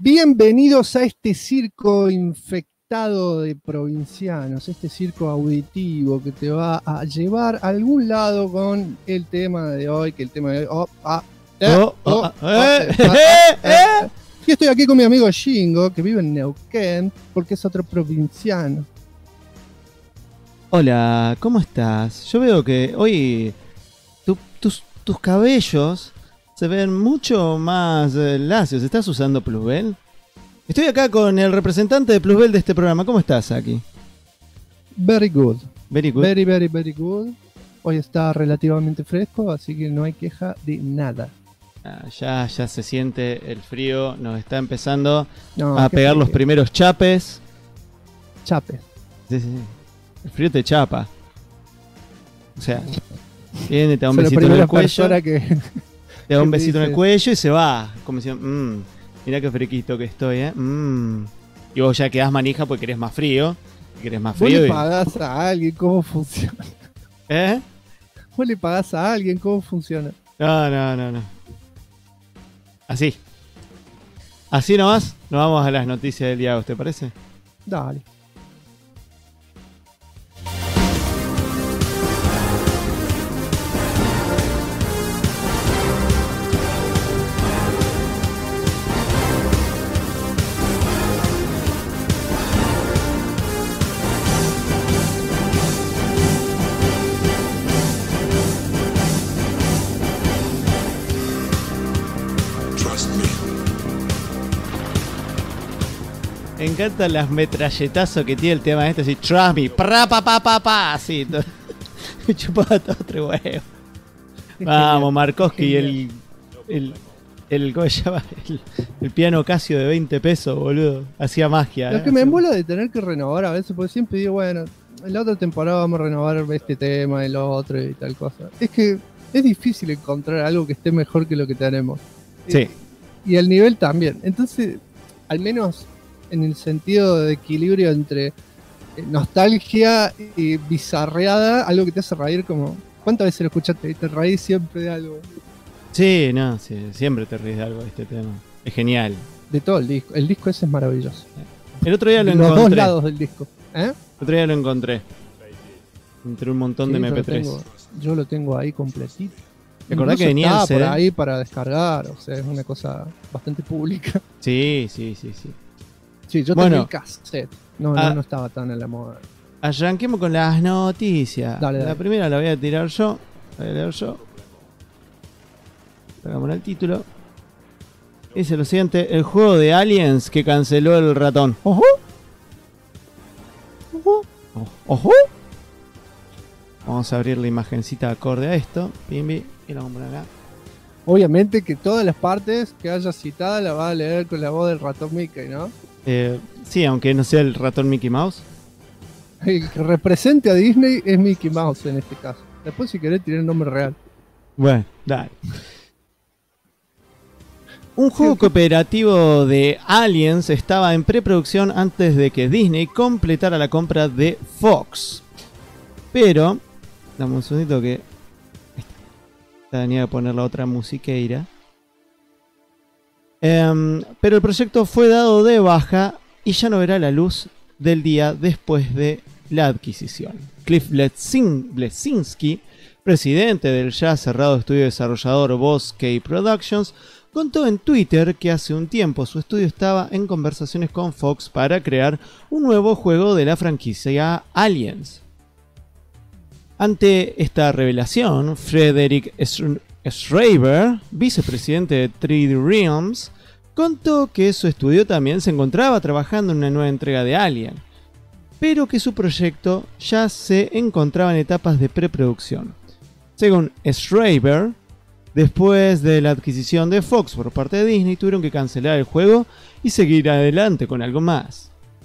Bienvenidos a este circo infectado de provincianos, este circo auditivo que te va a llevar a algún lado con el tema de hoy, que el tema de hoy... Y estoy aquí con mi amigo Shingo, que vive en Neuquén, porque es otro provinciano. Hola, ¿cómo estás? Yo veo que hoy tus cabellos se ven mucho más lacios. ¿Estás usando Plusbel? Estoy acá con el representante de Plusbel de este programa. ¿Cómo estás, Aki? Very good. Very good. Very good. Hoy está relativamente fresco, así que no hay queja de nada. Ya se siente el frío. Nos está empezando No, a pegar frío. los primeros chapes. Chape. Sí. El frío te chapa. O sea, viene, te da un Soy la besito en primera el cuello. persona que... Te da un ¿qué besito en el dices? cuello y se va. Como diciendo, mirá qué friquito que estoy, Y vos ya quedás manija porque querés más frío. Vos le pagás a alguien, ¿cómo funciona? ¿Eh? Vos le pagás a alguien, ¿cómo funciona? No. Así nomás, nos vamos a las noticias del día, ¿te parece? Dale. Me encantan las metralletazos que tiene el tema este, así, trust me, pa, así. Chupaba todo otro huevo. Vamos, Markowski, ¿cómo se llama? El piano Casio de 20 pesos, boludo. Hacía magia. Lo que me mola de tener que renovar a veces, porque siempre digo, bueno, en la otra temporada vamos a renovar este tema, el otro y tal cosa. Es que es difícil encontrar algo que esté mejor que lo que tenemos. Sí. Y el nivel también. Entonces, al menos en el sentido de equilibrio entre nostalgia y bizarreada, algo que te hace reír como... ¿Cuántas veces lo escuchaste? Y te reís siempre de algo. Sí, siempre te ríes de algo de este tema. Es genial. De todo el disco. El disco ese es maravilloso. El otro día lo Los encontré. dos lados del disco. El otro día lo encontré. Entre un montón de MP3. Yo lo tengo ahí completito. ¿Te acordás Incluso que venía estaba el CD? por ahí para descargar? O sea, es una cosa bastante pública. Sí. Sí, yo Bueno. tenía el cassette. No estaba tan en la moda. Arranquemos con las noticias. Dale. La primera la voy a tirar yo. La voy a leer yo. Pegamos el título. Dice lo siguiente: el juego de Aliens que canceló el ratón. ¡Ojo! Vamos a abrir la imagencita acorde a esto. Pimbi. Y la vamos a poner acá. Obviamente que todas las partes que haya citada la va a leer con la voz del ratón Mickey, ¿no? Sí, aunque no sea el ratón Mickey Mouse. El que represente a Disney es Mickey Mouse en este caso. Después si querés tirar el nombre real. Bueno, dale. Un juego cooperativo de Aliens estaba en preproducción antes de que Disney completara la compra de Fox. Pero, dame un segundito que tenía que poner la otra musiqueira. Pero el proyecto fue dado de baja y ya no verá la luz del día después de la adquisición. Cliff Bleszinski, presidente del ya cerrado estudio desarrollador Bosque Productions, contó en Twitter que hace un tiempo su estudio estaba en conversaciones con Fox para crear un nuevo juego de la franquicia Aliens. Ante esta revelación, Frederick Schreiber, vicepresidente de 3D Realms, contó que su estudio también se encontraba trabajando en una nueva entrega de Alien, pero que su proyecto ya se encontraba en etapas de preproducción. Según Schreiber, después de la adquisición de Fox por parte de Disney, tuvieron que cancelar el juego y seguir adelante con algo más.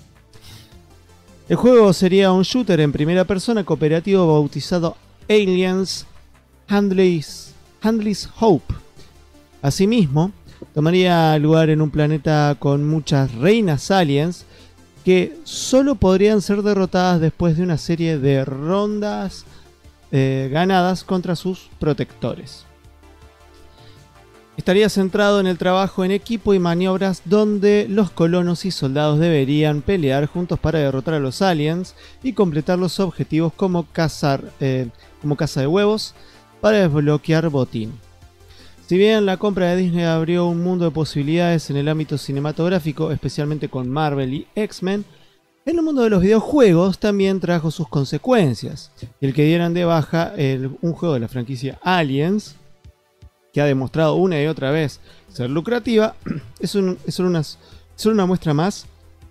El juego sería un shooter en primera persona cooperativo bautizado Aliens Handley's Hope. Asimismo, tomaría lugar en un planeta con muchas reinas aliens que solo podrían ser derrotadas después de una serie de rondas ganadas contra sus protectores. estaría centrado en el trabajo en equipo y maniobras donde los colonos y soldados deberían pelear juntos para derrotar a los aliens y completar los objetivos como caza de huevos para desbloquear botín. Si bien la compra de Disney abrió un mundo de posibilidades en el ámbito cinematográfico, especialmente con Marvel y X-Men, en el mundo de los videojuegos también trajo sus consecuencias. El que dieran de baja un juego de la franquicia Aliens, que ha demostrado una y otra vez ser lucrativa, es solo una muestra más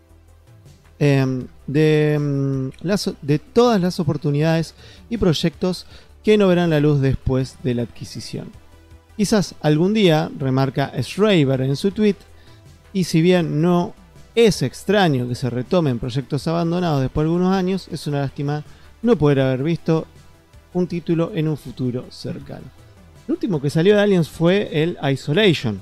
de todas las oportunidades y proyectos que no verán la luz después de la adquisición. Quizás algún día, remarca Schreiber en su tweet, y si bien no es extraño que se retomen proyectos abandonados después de algunos años, es una lástima no poder haber visto un título en un futuro cercano. El último que salió de Aliens fue el Isolation.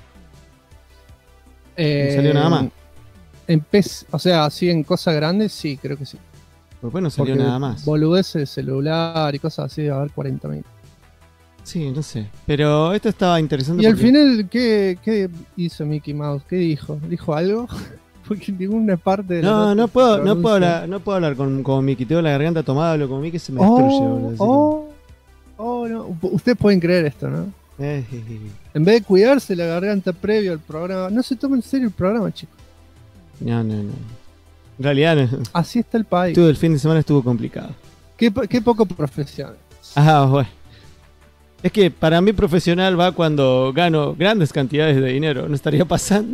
No salió nada más. O sea, así en cosas grandes, sí, creo que sí. Después no salió Porque nada más. boludeces de celular y cosas así, de haber 40.000. Sí, no sé. Pero esto estaba interesante. Y al final, ¿qué hizo Mickey Mouse? ¿Qué dijo? ¿Dijo algo? Porque en ninguna parte de no puedo hablar como Mickey. Tengo la garganta tomada, hablo como Mickey, se me destruye, boludo. No. Ustedes pueden creer esto, ¿no? En vez de cuidarse la garganta previo al programa, no se toma en serio el programa, chicos. No. En realidad no. Así está el país. Todo el fin de semana estuvo complicado. Qué poco profesional. Bueno. Es que para mí profesional va cuando gano grandes cantidades de dinero. No estaría pasando.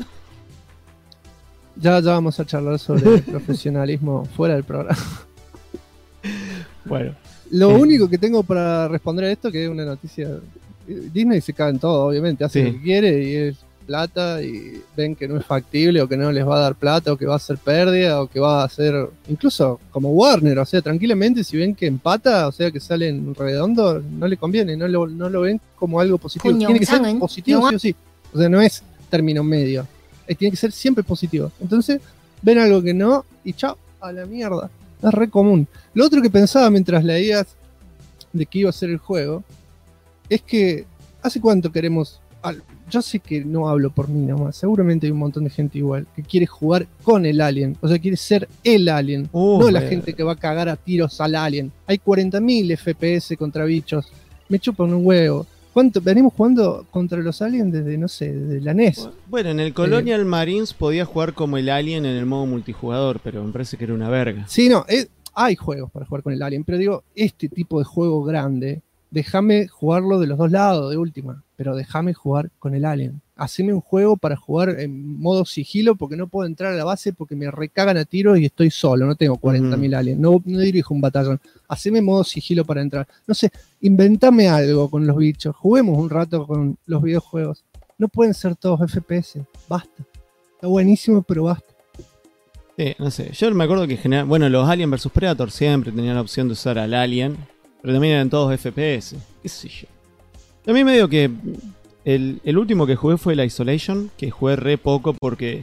Ya vamos a charlar sobre el profesionalismo fuera del programa. Bueno. Lo único que tengo para responder a esto, que es una noticia... Disney se cae en todo, obviamente. Hace lo que quiere y es plata y ven que no es factible o que no les va a dar plata o que va a ser pérdida o que va a ser... Incluso como Warner, o sea, tranquilamente si ven que empata, o sea, que salen redondo, no le conviene, no lo ven como algo positivo. Tiene que ser positivo sí o sí. O sea, no es término medio. Tiene que ser siempre positivo. Entonces, ven algo que no y chao, a la mierda. Es re común. Lo otro que pensaba mientras leías de que iba a ser el juego es que ¿hace cuánto queremos? Yo sé que no hablo por mí nomás, seguramente hay un montón de gente igual que quiere jugar con el alien, o sea, quiere ser el alien, no la gente que va a cagar a tiros al alien. Hay 40.000 FPS contra bichos, me chupan un huevo. ¿Cuánto? Venimos jugando contra los aliens desde, no sé, desde la NES. Bueno, en el Colonial Marines podía jugar como el alien en el modo multijugador, pero me parece que era una verga. Sí, no, hay juegos para jugar con el alien, pero digo, este tipo de juego grande, déjame jugarlo de los dos lados, de última, pero déjame jugar con el alien. Haceme un juego para jugar en modo sigilo porque no puedo entrar a la base porque me recagan a tiros y estoy solo, no tengo 40.000 aliens, no dirijo un batallón. Haceme modo sigilo para entrar. No sé, inventame algo con los bichos, juguemos un rato con los videojuegos. No pueden ser todos FPS, basta. Está buenísimo, pero basta. Sí, no sé, yo me acuerdo que en general, bueno, los Alien vs Predator siempre tenían la opción de usar al alien, pero también eran todos FPS, qué sé yo. A mí medio que el último que jugué fue el Isolation, que jugué re poco porque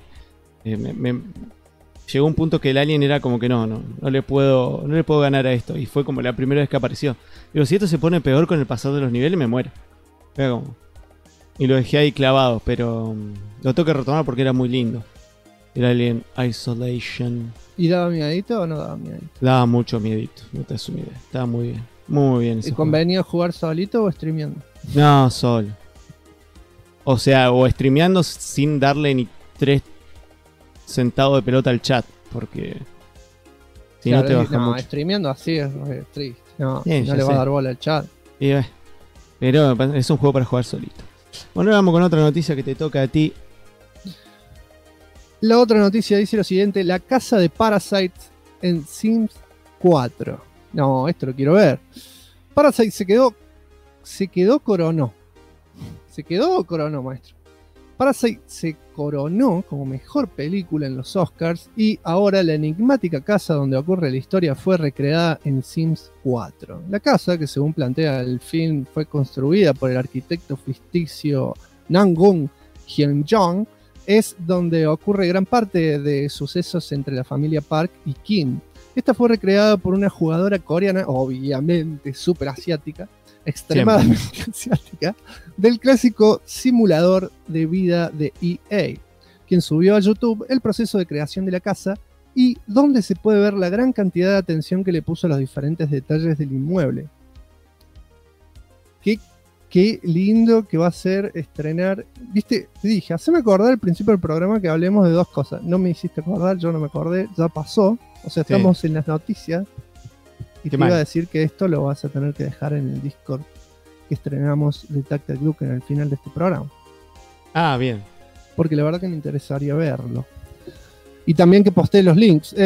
llegó un punto que el alien era como que no le puedo ganar a esto, y fue como la primera vez que apareció. Digo, si esto se pone peor con el pasar de los niveles, me muero. Y lo dejé ahí clavado, pero lo tengo que retomar porque era muy lindo. El Alien Isolation. ¿Y daba miedito o no daba miedito? Daba mucho miedito, no te das una idea. Estaba muy bien. Muy bien. ¿Y convenía jugar solito o streameando? No, solo. O sea, o streameando sin darle ni 3 centavos de pelota al chat. Porque si claro, no te baja mucho. Streameando así es triste. No le va a dar bola al chat. Pero es un juego para jugar solito. Bueno, ahora vamos con otra noticia que te toca a ti. La otra noticia dice lo siguiente: la casa de Parasite en Sims 4. No, esto lo quiero ver. Parasite se quedó coronó. Se quedó o coronó, maestro. Parasite se coronó como mejor película en los Oscars y ahora la enigmática casa donde ocurre la historia fue recreada en Sims 4. La casa, que según plantea el film, fue construida por el arquitecto ficticio Nangung Hyun-jong, es donde ocurre gran parte de sucesos entre la familia Park y Kim. Esta fue recreada por una jugadora coreana, obviamente súper asiática, extremadamente asiática, del clásico simulador de vida de EA, quien subió a YouTube el proceso de creación de la casa y donde se puede ver la gran cantidad de atención que le puso a los diferentes detalles del inmueble. Qué lindo que va a ser estrenar. Viste, te dije, haceme acordar al principio del programa que hablemos de dos cosas. No me hiciste acordar, yo no me acordé, ya pasó. O sea, estamos en las noticias. Y te iba a decir que esto lo vas a tener que dejar en el Discord que estrenamos de Tactical Look en el final de este programa. Ah, bien. Porque la verdad que me interesaría verlo. Y también que postee los links.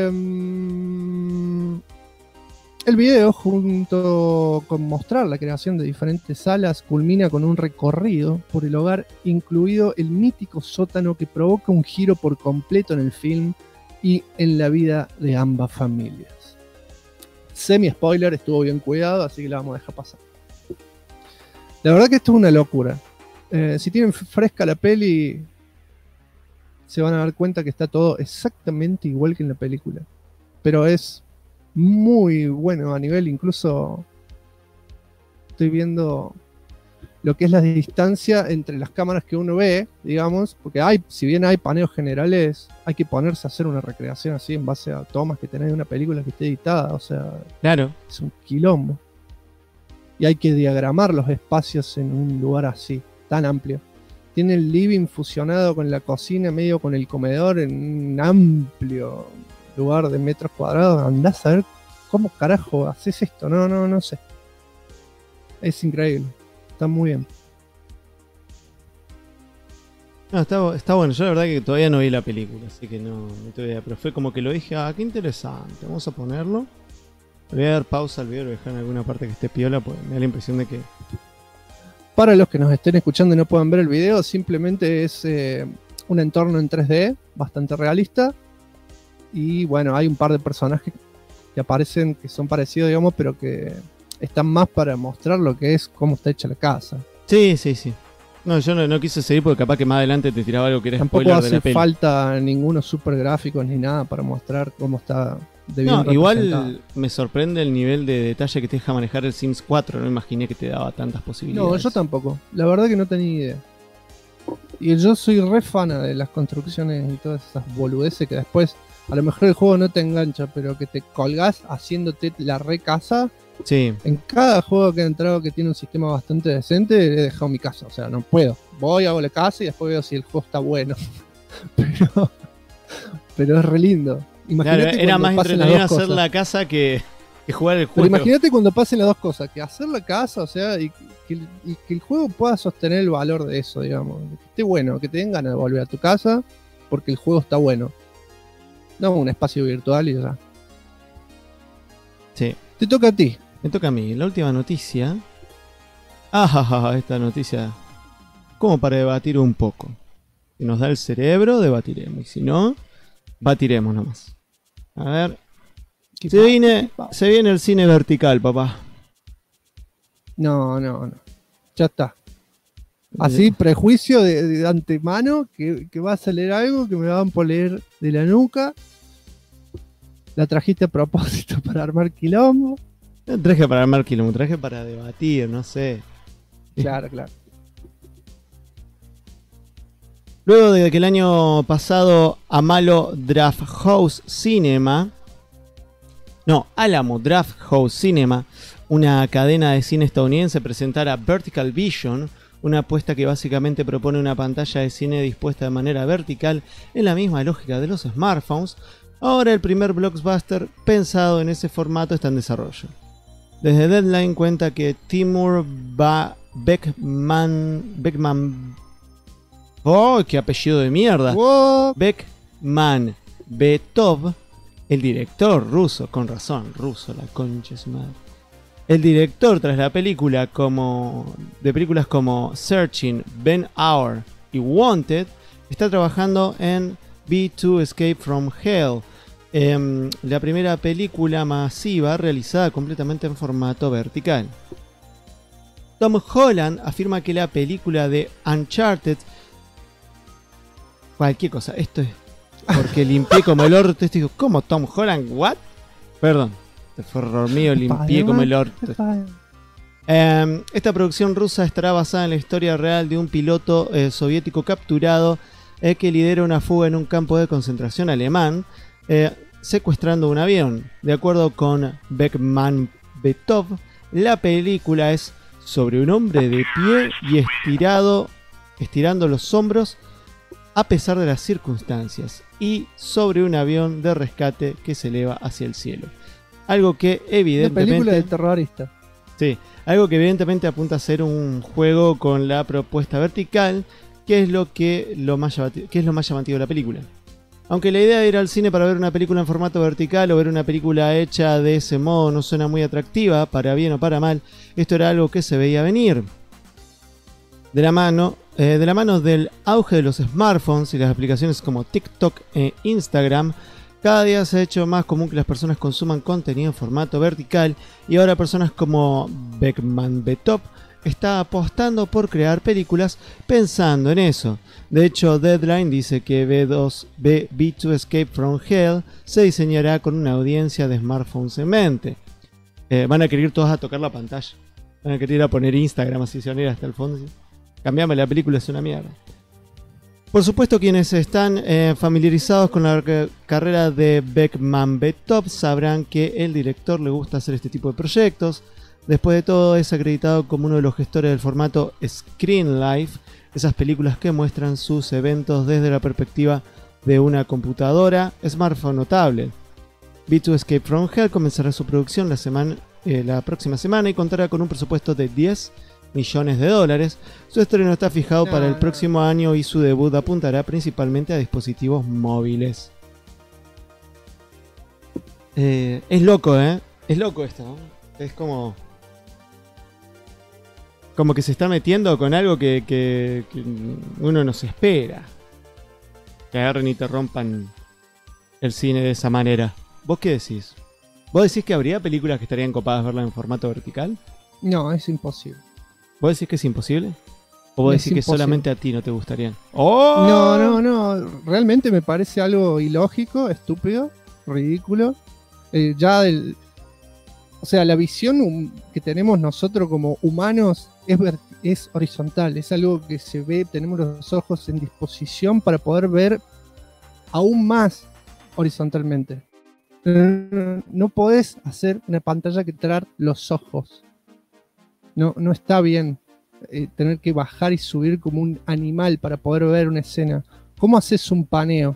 El video, junto con mostrar la creación de diferentes salas, culmina con un recorrido por el hogar, incluido el mítico sótano que provoca un giro por completo en el film y en la vida de ambas familias. Semi-spoiler, estuvo bien cuidado, así que la vamos a dejar pasar. La verdad que esto es una locura. Si tienen fresca la peli, se van a dar cuenta que está todo exactamente igual que en la película. Pero es muy bueno a nivel, incluso estoy viendo lo que es la distancia entre las cámaras que uno ve, digamos, porque si bien hay paneos generales, hay que ponerse a hacer una recreación así en base a tomas que tenés de una película que esté editada, o sea, claro, es un quilombo. Y hay que diagramar los espacios en un lugar así, tan amplio. Tiene el living fusionado con la cocina, medio con el comedor, en un amplio lugar de metros cuadrados. Andás a ver cómo carajo haces esto. No sé. Es increíble. Está muy bien. No, está bueno. Yo la verdad que todavía no vi la película, así que no tengo idea. Pero fue como que lo dije, qué interesante. Vamos a ponerlo. Le voy a dar pausa al video, lo voy a dejar en alguna parte que esté piola, porque me da la impresión de que... Para los que nos estén escuchando y no puedan ver el video, simplemente es un entorno en 3D, bastante realista. Y bueno, hay un par de personajes que aparecen que son parecidos, digamos, pero que están más para mostrar lo que es, cómo está hecha la casa. Sí. No, yo no quise seguir porque capaz que más adelante te tiraba algo que era tampoco spoiler de la peli. Tampoco hace falta ninguno super gráficos ni nada para mostrar cómo está de bien representado. Igual me sorprende el nivel de detalle que te deja manejar el Sims 4. No imaginé que te daba tantas posibilidades. No, yo tampoco. La verdad que no tenía idea. Y yo soy re fana de las construcciones y todas esas boludeces que después a lo mejor el juego no te engancha, pero que te colgás haciéndote la re casa. Sí. En cada juego que he entrado que tiene un sistema bastante decente, he dejado mi casa. O sea, no puedo. Voy, hago la casa y después veo si el juego está bueno. pero es re lindo. Imagínate, claro, era más entretenido hacer la casa que jugar el juego. Pero imagínate cuando pasen las dos cosas, que hacer la casa, o sea, y que el juego pueda sostener el valor de eso, digamos. Que esté bueno, que te den ganas de volver a tu casa porque el juego está bueno. No un espacio virtual y ya. Sí. Te toca a ti. Me toca a mí. La última noticia. Esta noticia. Como para debatir un poco. Si nos da el cerebro, debatiremos. Y si no, batiremos nomás. A ver. Se viene el cine vertical, papá. No. Ya está. Así, prejuicio de antemano, que va a salir algo que me van a poner de la nuca. La trajiste a propósito para armar quilombo. No traje para armar quilombo, traje para debatir, no sé. Claro. Luego de que el año pasado Alamo Drafthouse Cinema, una cadena de cine estadounidense, presentara Vertical Vision, una apuesta que básicamente propone una pantalla de cine dispuesta de manera vertical en la misma lógica de los smartphones. Ahora el primer blockbuster pensado en ese formato está en desarrollo. Desde Deadline cuenta que Timur Bekman... ¡Oh, qué apellido de mierda! What? Bekman Betov, el director ruso, con razón, ruso, la concha de su madre. El director tras la película de películas como Searching, Ben Hur y Wanted, está trabajando en B2 Escape from Hell, la primera película masiva realizada completamente en formato vertical. Tom Holland afirma que la película de Uncharted... Cualquier cosa, esto es porque limpié como el orto. Este digo, ¿cómo Tom Holland? ¿What? Perdón, este fue error mío, limpié como el orto. Esta producción rusa estará basada en la historia real de un piloto soviético capturado que lidera una fuga en un campo de concentración alemán, secuestrando un avión. De acuerdo con Beckman Betov, la película es sobre un hombre de pie y estirando los hombros a pesar de las circunstancias, y sobre un avión de rescate que se eleva hacia el cielo. Algo que evidentemente... Una película de terrorista. Sí, algo que evidentemente apunta a ser un juego con la propuesta vertical, que es lo más llamativo de la película. Aunque la idea de ir al cine para ver una película en formato vertical o ver una película hecha de ese modo no suena muy atractiva, para bien o para mal, esto era algo que se veía venir. De la mano del auge de los smartphones y las aplicaciones como TikTok e Instagram, cada día se ha hecho más común que las personas consuman contenido en formato vertical, y ahora personas como Beckman Betop está apostando por crear películas pensando en eso. De hecho, Deadline dice que B2 Escape from Hell se diseñará con una audiencia de smartphones en mente. Van a querer ir todos a tocar la pantalla. Van a querer ir a poner Instagram, así se van a ir hasta el fondo. ¿Sí? Cambiame, la película es una mierda. Por supuesto, quienes están familiarizados con la carrera de Beckman Betop sabrán que el director le gusta hacer este tipo de proyectos. Después de todo, es acreditado como uno de los gestores del formato Screen Life, esas películas que muestran sus eventos desde la perspectiva de una computadora, smartphone o tablet. B2 Escape from Hell comenzará su producción la próxima semana y contará con un presupuesto de $10 millones. Su estreno está fijado para el próximo año y su debut apuntará principalmente a dispositivos móviles. Es loco, ¿eh? Es loco esto, ¿no? Es como que se está metiendo con algo que uno no se espera. Que agarren y te rompan el cine de esa manera. ¿Vos qué decís? ¿Vos decís que habría películas que estarían copadas verlas en formato vertical? No, es imposible. ¿Vos decís que es imposible? ¿O vos decís que solamente a ti no te gustarían? ¡Oh! No. Realmente me parece algo ilógico, estúpido, ridículo. O sea, la visión que tenemos nosotros como humanos es horizontal. Es algo que se ve, tenemos los ojos en disposición para poder ver aún más horizontalmente. No podés hacer una pantalla que traer los ojos. No está bien tener que bajar y subir como un animal para poder ver una escena. ¿Cómo haces un paneo?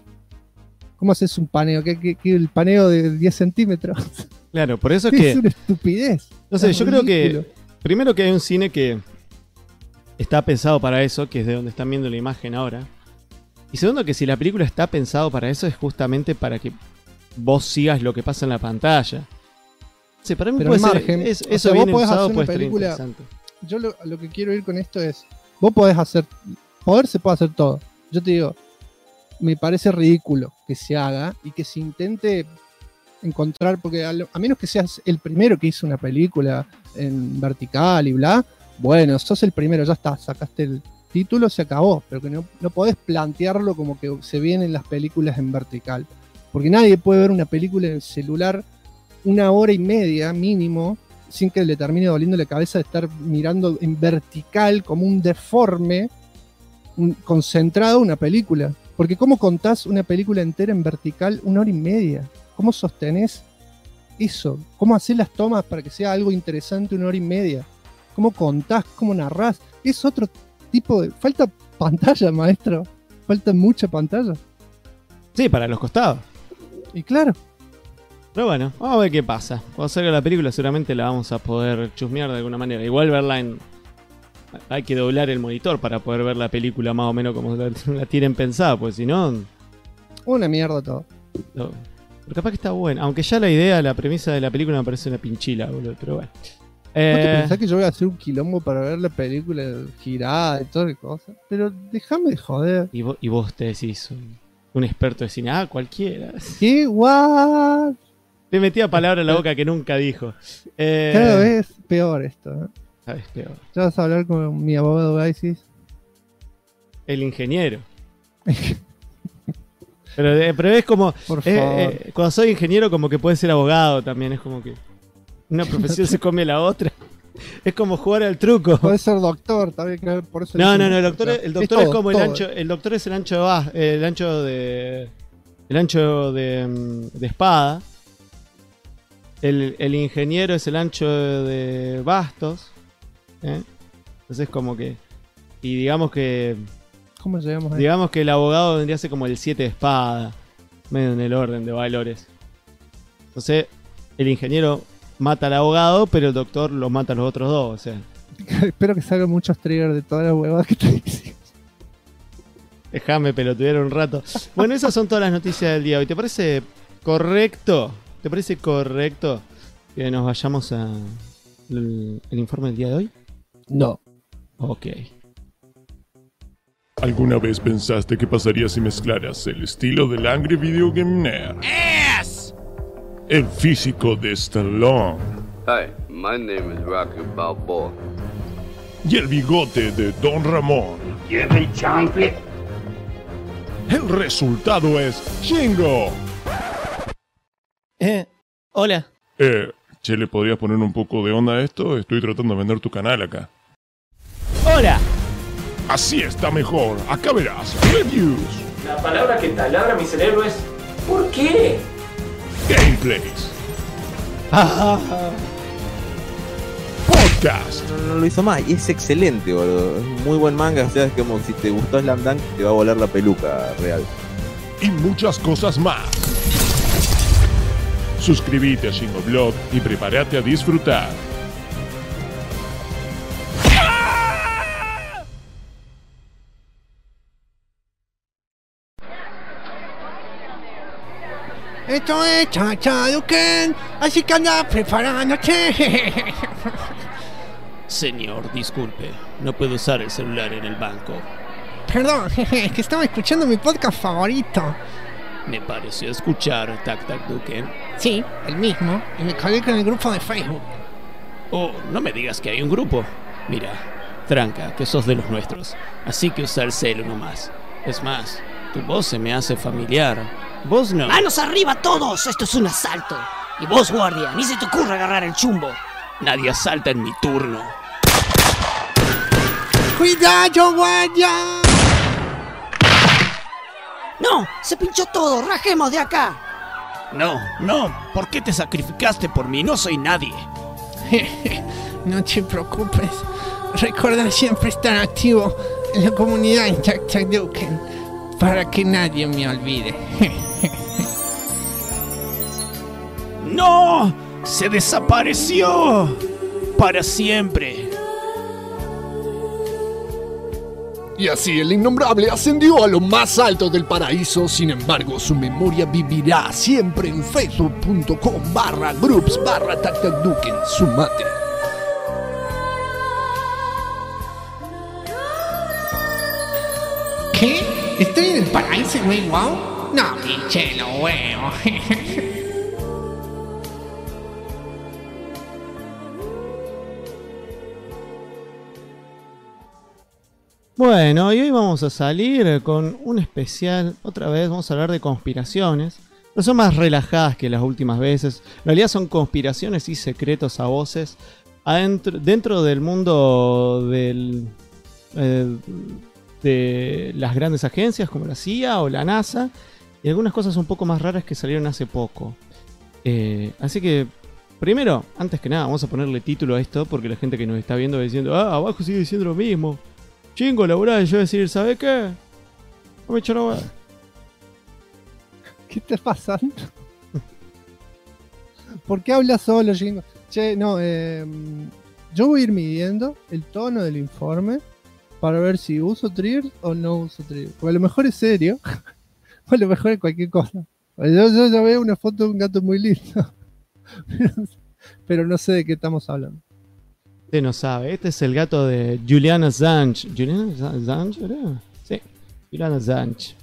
¿Que el paneo de 10 centímetros? Claro, por eso es que... Es una estupidez. No sé, yo creo que... Primero que hay un cine que está pensado para eso, que es de donde están viendo la imagen ahora. Y segundo que si la película está pensado para eso, es justamente para que vos sigas lo que pasa en la pantalla. Sí, para mí pero puede ser... margen, eso bien usado puede estar interesante. Yo lo que quiero ir con esto es... Vos podés hacer... Se puede hacer todo. Yo te digo... Me parece ridículo que se haga y que se intente encontrar, porque a menos que seas el primero que hizo una película en vertical y bla, bueno, sos el primero, ya está, sacaste el título, se acabó, pero que no podés plantearlo como que se vienen las películas en vertical, porque nadie puede ver una película en el celular 1 hora y media mínimo sin que le termine doliendo la cabeza de estar mirando en vertical como un deforme concentrado una película. Porque ¿cómo contás una película entera en vertical 1 hora y media? ¿Cómo sostenés eso? ¿Cómo hacés las tomas para que sea algo interesante 1 hora y media? ¿Cómo contás? ¿Cómo narrás? Es otro tipo de... Falta pantalla, maestro. Falta mucha pantalla. Sí, para los costados. Y claro. Pero bueno, vamos a ver qué pasa. Cuando salga la película seguramente la vamos a poder chusmear de alguna manera. Igual verla en... Hay que doblar el monitor para poder ver la película más o menos como la tienen pensada, porque si no... Una mierda todo. No. Pero capaz que está buena. Aunque ya la premisa de la película me parece una pinchila, boludo. Pero bueno. ¿No te pensás que yo voy a hacer un quilombo para ver la película girada y todas las cosas? Pero déjame de joder. Y vos te decís, un experto de cine. Ah, cualquiera. ¿Qué? ¿What? Le metía palabra en la boca que nunca dijo. Cada vez peor esto, ¿eh? Cada vez peor. Ya vas a hablar con mi abogado ISIS. El ingeniero. pero es como... Por favor. Cuando soy ingeniero como que puede ser abogado también. Es como que una profesión se come la otra. Es como jugar al truco. Puede ser doctor, también, que por eso. No, dicen- no, el doctor es todo, como el todo. ancho. El doctor es el ancho de espada. El ingeniero es el ancho de bastos. ¿eh? Entonces como que. Y digamos que ¿Cómo llegamos ahí? Digamos que el abogado vendría a ser como el 7 de espada, medio en el orden de valores. Entonces, el ingeniero mata al abogado, pero el doctor lo mata a los otros dos. O sea, Espero que salgan muchos triggers de todas las huevadas que te diciendo. déjame pelotudear un rato. Bueno, esas son todas las noticias del día de hoy. ¿Te parece correcto? ¿Te parece correcto que nos vayamos el informe del día de hoy? No. Ok. ¿Alguna vez pensaste qué pasaría si mezclaras el estilo del Angry Video Game Nerd, el físico de Stallone Hi, my name is Rocky Balboa. y el bigote de Don Ramón? Give me chocolate. El resultado es Shingo. Hola. Che, ¿le podrías poner un poco de onda a esto? Estoy tratando de vender tu canal acá. Hola. Así está mejor. Acá verás. Reviews, La palabra que taladra mi cerebro es ¿por qué? gameplays, podcast, No lo hizo más y es excelente, boludo. Es un muy buen manga. O sea, es como si te gustó Slam Dunk, te va a volar la peluca real. y muchas cosas más. Suscríbete a Shingo Blog y prepárate a disfrutar. Esto es Chachaduken, así que anda preparándote. Señor, disculpe, no puedo usar el celular en el banco. Perdón, es que estaba escuchando mi podcast favorito. Me pareció escuchar Tac Tac Duken. Sí, el mismo, y me colgué con el grupo de Facebook. Oh, no me digas que hay un grupo. Mira, tranca, que sos de los nuestros. Así que usa el celu nomás. Es más, tu voz se me hace familiar. Vos no. ¡Manos arriba todos! ¡Esto es un asalto! Y vos, guardia, ni se te ocurra agarrar el chumbo. Nadie asalta en mi turno. ¡Cuidado, guardia! ¡No! ¡Se pinchó todo! ¡Rajemos de acá! No, no, ¿por qué te sacrificaste por mí? No soy nadie. No te preocupes. Recuerda siempre estar activo en la comunidad en Chachaduken para que nadie me olvide. ¡No! ¡Se desapareció! Para siempre. Y así el innombrable ascendió a lo más alto del paraíso. Sin embargo, su memoria vivirá siempre en facebook.com/groups/tactacduken. Sumate. ¿Qué? ¿Estoy en el paraíso, güey? ¿Wow? No, pinche lo huevo. Bueno, y hoy vamos a salir con un especial. Otra vez vamos a hablar de conspiraciones. No son más relajadas que las últimas veces. En realidad son conspiraciones y secretos a voces dentro del mundo de las grandes agencias como la CIA o la NASA. Y algunas cosas un poco más raras que salieron hace poco. Así que, primero, antes que nada, vamos a ponerle título a esto. Porque la gente que nos está viendo va diciendo, abajo sigue diciendo lo mismo. Chingo, laburar, y yo decir, ¿sabe qué? No me echo la hueá. ¿Qué está pasando? ¿Por qué hablas solo, Jingo? Che, no, yo voy a ir midiendo el tono del informe para ver si uso triggers o no uso triggers. Porque a lo mejor es serio, o a lo mejor es cualquier cosa. Yo ya veo una foto de un gato muy lindo, pero no sé de qué estamos hablando. Usted no sabe, este es el gato de Julian Assange. ¿Julian Assange era? Sí, Julian Assange.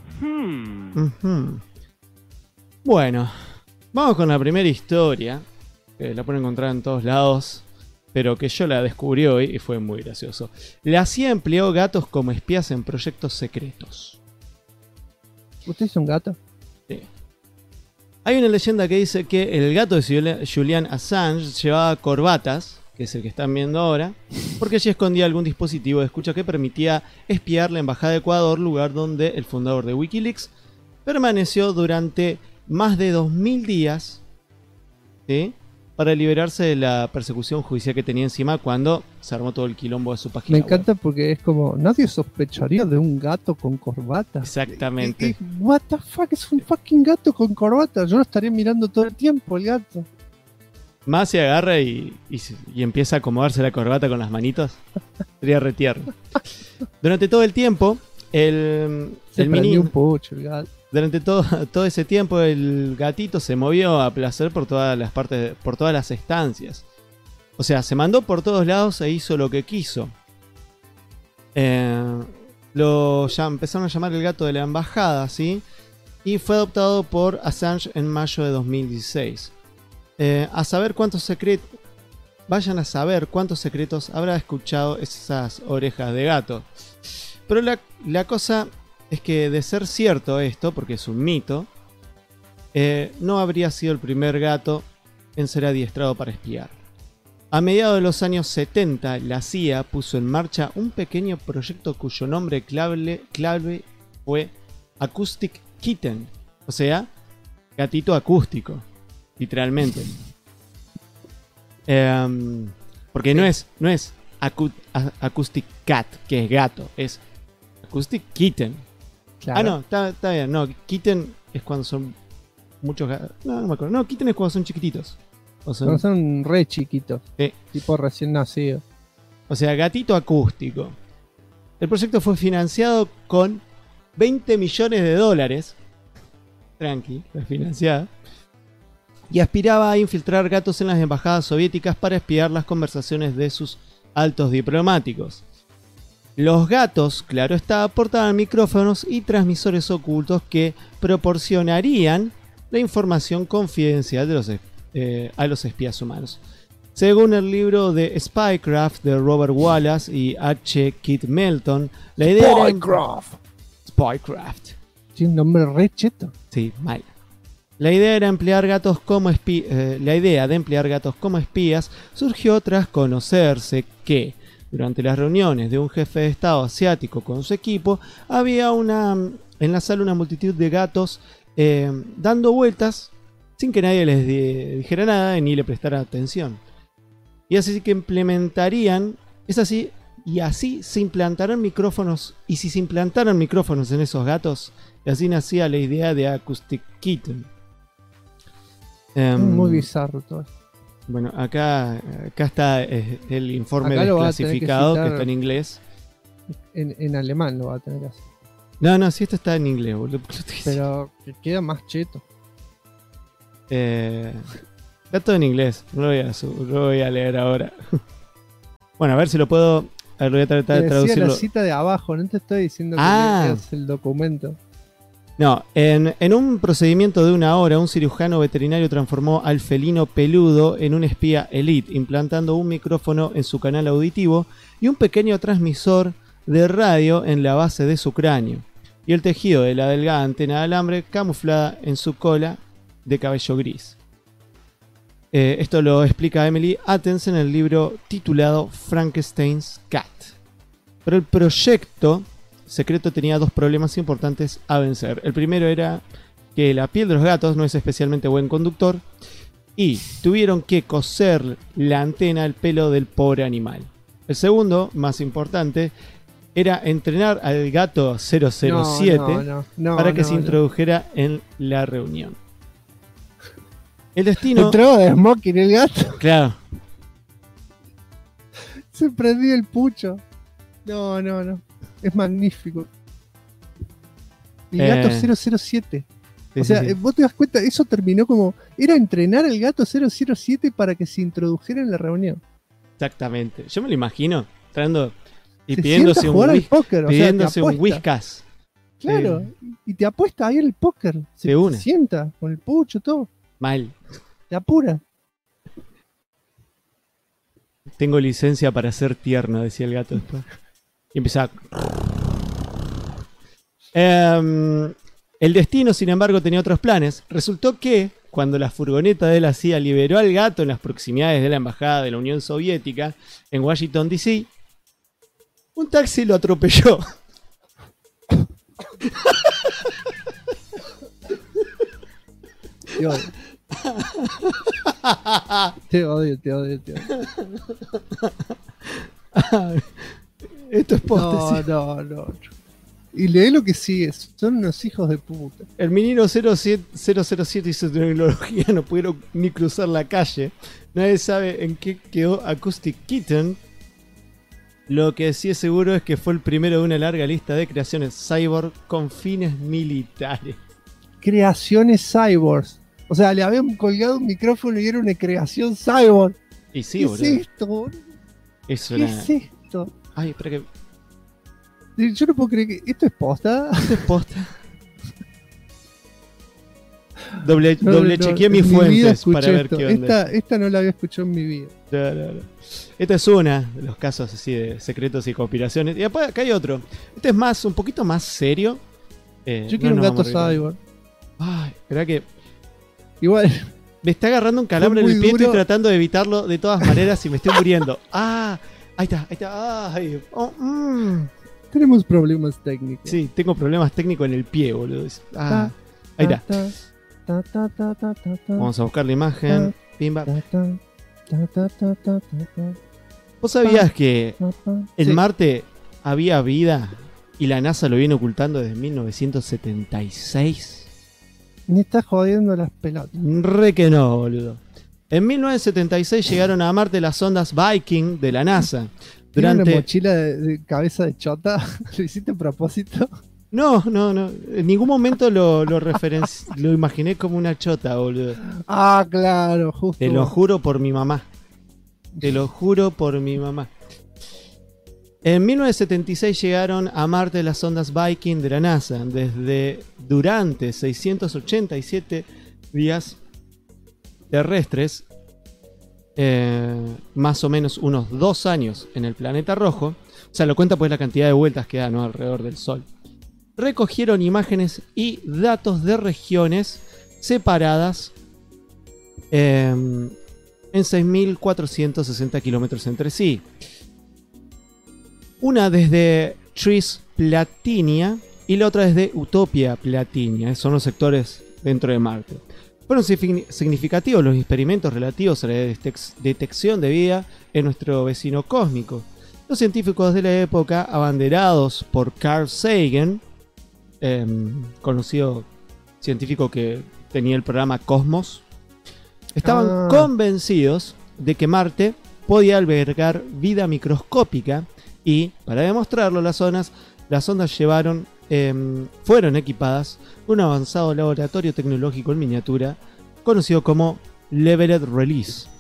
Ujú. Bueno, vamos con la primera historia, que la pueden encontrar en todos lados, pero que yo la descubrí hoy y fue muy gracioso. La CIA empleó gatos como espías en proyectos secretos. ¿Usted es un gato? Sí. Hay una leyenda que dice que el gato de Julian Assange llevaba corbatas que es el que están viendo ahora, porque allí escondía algún dispositivo de escucha que permitía espiar la embajada de Ecuador, lugar donde el fundador de Wikileaks permaneció durante más de 2000 días, ¿sí?, para liberarse de la persecución judicial que tenía encima cuando se armó todo el quilombo de su página Me web. encanta porque es como, nadie sospecharía de un gato con corbata. Exactamente. What the fuck, es un fucking gato con corbata. Yo lo estaría mirando todo el tiempo, el gato. Más se agarra y empieza a acomodarse la corbata con las manitos. Sería re tierno. Durante todo el tiempo, el prendió un pucho, el gato. Durante todo ese tiempo, el gatito se movió a placer por todas las partes, por todas las estancias. O sea, se mandó por todos lados e hizo lo que quiso. Ya empezaron a llamar el gato de la embajada, ¿sí? Y fue adoptado por Assange en mayo de 2016. Vayan a saber cuántos secretos habrá escuchado esas orejas de gato. Pero la cosa es que, de ser cierto esto, porque es un mito, no habría sido el primer gato en ser adiestrado para espiar. A mediados de los años 70, la CIA puso en marcha un pequeño proyecto cuyo nombre clave fue Acoustic Kitten, o sea, gatito acústico, literalmente. Porque no es Acoustic Cat, que es gato, es Acoustic Kitten. Claro. Ah, no, está bien. No, kitten es cuando son muchos gatos. No me acuerdo. No, kitten es cuando son chiquititos. Cuando son re chiquitos. Sí. Tipo recién nacidos. O sea, gatito acústico. El proyecto fue financiado con $20 millones. Tranqui, refinanciada. Y aspiraba a infiltrar gatos en las embajadas soviéticas para espiar las conversaciones de sus altos diplomáticos. Los gatos, claro está, portaban micrófonos y transmisores ocultos que proporcionarían la información confidencial a los espías humanos. Según el libro de Spycraft de Robert Wallace y H. Kit Melton, la idea Spycraft. Tiene un nombre re cheto. Sí, mal. La idea de emplear gatos como espías surgió tras conocerse que, durante las reuniones de un jefe de Estado asiático con su equipo, había en la sala una multitud de gatos dando vueltas sin que nadie les dijera nada ni le prestara atención. Y así se implantarán micrófonos, y si se implantaran micrófonos en esos gatos, y así nacía la idea de Acoustic Kitten. Muy bizarro todo. Bueno, acá está el informe desclasificado que está en inglés. En alemán lo va a tener que hacer. No, si esto está en inglés, boludo. Pero que queda más cheto. Está todo en inglés, no lo voy a leer ahora. Bueno, a ver si lo puedo. A ver, voy a tratar de traducirlo. La cita de abajo, no te estoy diciendo que es el documento. No, en un procedimiento de 1 hora, un cirujano veterinario transformó al felino peludo en un espía elite, implantando un micrófono en su canal auditivo y un pequeño transmisor de radio en la base de su cráneo, y el tejido de la delgada antena de alambre camuflada en su cola de cabello gris. Esto lo explica Emily Athens en el libro titulado Frankenstein's Cat. Pero el proyecto secreto tenía 2 problemas importantes a vencer. El primero era que la piel de los gatos no es especialmente buen conductor, y tuvieron que coser la antena al pelo del pobre animal. El segundo, más importante, era entrenar al gato 007 para que se introdujera en la reunión. El destino... Entraba de smoking el gato. Claro. Se prendió el pucho. No. Es magnífico. El gato 007. Sí, o sea, sí. Vos te das cuenta, eso terminó como... Era entrenar al gato 007 para que se introdujera en la reunión. Exactamente. Yo me lo imagino entrando y se pidiéndose un whiskas. Claro, y te apuesta ahí en el póker. Se sienta con el pucho, todo. Mal. Te apura. Tengo licencia para ser tierno, decía el gato después. Y empezaba. El destino, sin embargo, tenía otros planes. Resultó que cuando la furgoneta de la CIA liberó al gato en las proximidades de la embajada de la Unión Soviética en Washington, D.C., un taxi lo atropelló. Te odio. Esto es posta. No. Y lee lo que sigue. Son unos hijos de puta. El menino 007 y su tecnología no pudieron ni cruzar la calle. Nadie sabe en qué quedó Acoustic Kitten. Lo que sí es seguro es que fue el primero de una larga lista de creaciones cyborg con fines militares. Creaciones cyborgs. O sea, le habían colgado un micrófono y era una creación cyborg. Y sí, ¿Qué boludo. es esto, boludo? ¿Qué es esto? Ay, espera que... Yo no puedo creer que... ¿Esto es posta? Esto es posta. Doble chequeé mis fuentes para ver qué onda. Esta no la había escuchado en mi vida. No. Esta es una de los casos así de secretos y conspiraciones. Y después acá hay otro. Este es un poquito más serio. Yo quiero un gato cyborg. Ay, espera que... Igual... Me está agarrando un calambre en el pie, estoy tratando de evitarlo de todas maneras y me estoy muriendo. Ah, ahí está. Ay, Tenemos problemas técnicos. Sí, tengo problemas técnicos en el pie, boludo. Ah, ahí está. Vamos a buscar la imagen. Pimba. ¿Vos sabías que en Marte había vida y la NASA lo viene ocultando desde 1976? Me está jodiendo las pelotas. Re que no, boludo. En 1976 llegaron a Marte las sondas Viking de la NASA. ¿Tiene una mochila de cabeza de chota? ¿Lo hiciste a propósito? No. En ningún momento lo imaginé como una chota, boludo. Ah, claro, justo. Te lo juro por mi mamá. En 1976 llegaron a Marte las sondas Viking de la NASA. Durante 687 días terrestres, más o menos unos 2 años en el planeta rojo. O sea, lo cuenta pues la cantidad de vueltas que da, ¿no?, alrededor del Sol. Recogieron imágenes y datos de regiones separadas en 6.460 kilómetros entre sí. Una desde Tris Platinia y la otra desde Utopia Platinia. Son los sectores dentro de Marte. Fueron significativos los experimentos relativos a la detección de vida en nuestro vecino cósmico. Los científicos de la época, abanderados por Carl Sagan, conocido científico que tenía el programa Cosmos, estaban convencidos de que Marte podía albergar vida microscópica y, para demostrarlo, las ondas fueron equipadas con un avanzado laboratorio tecnológico en miniatura conocido como Leveled Release.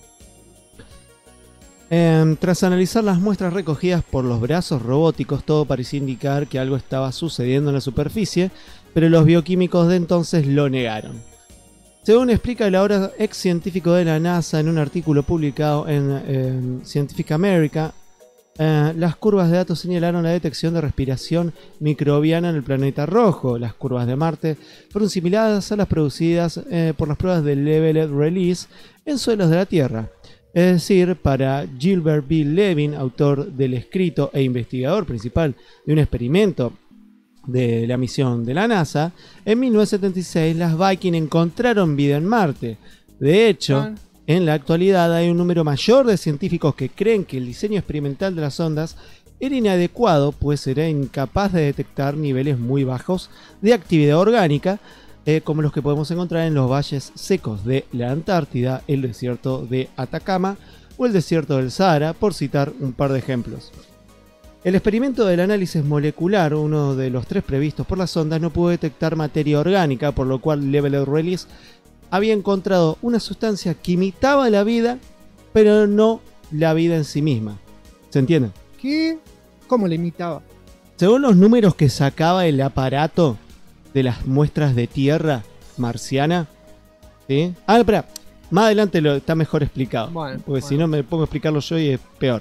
Tras analizar las muestras recogidas por los brazos robóticos, todo parecía indicar que algo estaba sucediendo en la superficie, pero los bioquímicos de entonces lo negaron. Según explica el ahora ex científico de la NASA en un artículo publicado en Scientific America, las curvas de datos señalaron la detección de respiración microbiana en el planeta rojo. Las curvas de Marte fueron similares a las producidas por las pruebas de Leveled Release en suelos de la Tierra. Es decir, para Gilbert B. Levin, autor del escrito e investigador principal de un experimento de la misión de la NASA, en 1976 las Viking encontraron vida en Marte. De hecho, en la actualidad hay un número mayor de científicos que creen que el diseño experimental de las ondas era inadecuado, pues era incapaz de detectar niveles muy bajos de actividad orgánica, como los que podemos encontrar en los valles secos de la Antártida, el desierto de Atacama o el desierto del Sahara, por citar un par de ejemplos. El experimento del análisis molecular, uno de los 3 previstos por las sondas, no pudo detectar materia orgánica, por lo cual Leveled Release había encontrado una sustancia que imitaba la vida, pero no la vida en sí misma. ¿Se entiende? ¿Qué? ¿Cómo la imitaba? Según los números que sacaba el aparato de las muestras de tierra marciana, ¿sí? Espera, más adelante está mejor explicado, porque si no me pongo a explicarlo yo y es peor.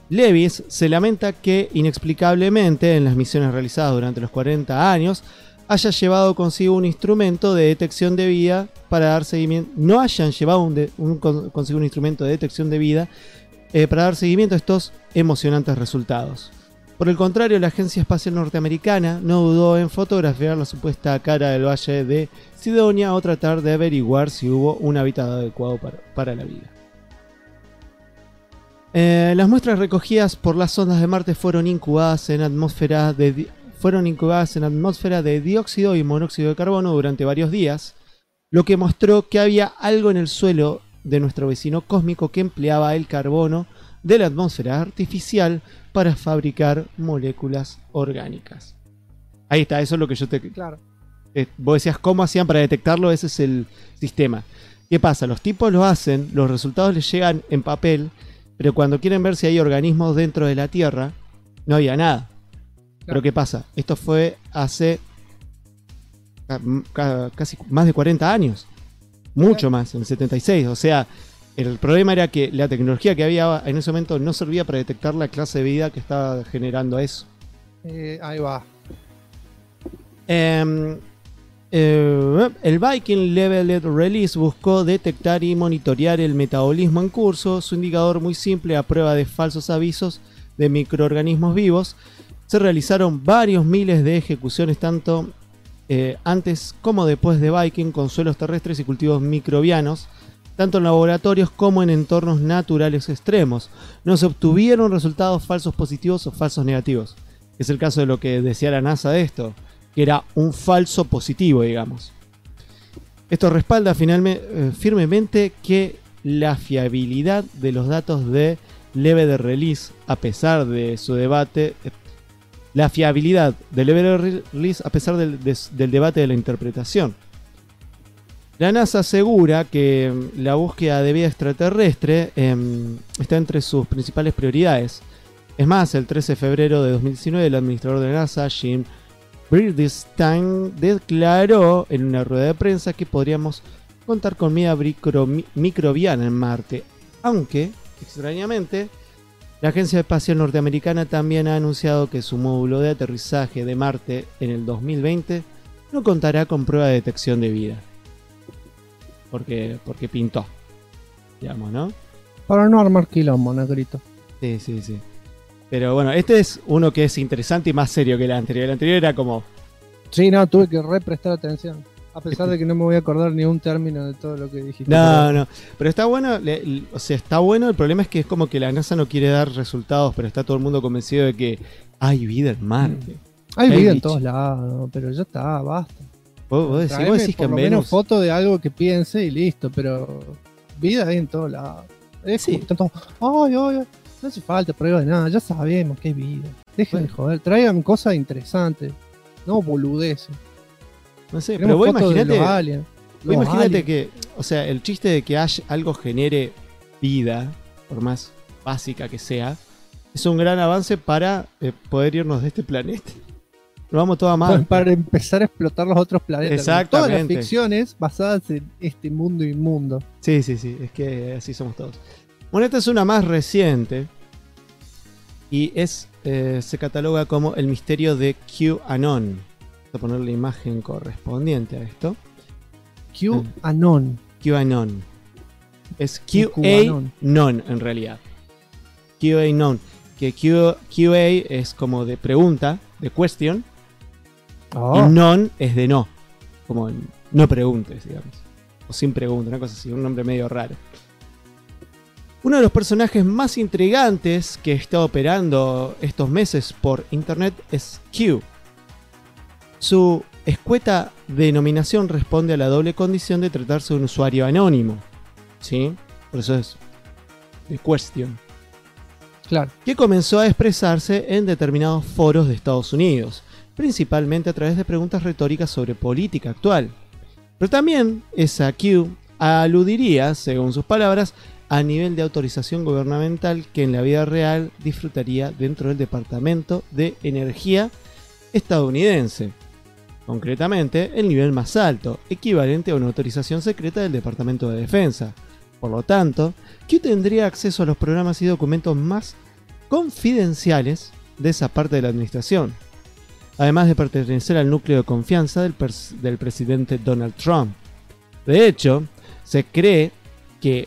Lewis se lamenta que inexplicablemente en las misiones realizadas durante los 40 años haya llevado consigo un instrumento de detección de vida para dar seguimiento. No hayan llevado consigo un instrumento de detección de vida para dar seguimiento a estos emocionantes resultados. Por el contrario, la Agencia Espacial Norteamericana no dudó en fotografiar la supuesta cara del Valle de Sidonia o tratar de averiguar si hubo un hábitat adecuado para la vida. Las muestras recogidas por las sondas de Marte fueron incubadas en atmósfera de dióxido y monóxido de carbono durante varios días, lo que mostró que había algo en el suelo de nuestro vecino cósmico que empleaba el carbono de la atmósfera artificial para fabricar moléculas orgánicas. Ahí está, eso es lo que yo te... Claro. Vos decías cómo hacían para detectarlo, ese es el sistema. ¿Qué pasa? Los tipos lo hacen, los resultados les llegan en papel, pero cuando quieren ver si hay organismos dentro de la Tierra, no había nada. Claro. Pero ¿qué pasa? Esto fue hace casi más de 40 años. Mucho más, en el 76. O sea, el problema era que la tecnología que había en ese momento no servía para detectar la clase de vida que estaba generando eso. Ahí va. El Viking Leveled Release buscó detectar y monitorear el metabolismo en curso. Su indicador muy simple a prueba de falsos avisos de microorganismos vivos. Se realizaron varios miles de ejecuciones tanto antes como después de Viking con suelos terrestres y cultivos microbianos, tanto en laboratorios como en entornos naturales extremos. No se obtuvieron resultados falsos positivos o falsos negativos. Es el caso de lo que decía la NASA de esto, que era un falso positivo, digamos. Esto respalda firmemente que la fiabilidad de los datos de Leveled Release, a pesar de su debate, la fiabilidad del Leveled Release, a pesar del debate de la interpretación. La NASA asegura que la búsqueda de vida extraterrestre está entre sus principales prioridades. Es más, el 13 de febrero de 2019, el administrador de la NASA, Jim Bridenstine, declaró en una rueda de prensa que podríamos contar con vida microbiana en Marte, aunque, extrañamente, la Agencia Espacial Norteamericana también ha anunciado que su módulo de aterrizaje de Marte en el 2020 no contará con prueba de detección de vida. Porque pintó, digamos, ¿no? Para no armar quilombo, negrito. Sí. Pero bueno, este es uno que es interesante y más serio que el anterior. El anterior era como... Sí, no, tuve que prestar atención. A pesar de que no me voy a acordar ni un término de todo lo que dijiste. No. Pero está bueno, o sea, está bueno. El problema es que es como que la NASA no quiere dar resultados, pero está todo el mundo convencido de que hay vida en Marte. Hay vida en todos lados, pero ya está, basta. Vos decís que por lo menos foto de algo que piense y listo, pero vida hay en todos lados. Sí. Tanto, ay, no hace falta prueba de nada, ya sabemos que hay vida. Dejen de joder, traigan cosas interesantes, no boludeces. No sé, pero vos imagínate aliens. Que, o sea, el chiste de que algo genere vida, por más básica que sea, es un gran avance para poder irnos de este planeta. Lo vamos todo a mal. Para empezar a explotar los otros planetas. Exactamente. Todas las ficciones basadas en este mundo inmundo. Sí, es que así somos todos. Bueno, esta es una más reciente y se cataloga como el misterio de QAnon. Voy a poner la imagen correspondiente a esto. QAnon. Es QAnon en realidad. QAnon. Que QA es como de pregunta, de question. Oh. Y non es de no. Como no preguntes, digamos. O sin pregunta, una cosa así, un nombre medio raro. Uno de los personajes más intrigantes que está operando estos meses por internet es Q. Su escueta denominación responde a la doble condición de tratarse de un usuario anónimo. ¿Sí? Por eso es de question. Claro. Que comenzó a expresarse en determinados foros de Estados Unidos, principalmente a través de preguntas retóricas sobre política actual. Pero también esa Q aludiría, según sus palabras, a nivel de autorización gubernamental que en la vida real disfrutaría dentro del Departamento de Energía estadounidense. Concretamente, el nivel más alto, equivalente a una autorización secreta del Departamento de Defensa. Por lo tanto, Q tendría acceso a los programas y documentos más confidenciales de esa parte de la administración. además de pertenecer al núcleo de confianza del presidente Donald Trump. De hecho, se cree que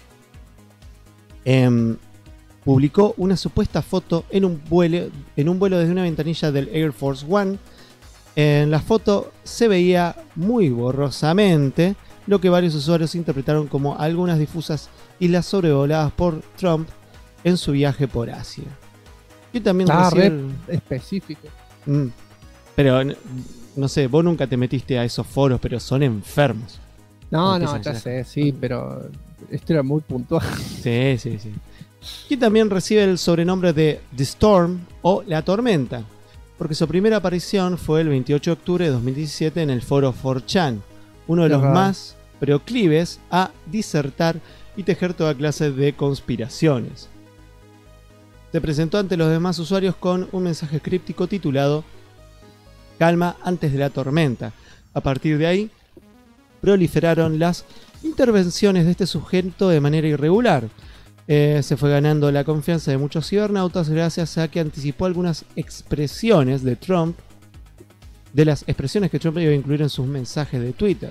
publicó una supuesta foto en un vuelo desde una ventanilla del Air Force One. En la foto se veía muy borrosamente, lo que varios usuarios interpretaron como algunas difusas islas sobrevoladas por Trump en su viaje por Asia. Y también específico. Pero no sé, vos nunca te metiste a esos foros, pero son enfermos. No, ya sé, sí, pero esto era muy puntual. Sí. Y también recibe el sobrenombre de The Storm o La Tormenta, porque su primera aparición fue el 28 de octubre de 2017 en el foro 4chan, uno de los más proclives a disertar y tejer toda clase de conspiraciones. Se presentó ante los demás usuarios con un mensaje críptico titulado "Calma antes de la tormenta". A partir de ahí, proliferaron las intervenciones de este sujeto de manera irregular. Se fue ganando la confianza de muchos cibernautas gracias a que anticipó algunas expresiones de Trump, de las expresiones que Trump iba a incluir en sus mensajes de Twitter.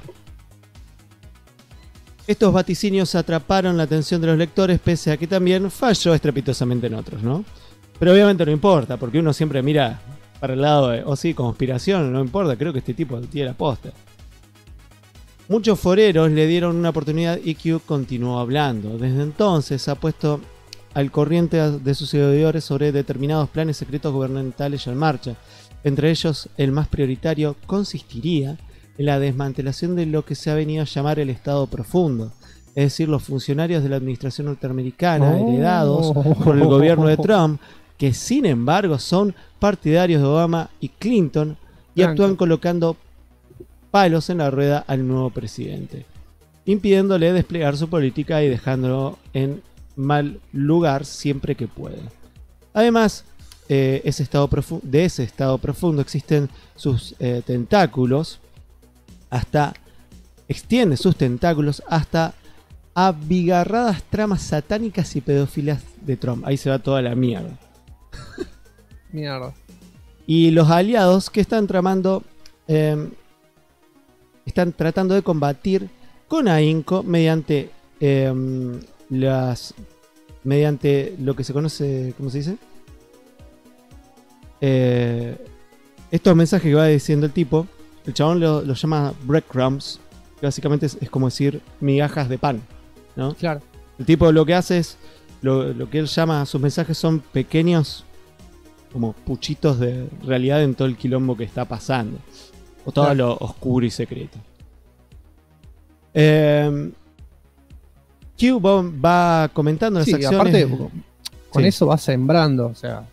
Estos vaticinios atraparon la atención de los lectores, pese a que también falló estrepitosamente en otros, ¿no? Pero obviamente no importa, porque uno siempre mira para el lado de, sí, conspiración, no importa, creo que este tipo tiene la posta. Muchos foreros le dieron una oportunidad y Q continuó hablando. Desde entonces ha puesto al corriente de sus seguidores sobre determinados planes secretos gubernamentales ya en marcha. Entre ellos, el más prioritario consistiría en la desmantelación de lo que se ha venido a llamar el Estado Profundo, es decir, los funcionarios de la administración norteamericana heredados por el gobierno de Trump, que sin embargo son partidarios de Obama y Clinton y actúan colocando palos en la rueda al nuevo presidente, impidiéndole desplegar su política y dejándolo en mal lugar siempre que puede. Además, de ese estado profundo existen sus tentáculos, extiende sus tentáculos hasta abigarradas tramas satánicas y pedófilas de Trump. Ahí se va toda la mierda. Y los aliados que están tramando, están tratando de combatir con ahínco mediante lo que se conoce, ¿cómo se dice? Estos mensajes que va diciendo el tipo, el chabón lo llama breadcrumbs, que básicamente es como decir migajas de pan, ¿no? Claro. El tipo lo que hace es, lo que él llama, sus mensajes son pequeños como puchitos de realidad en todo el quilombo que está pasando, o todo lo oscuro y secreto. Q va comentando las acciones. Aparte, con eso va sembrando, o sea,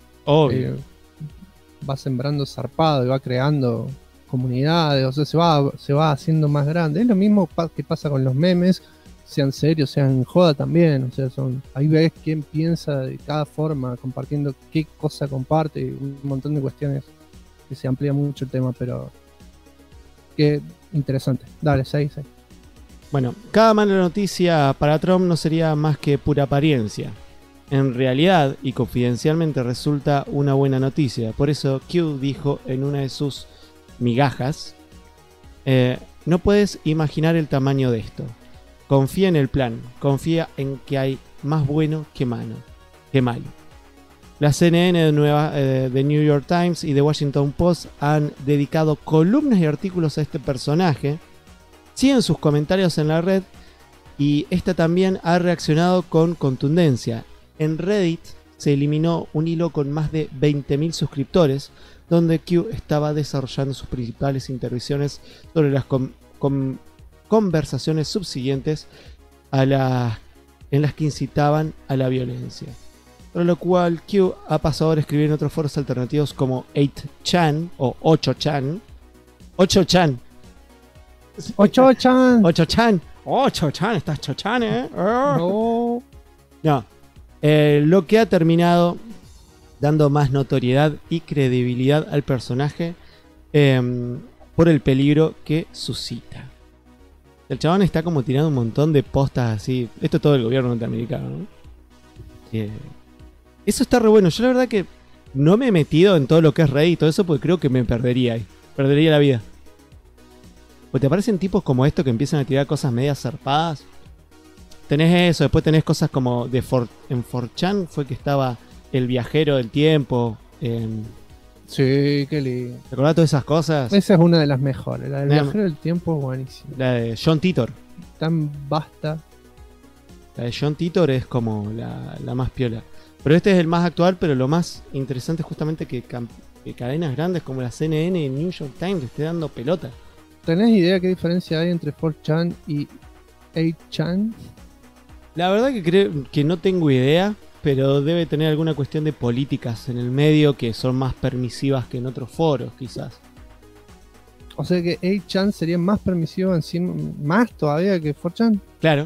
va sembrando zarpado y va creando comunidades, o sea, se va haciendo más grande. Es lo mismo que pasa con los memes, sean serios, sean joda también, o sea, ahí ves quién piensa de cada forma, compartiendo qué cosa comparte, un montón de cuestiones que se amplía mucho el tema, pero qué interesante. Dale, 6. Bueno, cada mala noticia para Trump no sería más que pura apariencia. En realidad, y confidencialmente, resulta una buena noticia. Por eso Q dijo en una de sus migajas: no puedes imaginar el tamaño de esto. Confía en el plan. Confía en que hay más bueno que malo. La CNN de New York Times y The Washington Post han dedicado columnas y artículos a este personaje. Siguen sus comentarios en la red y esta también ha reaccionado con contundencia. En Reddit se eliminó un hilo con más de 20.000 suscriptores, donde Q estaba desarrollando sus principales intervenciones sobre las conversaciones subsiguientes en las que incitaban a la violencia. Por lo cual Q ha pasado a escribir en otros foros alternativos como 8chan o 8chan. 8chan. 8chan, estás chochan, No. Lo que ha terminado dando más notoriedad y credibilidad al personaje por el peligro que suscita. El chabón está como tirando un montón de postas así. Esto es todo el gobierno norteamericano, ¿no? Eso está re bueno. Yo la verdad que no me he metido en todo lo que es Reddit y todo eso porque creo que me perdería ahí. Perdería la vida. Pues te aparecen tipos como esto que empiezan a tirar cosas medias zarpadas. Tenés eso, después tenés cosas como en 4chan fue que estaba el viajero del tiempo. Sí, qué lindo. ¿Te acordás de todas esas cosas? Esa es una de las mejores. La del viajero del tiempo es buenísima. La de John Titor. Tan basta. La de John Titor es como la más piola. Pero este es el más actual, pero lo más interesante es justamente que cadenas grandes como la CNN y New York Times le esté dando pelota. ¿Tenés idea qué diferencia hay entre 4chan y 8chan? La verdad que creo que no tengo idea, pero debe tener alguna cuestión de políticas en el medio que son más permisivas que en otros foros, quizás. O sea que 8chan sería más permisivo encima, más todavía que 4chan. Claro.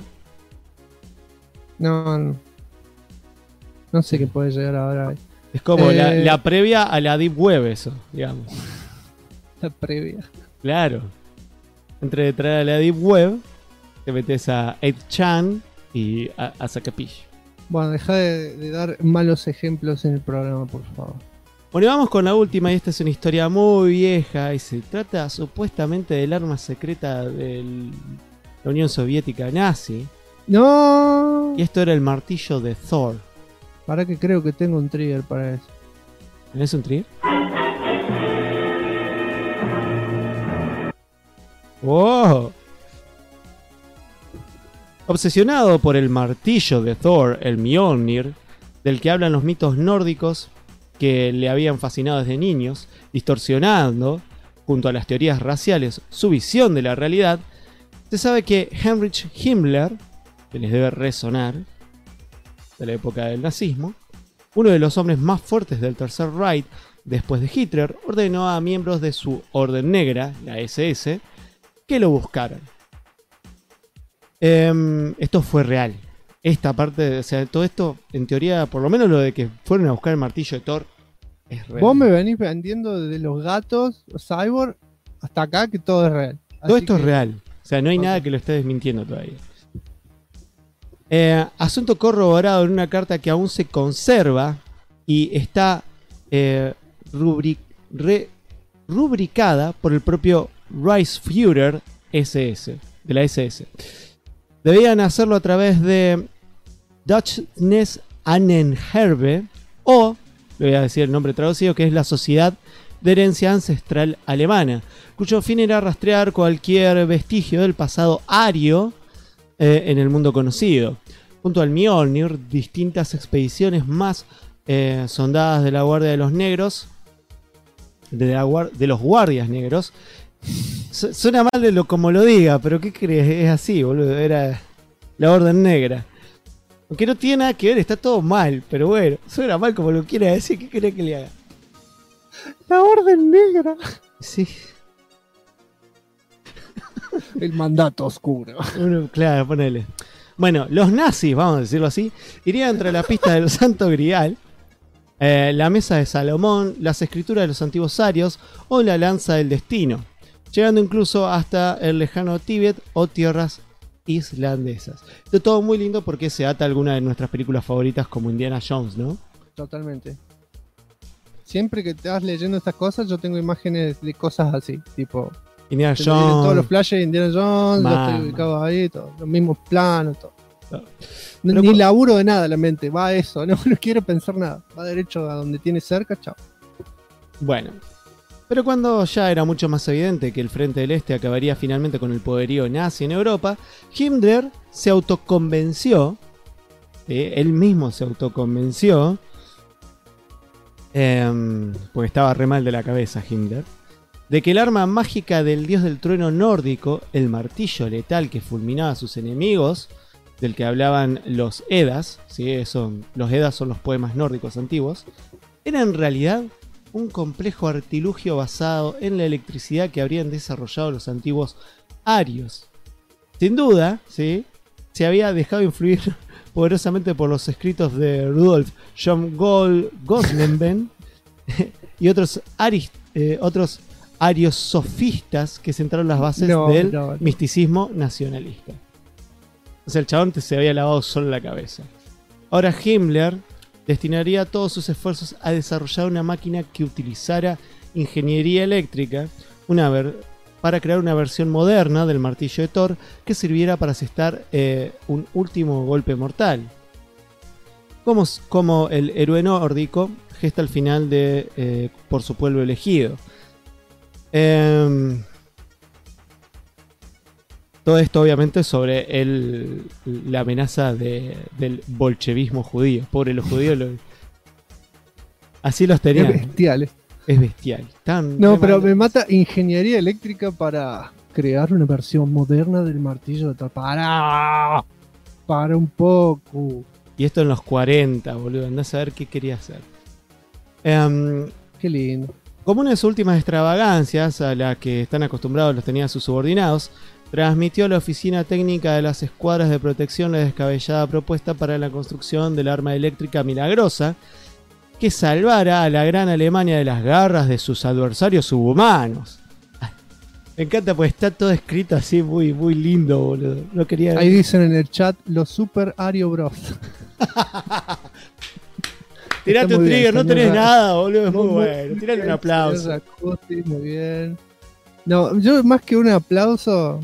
No sé qué puede llegar ahora. Es como la previa a la Deep Web, eso, digamos. La previa. Claro. Entre traer a la Deep Web, te metes a 8chan y a Sacapish. Bueno, deja de dar malos ejemplos en el programa, por favor. Bueno, y vamos con la última, y esta es una historia muy vieja, y se trata supuestamente del arma secreta de la Unión Soviética nazi. ¡No! Y esto era el martillo de Thor. Para que creo que tengo un trigger para eso. ¿Tenés un trigger? ¡Wow! Obsesionado por el martillo de Thor, el Mjolnir, del que hablan los mitos nórdicos que le habían fascinado desde niños, distorsionando, junto a las teorías raciales, su visión de la realidad, se sabe que Heinrich Himmler, que les debe resonar, de la época del nazismo, uno de los hombres más fuertes del Tercer Reich después de Hitler, ordenó a miembros de su Orden Negra, la SS, que lo buscaran. Esto fue real. Esta parte, o sea, todo esto, en teoría, por lo menos lo de que fueron a buscar el martillo de Thor, es real. Vos me venís vendiendo desde los gatos, Cyborg, hasta acá que todo es real. Todo esto es real. O sea, no hay nada que lo esté desmintiendo todavía. Asunto corroborado en una carta que aún se conserva y está rubricada por el propio Reichsführer SS, de la SS. Debían hacerlo a través de Deutsches Ahnenerbe, o, le voy a decir el nombre traducido, que es la Sociedad de Herencia Ancestral Alemana, cuyo fin era rastrear cualquier vestigio del pasado ario en el mundo conocido. Junto al Mjolnir, distintas expediciones más sondadas de la Guardia de los Negros, de los Guardias Negros. Suena mal como lo diga, pero ¿qué crees? Es así, boludo. Era la Orden Negra. Aunque no tiene nada que ver, está todo mal, pero bueno, suena mal como lo quiera decir. ¿Qué querés que le haga? La Orden Negra. Sí. El mandato oscuro. Claro, ponele. Bueno, los nazis, vamos a decirlo así, irían entre la pista del Santo Grial, la mesa de Salomón, las escrituras de los antiguos arios o la lanza del destino, llegando incluso hasta el lejano Tíbet o tierras islandesas. Esto es todo muy lindo porque se ata a alguna de nuestras películas favoritas como Indiana Jones, ¿no? Totalmente. Siempre que te vas leyendo estas cosas, yo tengo imágenes de cosas así, tipo Indiana Jones. Todos los flashes de Indiana Jones, los estoy ubicados ahí, todo, los mismos planos, todo. Ni laburo de nada la mente, va a eso, no quiero pensar nada, va derecho a donde tiene cerca, chao. Bueno, pero cuando ya era mucho más evidente que el Frente del Este acabaría finalmente con el poderío nazi en Europa, Himmler se autoconvenció, él mismo se autoconvenció, porque estaba re mal de la cabeza Himmler, de que el arma mágica del dios del trueno nórdico, el martillo letal que fulminaba a sus enemigos, del que hablaban los Eddas, ¿sí? Los Eddas son los poemas nórdicos antiguos, era en realidad un complejo artilugio basado en la electricidad que habrían desarrollado los antiguos arios. Sin duda, ¿sí?, se había dejado influir poderosamente por los escritos de Rudolf von Goslenben y otros ariosofistas que sentaron las bases del misticismo nacionalista. O sea, el chabón se había lavado solo la cabeza. Ahora Himmler destinaría todos sus esfuerzos a desarrollar una máquina que utilizara ingeniería eléctrica para crear una versión moderna del martillo de Thor que sirviera para asestar un último golpe mortal. Como el héroe nórdico gesta al final por su pueblo elegido. Todo esto obviamente sobre la amenaza del bolchevismo judío. Pobre los judíos. Así los tenían. Es bestial. Es bestial. No, pero me mata ingeniería eléctrica para crear una versión moderna del martillo de Thor. Para un poco. Y esto en los 40, boludo. Andás a ver qué quería hacer. Qué lindo. Como una de sus últimas extravagancias a la que están acostumbrados los tenían sus subordinados, transmitió a la oficina técnica de las escuadras de protección la descabellada propuesta para la construcción del arma eléctrica milagrosa que salvara a la gran Alemania de las garras de sus adversarios subhumanos. Me encanta porque está todo escrito así muy, muy lindo, boludo. No quería... Ahí dicen en el chat los Super Ario Bros. Tirate un trigger, no tenés nada, boludo. Es muy bueno. Tirate un aplauso. Muy bien. No, yo más que un aplauso.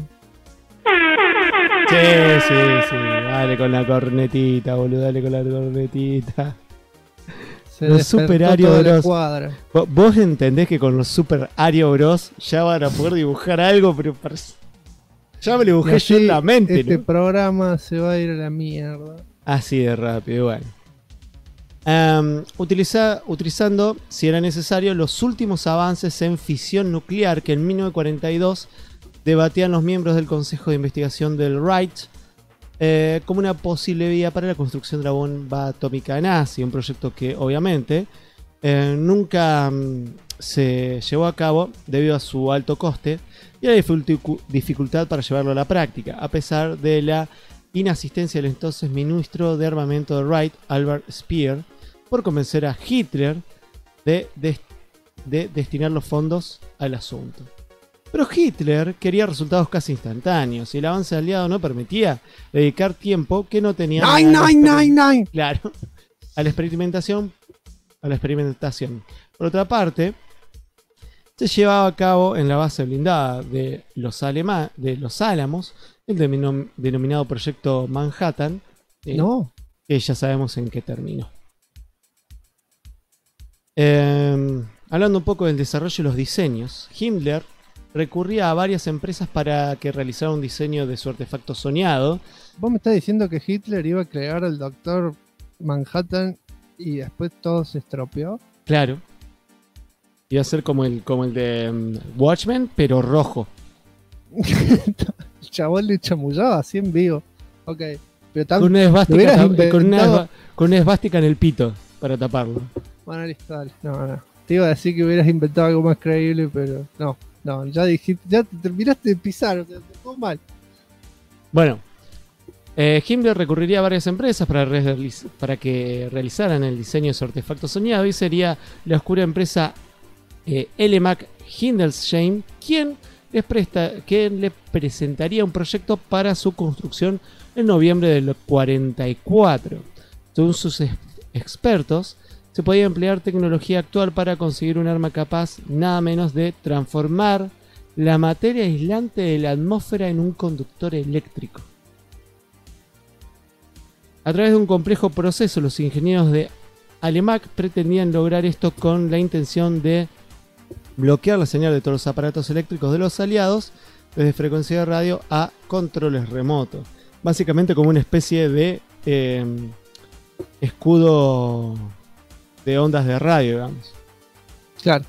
Sí. Dale con la cornetita, boludo. Dale con la cornetita. Los Super Ario Bros. Vos entendés que con los Super Ario Bros ya van a poder dibujar algo, pero ya me lo dibujé yo en la mente. Este ¿no? programa se va a ir a la mierda. Así de rápido, bueno. Utilizando, si era necesario, los últimos avances en fisión nuclear que en 1942 debatían los miembros del Consejo de Investigación del Reich como una posible vía para la construcción de la bomba atómica nazi, un proyecto que obviamente nunca se llevó a cabo debido a su alto coste y a la dificultad para llevarlo a la práctica, a pesar de la inasistencia del entonces ministro de armamento de Reich, Albert Speer, por convencer a Hitler de destinar los fondos al asunto. Pero Hitler quería resultados casi instantáneos y el avance aliado no permitía dedicar tiempo que no tenía claro, a la experimentación. Por otra parte, se llevaba a cabo en la base blindada de Los Álamos el denominado Proyecto Manhattan, que ya sabemos en qué terminó. Hablando un poco del desarrollo y los diseños, Himmler recurría a varias empresas para que realizaran un diseño de su artefacto soñado. ¿Vos me estás diciendo que Hitler iba a crear al Doctor Manhattan y después todo se estropeó? Claro. Iba a ser como el de Watchmen, pero rojo. El chabón le chamullaba así en vivo. Ok. Pero con una esvástica en el pito para taparlo. Bueno, listo, dale. No. Te iba a decir que hubieras inventado algo más creíble, pero no, ya dijiste, ya te terminaste de pisar, o sea, te fue mal. Bueno, Himmler recurriría a varias empresas para que realizaran el diseño de su artefacto soñado y sería la oscura empresa Elemac Hildesheim quien le presentaría un proyecto para su construcción en noviembre del 44. Según sus expertos, se podía emplear tecnología actual para conseguir un arma capaz nada menos de transformar la materia aislante de la atmósfera en un conductor eléctrico. A través de un complejo proceso, los ingenieros de Elemac pretendían lograr esto con la intención de bloquear la señal de todos los aparatos eléctricos de los aliados desde frecuencia de radio a controles remotos. Básicamente como una especie de escudo de ondas de radio, digamos. Claro.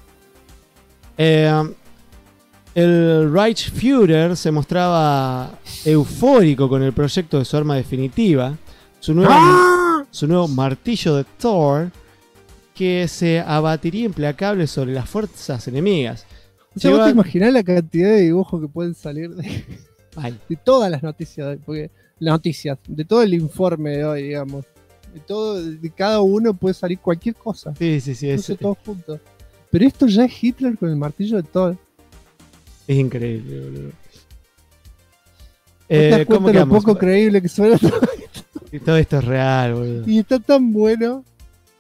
El Reichsführer se mostraba eufórico con el proyecto de su arma definitiva, su nuevo martillo de Thor, que se abatiría implacable sobre las fuerzas enemigas. O sea, ¿vos te imaginás la cantidad de dibujos que pueden salir de todas las noticias? Porque las noticias, de todo el informe de hoy, digamos. De cada uno puede salir cualquier cosa. Sí. Todos juntos. Pero esto ya es Hitler con el martillo de Thor. Es increíble, boludo. ¿Te das cuenta lo poco creíble que suena todo esto? Y todo esto es real, boludo. Y está tan bueno.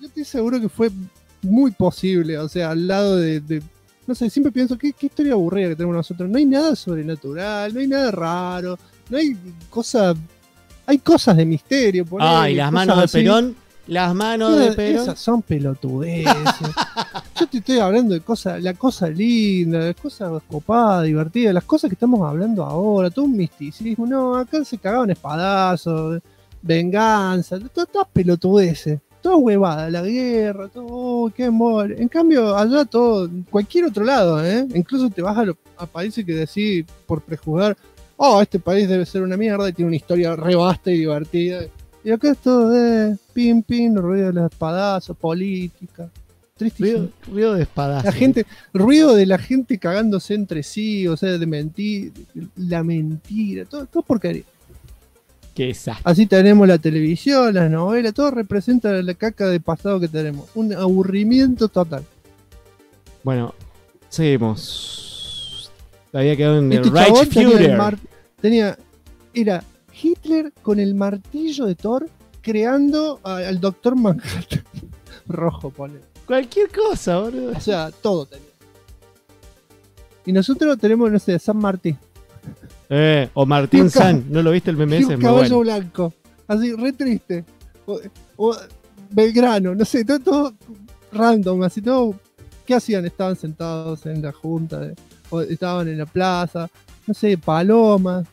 Yo estoy seguro que fue muy posible, o sea, al lado no sé, siempre pienso, ¿qué historia aburrida que tenemos nosotros? No hay nada sobrenatural, no hay nada raro, no hay cosas... Hay cosas de misterio. Y las manos de Perón. Las manos de Perón. Esas son pelotudeces. Yo te estoy hablando de cosas, la cosa linda, de cosas copadas, divertidas, las cosas que estamos hablando ahora, todo un misticismo. No, acá se cagaban espadazos, venganza, todas pelotudeces, toda huevada, la guerra, todo, qué mole. En cambio, allá todo, cualquier otro lado, incluso te vas a países que decís por prejuzgar, este país debe ser una mierda y tiene una historia re vasta y divertida. Y acá es todo de pim, ruido de los espadazos, política. Triste. Ruido de espadazos. Ruido de la gente cagándose entre sí, o sea, de mentir, la mentira, todo porquería. Qué desastre. Así tenemos la televisión, las novelas, todo representa la caca de pasado que tenemos. Un aburrimiento total. Bueno, seguimos. Había quedado en el Reichsführer. Era Hitler con el martillo de Thor creando al Doctor Manhattan. Rojo, pone. Cualquier cosa, boludo. O sea, todo tenía. Y nosotros tenemos, no sé, San Martín. O Martín San. ¿No lo viste el meme ese? Un caballo blanco. Así, re triste. O Belgrano, no sé, todo random, así todo. ¿Qué hacían? Estaban sentados en la junta o estaban en la plaza, no sé, palomas.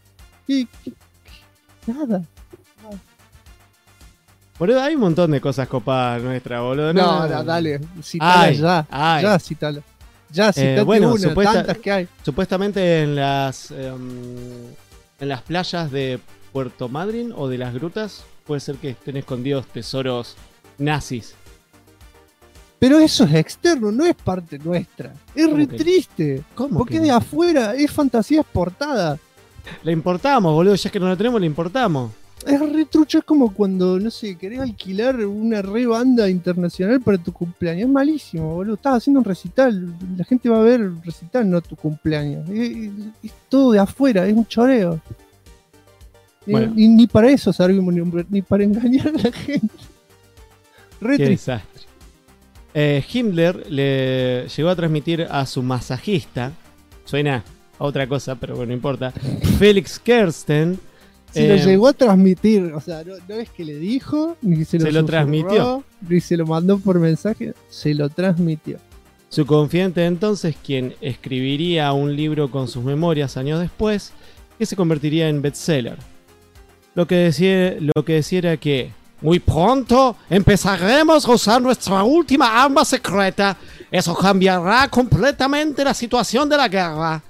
Nada. Boludo, hay un montón de cosas copadas nuestras, boludo. No, dale, citala ya. Ya citala. Ya citate bueno, tantas que hay. Supuestamente en las playas de Puerto Madryn o de las grutas, puede ser que estén escondidos tesoros nazis. Pero eso es externo, no es parte nuestra. Es re triste. ¿Cómo? Porque es de afuera, es fantasía exportada. La importamos, boludo, ya es que no la tenemos, la importamos. Es re trucho, es como cuando, no sé, querés alquilar una re banda internacional para tu cumpleaños. Es malísimo, boludo. Estás haciendo un recital, la gente va a ver el recital, no tu cumpleaños. Es todo de afuera, es un choreo. Bueno. Y ni para eso servimos, ni para engañar a la gente. Re Qué triste. desastre. Himmler le llegó a transmitir a su masajista, suena a otra cosa, pero bueno, no importa, Felix Kersten. Si lo llegó a transmitir, o sea, no es que le dijo, ni se lo transmitió, ni se lo mandó por mensaje, se lo transmitió. Su confidente entonces, quien escribiría un libro con sus memorias años después, que se convertiría en bestseller. Lo que decía era que muy pronto empezaremos a usar nuestra última arma secreta. Eso cambiará completamente la situación de la guerra.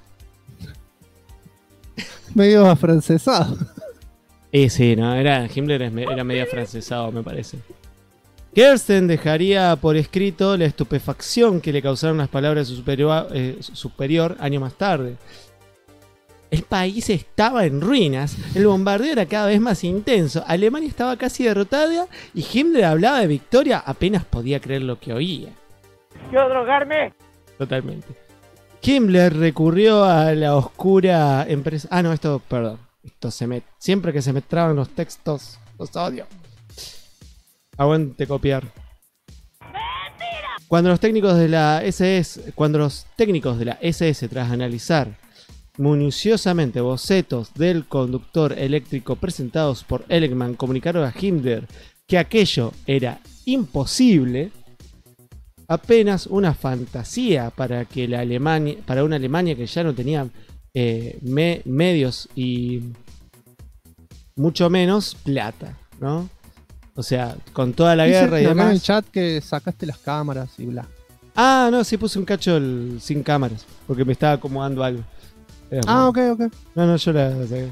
Medio afrancesado. Sí, no, Himmler era medio afrancesado, me parece. Kersten dejaría por escrito la estupefacción que le causaron las palabras de su superior años más tarde. El país estaba en ruinas, el bombardeo era cada vez más intenso, Alemania estaba casi derrotada y Himmler hablaba de victoria, apenas podía creer lo que oía. ¿Quiero drogarme? Totalmente. Himmler recurrió a la oscura empresa... Siempre que se me traban los textos, los odio. Aguante copiar. Cuando los técnicos de la SS, tras analizar minuciosamente bocetos del conductor eléctrico presentados por Eggman, comunicaron a Himmler que aquello era imposible, apenas una fantasía para una Alemania que ya no tenía medios y mucho menos plata, ¿no? O sea, con toda la guerra y demás. En el chat que sacaste las cámaras y bla. Ah, no, sí puse un cacho sin cámaras, porque me estaba acomodando algo. Ok. No, yo la saqué.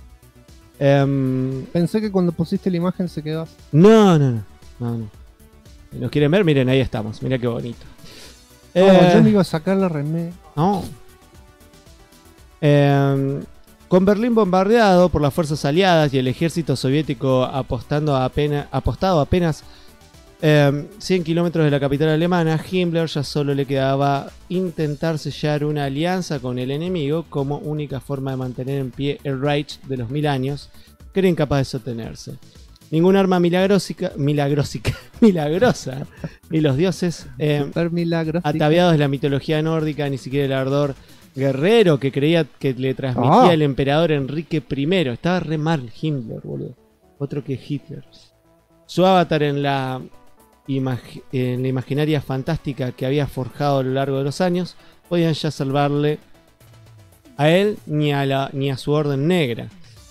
Pensé que cuando pusiste la imagen se quedó así. No. ¿Nos quieren ver? Miren, ahí estamos. Mira qué bonito. Yo me iba a sacar la remera. No. Con Berlín bombardeado por las fuerzas aliadas y el ejército soviético apostado apenas 100 kilómetros de la capital alemana, Himmler ya solo le quedaba intentar sellar una alianza con el enemigo como única forma de mantener en pie el Reich de los 1000 años, que era incapaz de sostenerse. ningún arma milagrosa, y los dioses ataviados de la mitología nórdica, ni siquiera el ardor guerrero que creía que le transmitía el emperador Enrique I. Estaba re mal Himmler, boludo. Otro que Hitler. Su avatar en la imaginaria fantástica que había forjado a lo largo de los años, podían ya salvarle a él ni a su orden negra.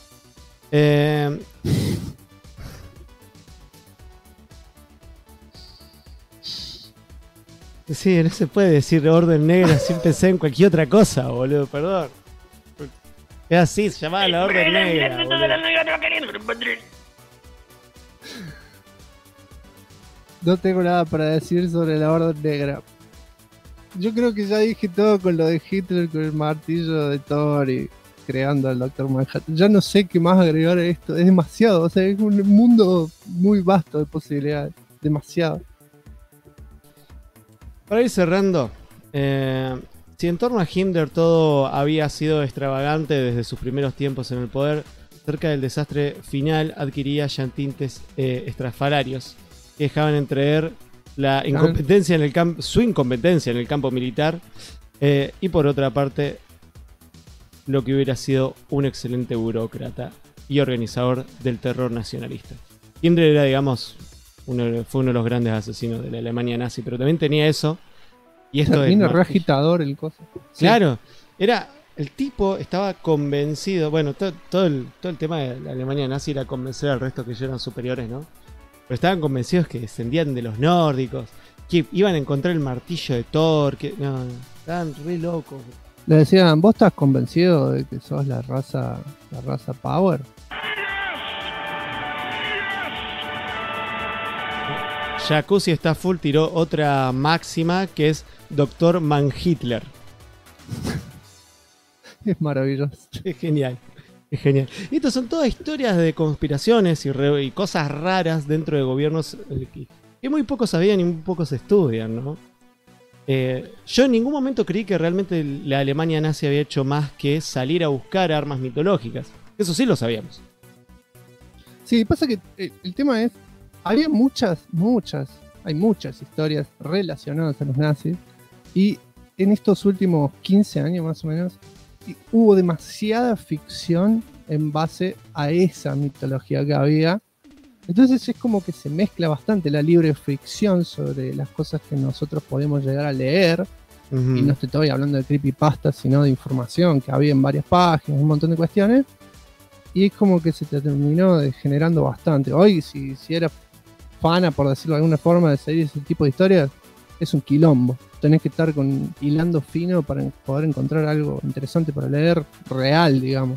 Sí, no se puede decir orden negra sin pensar en cualquier otra cosa, boludo, perdón. Es así, se llamaba la orden negra, boludo. No tengo nada para decir sobre la orden negra. Yo creo que ya dije todo con lo de Hitler, con el martillo de Thor y creando al Dr. Manhattan. Ya no sé qué más agregar a esto. Es demasiado, o sea, es un mundo muy vasto de posibilidades. Demasiado. Para ir cerrando, si en torno a Himmler todo había sido extravagante desde sus primeros tiempos en el poder, cerca del desastre final adquiría ya tintes estrafalarios que dejaban entrever la incompetencia en el su incompetencia en el campo militar y por otra parte lo que hubiera sido un excelente burócrata y organizador del terror nacionalista. Himmler era, digamos, fue uno de los grandes asesinos de la Alemania nazi, pero también tenía eso. Y esto es re agitador el coso. Claro, el tipo estaba convencido. Bueno, todo el tema de la Alemania nazi era convencer al resto que ellos eran superiores, ¿no? Pero estaban convencidos que descendían de los nórdicos, que iban a encontrar el martillo de Thor, que no, estaban re locos. Le decían, ¿vos estás convencido de que sos la raza Power? Jacuzzi está full tiró otra máxima que es Dr. Manhitler. Es maravilloso. Es genial. Es genial. Y estas son todas historias de conspiraciones y cosas raras dentro de gobiernos que muy pocos sabían y muy pocos estudian, ¿no? Yo en ningún momento creí que realmente la Alemania nazi había hecho más que salir a buscar armas mitológicas. Eso sí lo sabíamos. Sí, pasa que el tema es, había hay muchas historias relacionadas a los nazis y en estos últimos 15 años más o menos hubo demasiada ficción en base a esa mitología que había. Entonces es como que se mezcla bastante la libre ficción sobre las cosas que nosotros podemos llegar a leer. Y no estoy hablando de creepypasta, sino de información que había en varias páginas, un montón de cuestiones. Y es como que se te terminó degenerando bastante. Hoy, si eras fana, por decirlo de alguna forma, de seguir ese tipo de historias, es un quilombo. Tenés que estar hilando fino para poder encontrar algo interesante para leer, real, digamos.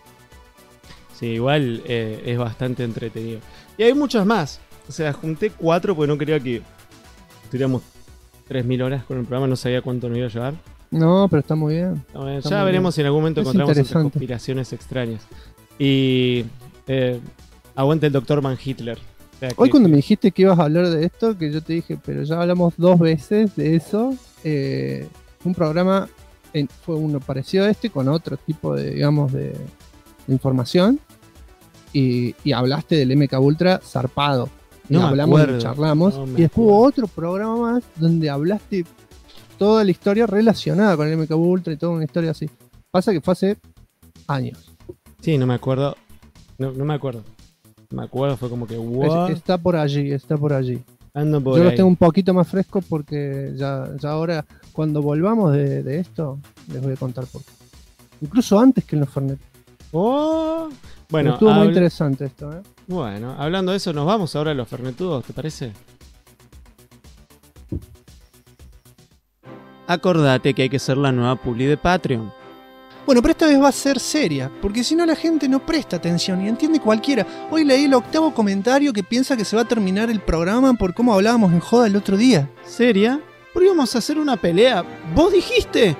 Sí, igual es bastante entretenido. Y hay muchas más. O sea, junté 4 porque no quería que tuviéramos 3.000 horas con el programa. No sabía cuánto nos iba a llevar. No, pero está muy bien. Ya veremos si en algún momento encontramos esas conspiraciones extrañas. Y aguante el Dr. Manhitler. O sea, hoy cuando me dijiste que ibas a hablar de esto, que yo te dije, pero ya hablamos 2 veces de eso. Un programa fue uno parecido a este con otro tipo de, digamos, de información. Y hablaste del MK Ultra zarpado. No hablamos y charlamos. Y después hubo otro programa más donde hablaste toda la historia relacionada con el MK Ultra y toda una historia así. Pasa que fue hace años. Sí, no me acuerdo. No me acuerdo. Me acuerdo, fue como que wow. Está por allí. Ando por Yo ahí. los tengo un poquito más frescos porque ya ahora, cuando volvamos de esto, les voy a contar por qué. Incluso antes que en los Fernet. Oh. Bueno, estuvo muy interesante esto, ¿eh? Bueno, hablando de eso, nos vamos ahora a los fernetudos, ¿te parece? Acordate que hay que ser la nueva publi de Patreon. Bueno, pero esta vez va a ser seria, porque si no la gente no presta atención y entiende cualquiera. Hoy leí el 8º comentario que piensa que se va a terminar el programa por cómo hablábamos en joda el otro día. ¿Seria? ¿Por qué íbamos a hacer una pelea? ¿Vos dijiste?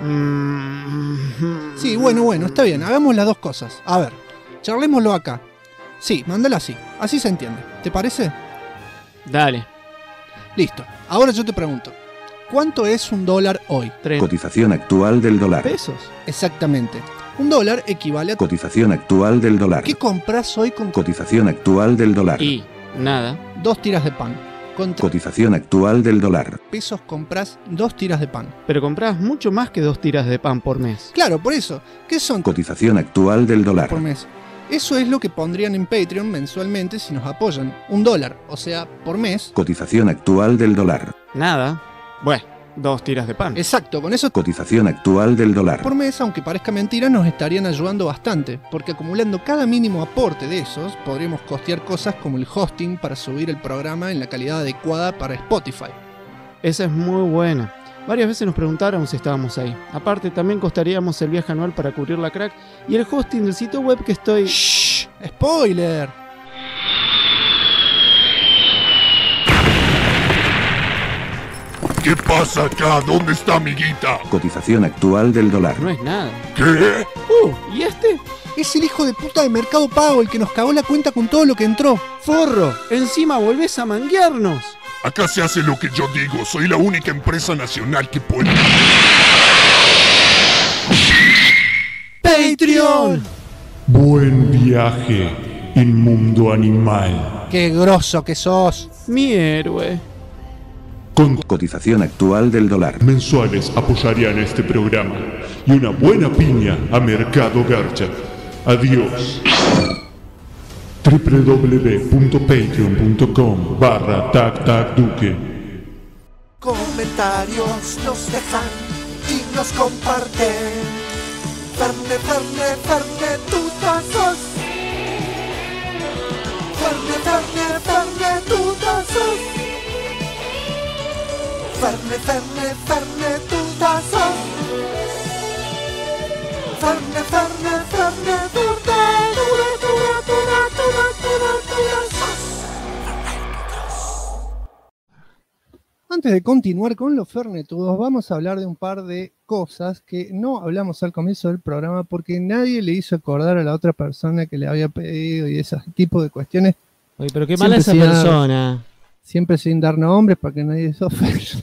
Sí, bueno, está bien, hagamos las dos cosas. A ver, charlémoslo acá. Sí, mándala así, así se entiende. ¿Te parece? Dale. Listo, ahora yo te pregunto. ¿Cuánto es $1 hoy? 3 Cotización actual del dólar. pesos. Exactamente. Un dólar equivale a... Cotización actual del dólar. ¿Qué compras hoy con... Cotización actual del dólar. Y nada. 2 tiras de pan. Con Cotización actual del dólar. pesos compras 2 tiras de pan. Pero compras mucho más que 2 tiras de pan por mes. Claro, por eso. ¿Qué son Cotización actual del dólar. por mes? Eso es lo que pondrían en Patreon mensualmente si nos apoyan. $1, o sea, por mes. Cotización actual del dólar. Nada. Bueno, 2 tiras de pan. Exacto, con eso Cotización actual del dólar. por mes, aunque parezca mentira, nos estarían ayudando bastante, porque acumulando cada mínimo aporte de esos, podríamos costear cosas como el hosting para subir el programa en la calidad adecuada para Spotify. Esa es muy buena. Varias veces nos preguntaron si estábamos ahí. Aparte, también costaríamos el viaje anual para cubrir la crack y el hosting del sitio web que estoy... ¡Shh! ¡Spoiler! ¿Qué pasa acá? ¿Dónde está mi guita? Cotización actual del dólar. No es nada. ¿Qué? ¿Y este? Es el hijo de puta de Mercado Pago el que nos cagó la cuenta con todo lo que entró. ¡Forro! ¡Encima volvés a manguearnos! Acá se hace lo que yo digo. Soy la única empresa nacional que puede... ¡Patreon! Buen viaje, inmundo animal. ¡Qué grosso que sos! Mi héroe. Con Cotización actual del dólar. mensuales apoyarían este programa y una buena piña a Mercado Garcha. Adiós. www.patreon.com/tactacduque. Comentarios nos dejan y nos comparten. Ferne, Ferne, Ferne, tutazos. Ferne, Ferne, Ferne, tutazos. Ferne, Ferne, Ferne, tutazos. Ferne, Ferne, Ferne, Antes de continuar con los fernetudos, vamos a hablar de un par de cosas que no hablamos al comienzo del programa porque nadie le hizo acordar a la otra persona que le había pedido y ese tipo de cuestiones. Oye, pero qué mala esa persona. Siempre sin dar nombres para que nadie se ofenda.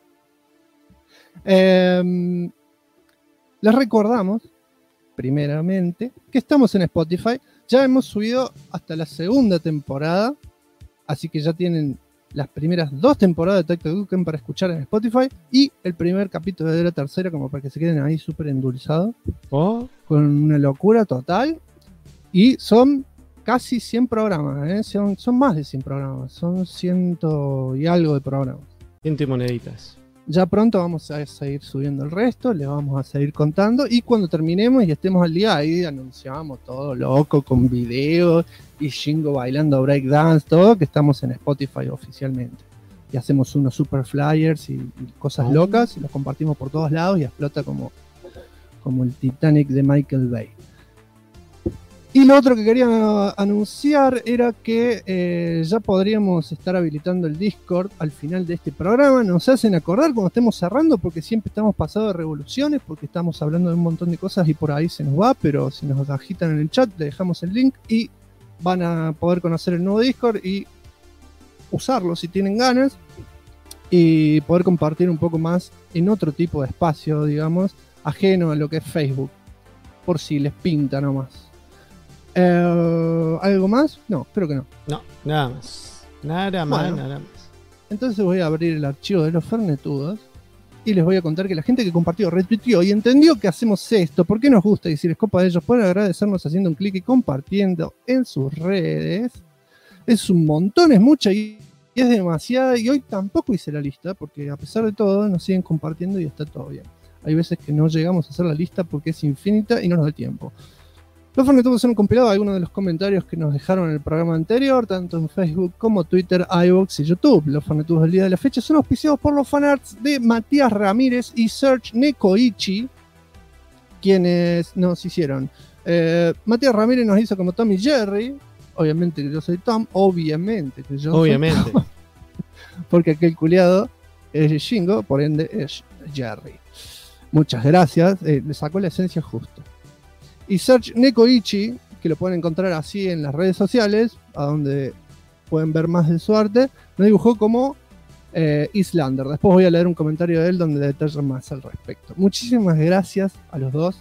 Les recordamos, primeramente, que estamos en Spotify. Ya hemos subido hasta la segunda temporada, así que ya tienen las primeras 2 temporadas de Tactacduque para escuchar en Spotify y el primer capítulo de la tercera, como para que se queden ahí súper endulzados, con una locura total. Y son casi 100 programas, ¿eh? Son más de 100 programas, son 100 y algo de programas. 100 y moneditas. Ya pronto vamos a seguir subiendo el resto, les vamos a seguir contando y cuando terminemos y estemos al día, ahí anunciamos todo loco con videos y Shingo bailando breakdance, todo, que estamos en Spotify oficialmente. Y hacemos unos super flyers y cosas locas y los compartimos por todos lados y explota como el Titanic de Michael Bay. Y lo otro que quería anunciar era que ya podríamos estar habilitando el Discord al final de este programa. Nos hacen acordar cuando estemos cerrando porque siempre estamos pasados de revoluciones, porque estamos hablando de un montón de cosas y por ahí se nos va, pero si nos agitan en el chat le dejamos el link y van a poder conocer el nuevo Discord y usarlo si tienen ganas y poder compartir un poco más en otro tipo de espacio, digamos, ajeno a lo que es Facebook, por si les pinta nomás. ¿Algo más? No, creo que no. No, nada más. Nada más. Entonces voy a abrir el archivo de los fernetudos y les voy a contar que la gente que compartió, retuiteó y entendió que hacemos esto, por qué nos gusta y si les copa de ellos, pueden agradecernos haciendo un clic y compartiendo en sus redes. Es un montón, es mucha y es demasiada. Y hoy tampoco hice la lista porque a pesar de todo nos siguen compartiendo y está todo bien. Hay veces que no llegamos a hacer la lista porque es infinita y no nos da tiempo. Los fernetudos son un compilado de algunos de los comentarios que nos dejaron en el programa anterior, tanto en Facebook como Twitter, iVoox y YouTube. Los fernetudos del día de la fecha son auspiciados por los fanarts de Matías Ramírez y Serge Nekoichi, quienes nos hicieron. Matías Ramírez nos hizo como Tom y Jerry, obviamente que yo soy Tom, obviamente que yo soy Tom, porque aquel culiado es Shingo, por ende es Jerry. Muchas gracias, le sacó la esencia justa. Y Serge Nekoichi, que lo pueden encontrar así en las redes sociales, a donde pueden ver más de su arte, nos dibujó como Islander. Después voy a leer un comentario de él donde detalla más al respecto. Muchísimas gracias a los dos,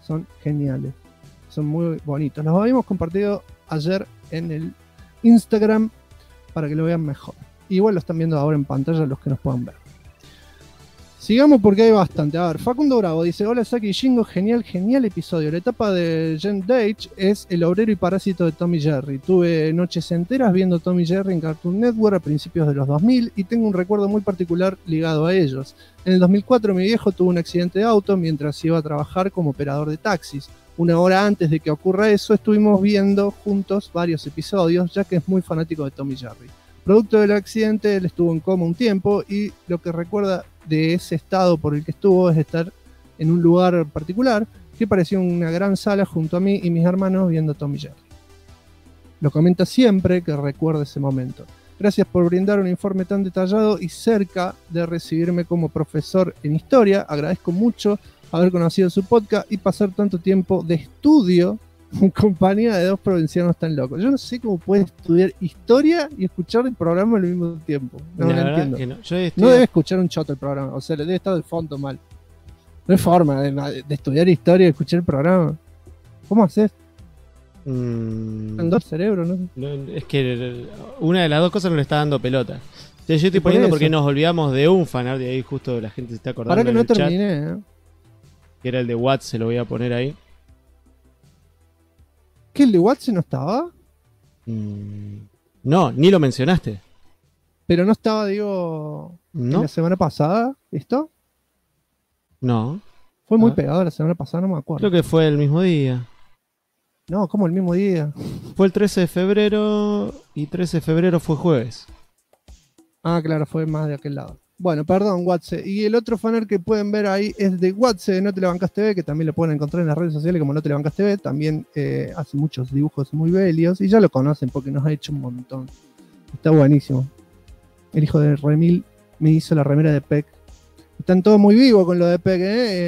son geniales. Son muy bonitos. Los habíamos compartido ayer en el Instagram para que lo vean mejor. Igual lo están viendo ahora en pantalla los que nos puedan ver. Sigamos porque hay bastante. A ver, Facundo Bravo dice: hola Saki y Shingo, genial episodio. La etapa de Jen Deitch es el obrero y parásito de Tom y Jerry. Tuve noches enteras viendo Tom y Jerry en Cartoon Network a principios de los 2000 y tengo un recuerdo muy particular ligado a ellos. En el 2004 mi viejo tuvo un accidente de auto mientras iba a trabajar como operador de taxis. Una hora antes de que ocurra eso estuvimos viendo juntos varios episodios, ya que es muy fanático de Tom y Jerry. Producto del accidente, él estuvo en coma un tiempo y lo que recuerda de ese estado por el que estuvo es estar en un lugar particular que parecía una gran sala junto a mí y mis hermanos viendo Tom y Jerry. Lo comenta siempre que recuerda ese momento. Gracias por brindar un informe tan detallado y cerca de recibirme como profesor en historia. Agradezco mucho haber conocido su podcast y pasar tanto tiempo de estudio en compañía de dos provincianos tan locos. Yo no sé cómo puedes estudiar historia y escuchar el programa al mismo tiempo. No lo entiendo. Que no debe escuchar un choto el programa. O sea, le debe estar de fondo mal. No hay forma de estudiar historia y escuchar el programa. ¿Cómo haces? En dos cerebros, ¿no? Es que una de las dos cosas no le está dando pelota. Yo estoy poniendo porque nos olvidamos de un fanart de ahí, justo la gente se está acordando. Para que no terminé, que era el de Watts, se lo voy a poner ahí. ¿Que el de Watts no estaba? No, ni lo mencionaste. Pero no estaba, digo, ¿no? ¿En la semana pasada? ¿Esto? No. Fue muy pegado la semana pasada, no me acuerdo. Creo que fue el mismo día. No, ¿cómo el mismo día? Fue el 13 de febrero y 13 de febrero fue jueves. Ah, claro, fue más de aquel lado. Bueno, perdón, Watse. Y el otro fanart que pueden ver ahí es de Watse de No Te La Bancas TV, que también lo pueden encontrar en las redes sociales como No Te La Bancas TV. También hace muchos dibujos muy belios y ya lo conocen porque nos ha hecho un montón. Está buenísimo. El hijo de Remil me hizo la remera de Peck. Están todos muy vivos con lo de Peck,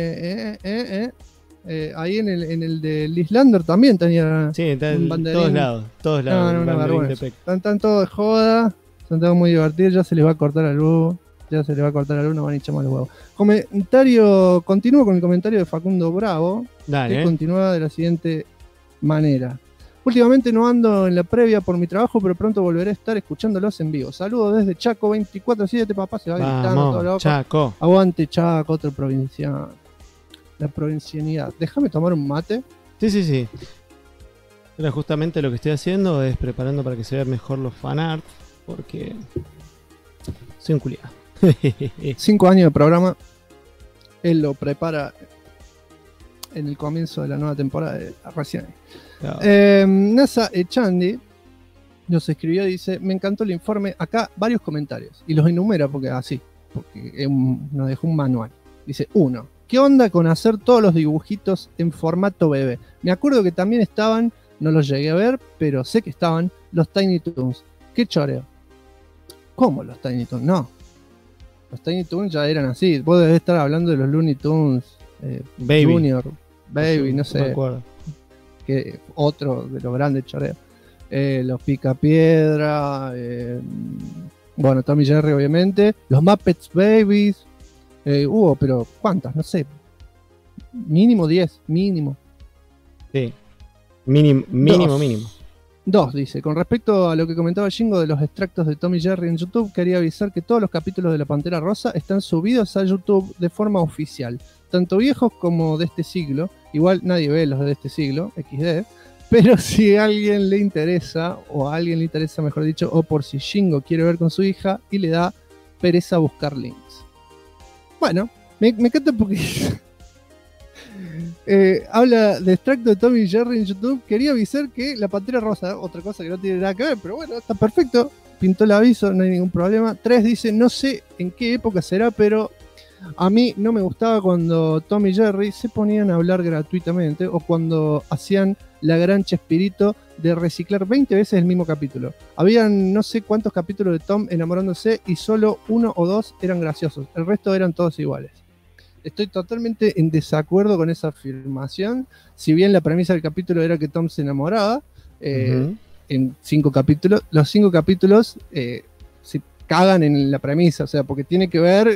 ahí en el de Lislander también tenía un banderín. Todos lados. No, una vergüenza. Están todos de joda, están todos muy divertidos, ya se les va a cortar la luz. No van a echar más los huevos. Continúo con el comentario de Facundo Bravo. Dale. Que continúa de la siguiente manera. Últimamente no ando en la previa por mi trabajo, pero pronto volveré a estar escuchándolos en vivo. Saludos desde Chaco 24/7, papá se va gritando todo loco. Chaco. Aguante Chaco, otra provincia. La provincianidad. Déjame tomar un mate. Sí. Ahora justamente lo que estoy haciendo es preparando para que se vean mejor los fanart, porque soy un culiado. 5 años de programa. Él lo prepara en el comienzo de la nueva temporada de recién. Claro. Nasa Echandi nos escribió y dice: me encantó el informe. Acá varios comentarios. Y los enumera porque nos dejó un manual. Dice: 1. ¿Qué onda con hacer todos los dibujitos en formato bebé? Me acuerdo que también estaban, no los llegué a ver, pero sé que estaban, los Tiny Toons. ¡Qué choreo! ¿Cómo los Tiny Toons? No. Los Tiny Toons ya eran así. Vos debés estar hablando de los Looney Tunes Junior, Baby, no sé. Me acuerdo. Que otro de los grandes choreos. Los Picapiedra. Bueno, Tom y Jerry, obviamente. Los Muppets Babies. Pero ¿cuántas? No sé. Mínimo 10. Mínimo. Sí. Mínimo. 2, dice: con respecto a lo que comentaba Shingo de los extractos de Tom y Jerry en YouTube, quería avisar que todos los capítulos de La Pantera Rosa están subidos a YouTube de forma oficial, tanto viejos como de este siglo. Igual nadie ve los de este siglo, XD, pero si a alguien le interesa, o a alguien le interesa mejor dicho, o por si Shingo quiere ver con su hija y le da pereza buscar links. Bueno, me encanta porque habla de extracto de Tom y Jerry en YouTube. Quería avisar que La Pantera Rosa, otra cosa que no tiene nada que ver, pero bueno, está perfecto. Pintó el aviso, no hay ningún problema. 3 dice: no sé en qué época será, pero a mí no me gustaba cuando Tom y Jerry se ponían a hablar gratuitamente o cuando hacían la gran Chespirito de reciclar 20 veces el mismo capítulo. Habían no sé cuántos capítulos de Tom enamorándose y solo 1 o 2 eran graciosos. El resto eran todos iguales. Estoy totalmente en desacuerdo con esa afirmación. Si bien la premisa del capítulo era que Tom se enamoraba, en 5 capítulos, los 5 capítulos se cagan en la premisa, o sea, porque tiene que ver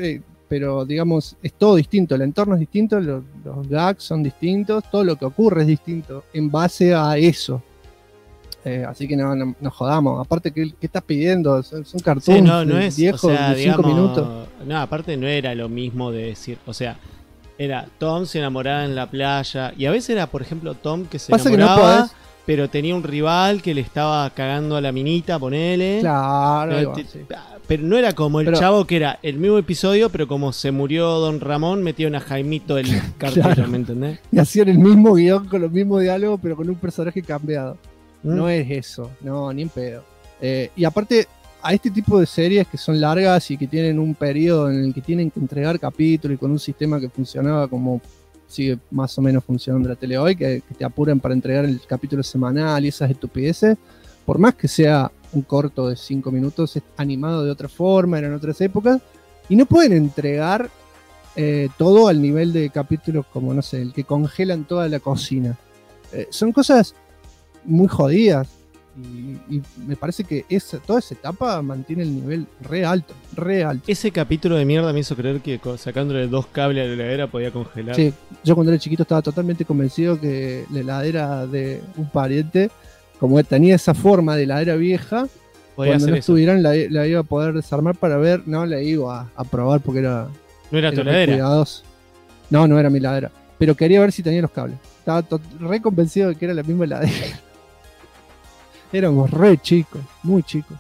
pero digamos, es todo distinto, el entorno es distinto, los gags son distintos, todo lo que ocurre es distinto en base a eso. Así que no jodamos. Aparte, ¿qué estás pidiendo? Son cartoons Sí, no es, viejos o sea, de 5 digamos, minutos. No, aparte no era lo mismo de decir, o sea, era Tom se enamoraba en la playa, y a veces era, por ejemplo, Tom que se Pasa que no enamoraba, podés- pero tenía un rival que le estaba cagando a la minita, ponele. Claro, ahí Pero, va, sí. pero no era como el Pero- chavo que era el mismo episodio, pero como se murió Don Ramón, metieron a Jaimito el cartero, Claro. ¿me entendés? Y hacían el mismo guión con los mismos diálogos, pero con un personaje cambiado. ¿Mm? No es eso, no, ni en pedo. Y aparte, a este tipo de series que son largas y que tienen un periodo en el que tienen que entregar capítulos y con un sistema que funcionaba como sigue más o menos funcionando la tele hoy, que te apuran para entregar el capítulo semanal y esas estupideces, por más que sea un corto de 5 minutos, es animado de otra forma, eran otras épocas, y no pueden entregar todo al nivel de capítulos como, no sé, el que congelan toda la cocina. Son cosas muy jodidas y me parece que toda esa etapa mantiene el nivel re alto, re alto. Ese capítulo de mierda me hizo creer que sacándole 2 cables a la heladera podía congelar. Sí, yo cuando era chiquito estaba totalmente convencido que la heladera de un pariente, como tenía esa forma de heladera vieja, Podía cuando hacer no eso. estuvieran la iba a poder desarmar para ver, no la iba a probar porque era... No era tu re heladera. cuidadoso. No era mi heladera, pero quería ver si tenía los cables. Estaba re convencido de que era la misma heladera. Éramos re chicos, muy chicos.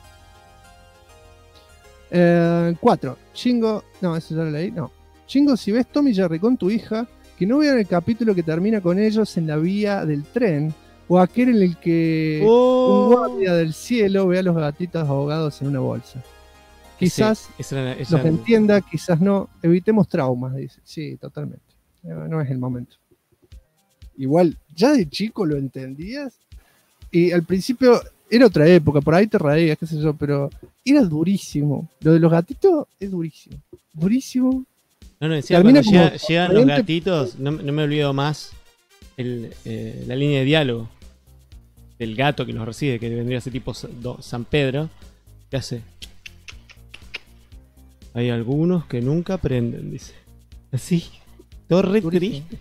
4. Chingo. No, eso ya lo leí. No. Chingo, si ves Tom y Jerry con tu hija, que no vean el capítulo que termina con ellos en la vía del tren. O aquel en el que un guardia del cielo ve a los gatitos ahogados en una bolsa. Quizás los entienda, quizás no. Evitemos traumas, dice. Sí, totalmente. No es el momento. Igual, ya de chico lo entendías. Y al principio era otra época, por ahí te reías, qué sé yo, pero era durísimo. Lo de los gatitos es durísimo. Durísimo. No, decía, Termina cuando como llegan los corriente. gatitos, no me olvido más la línea de diálogo del gato que los recibe, que vendría a ser tipo San Pedro, que hace... Hay algunos que nunca aprenden, dice. Así, todo re triste.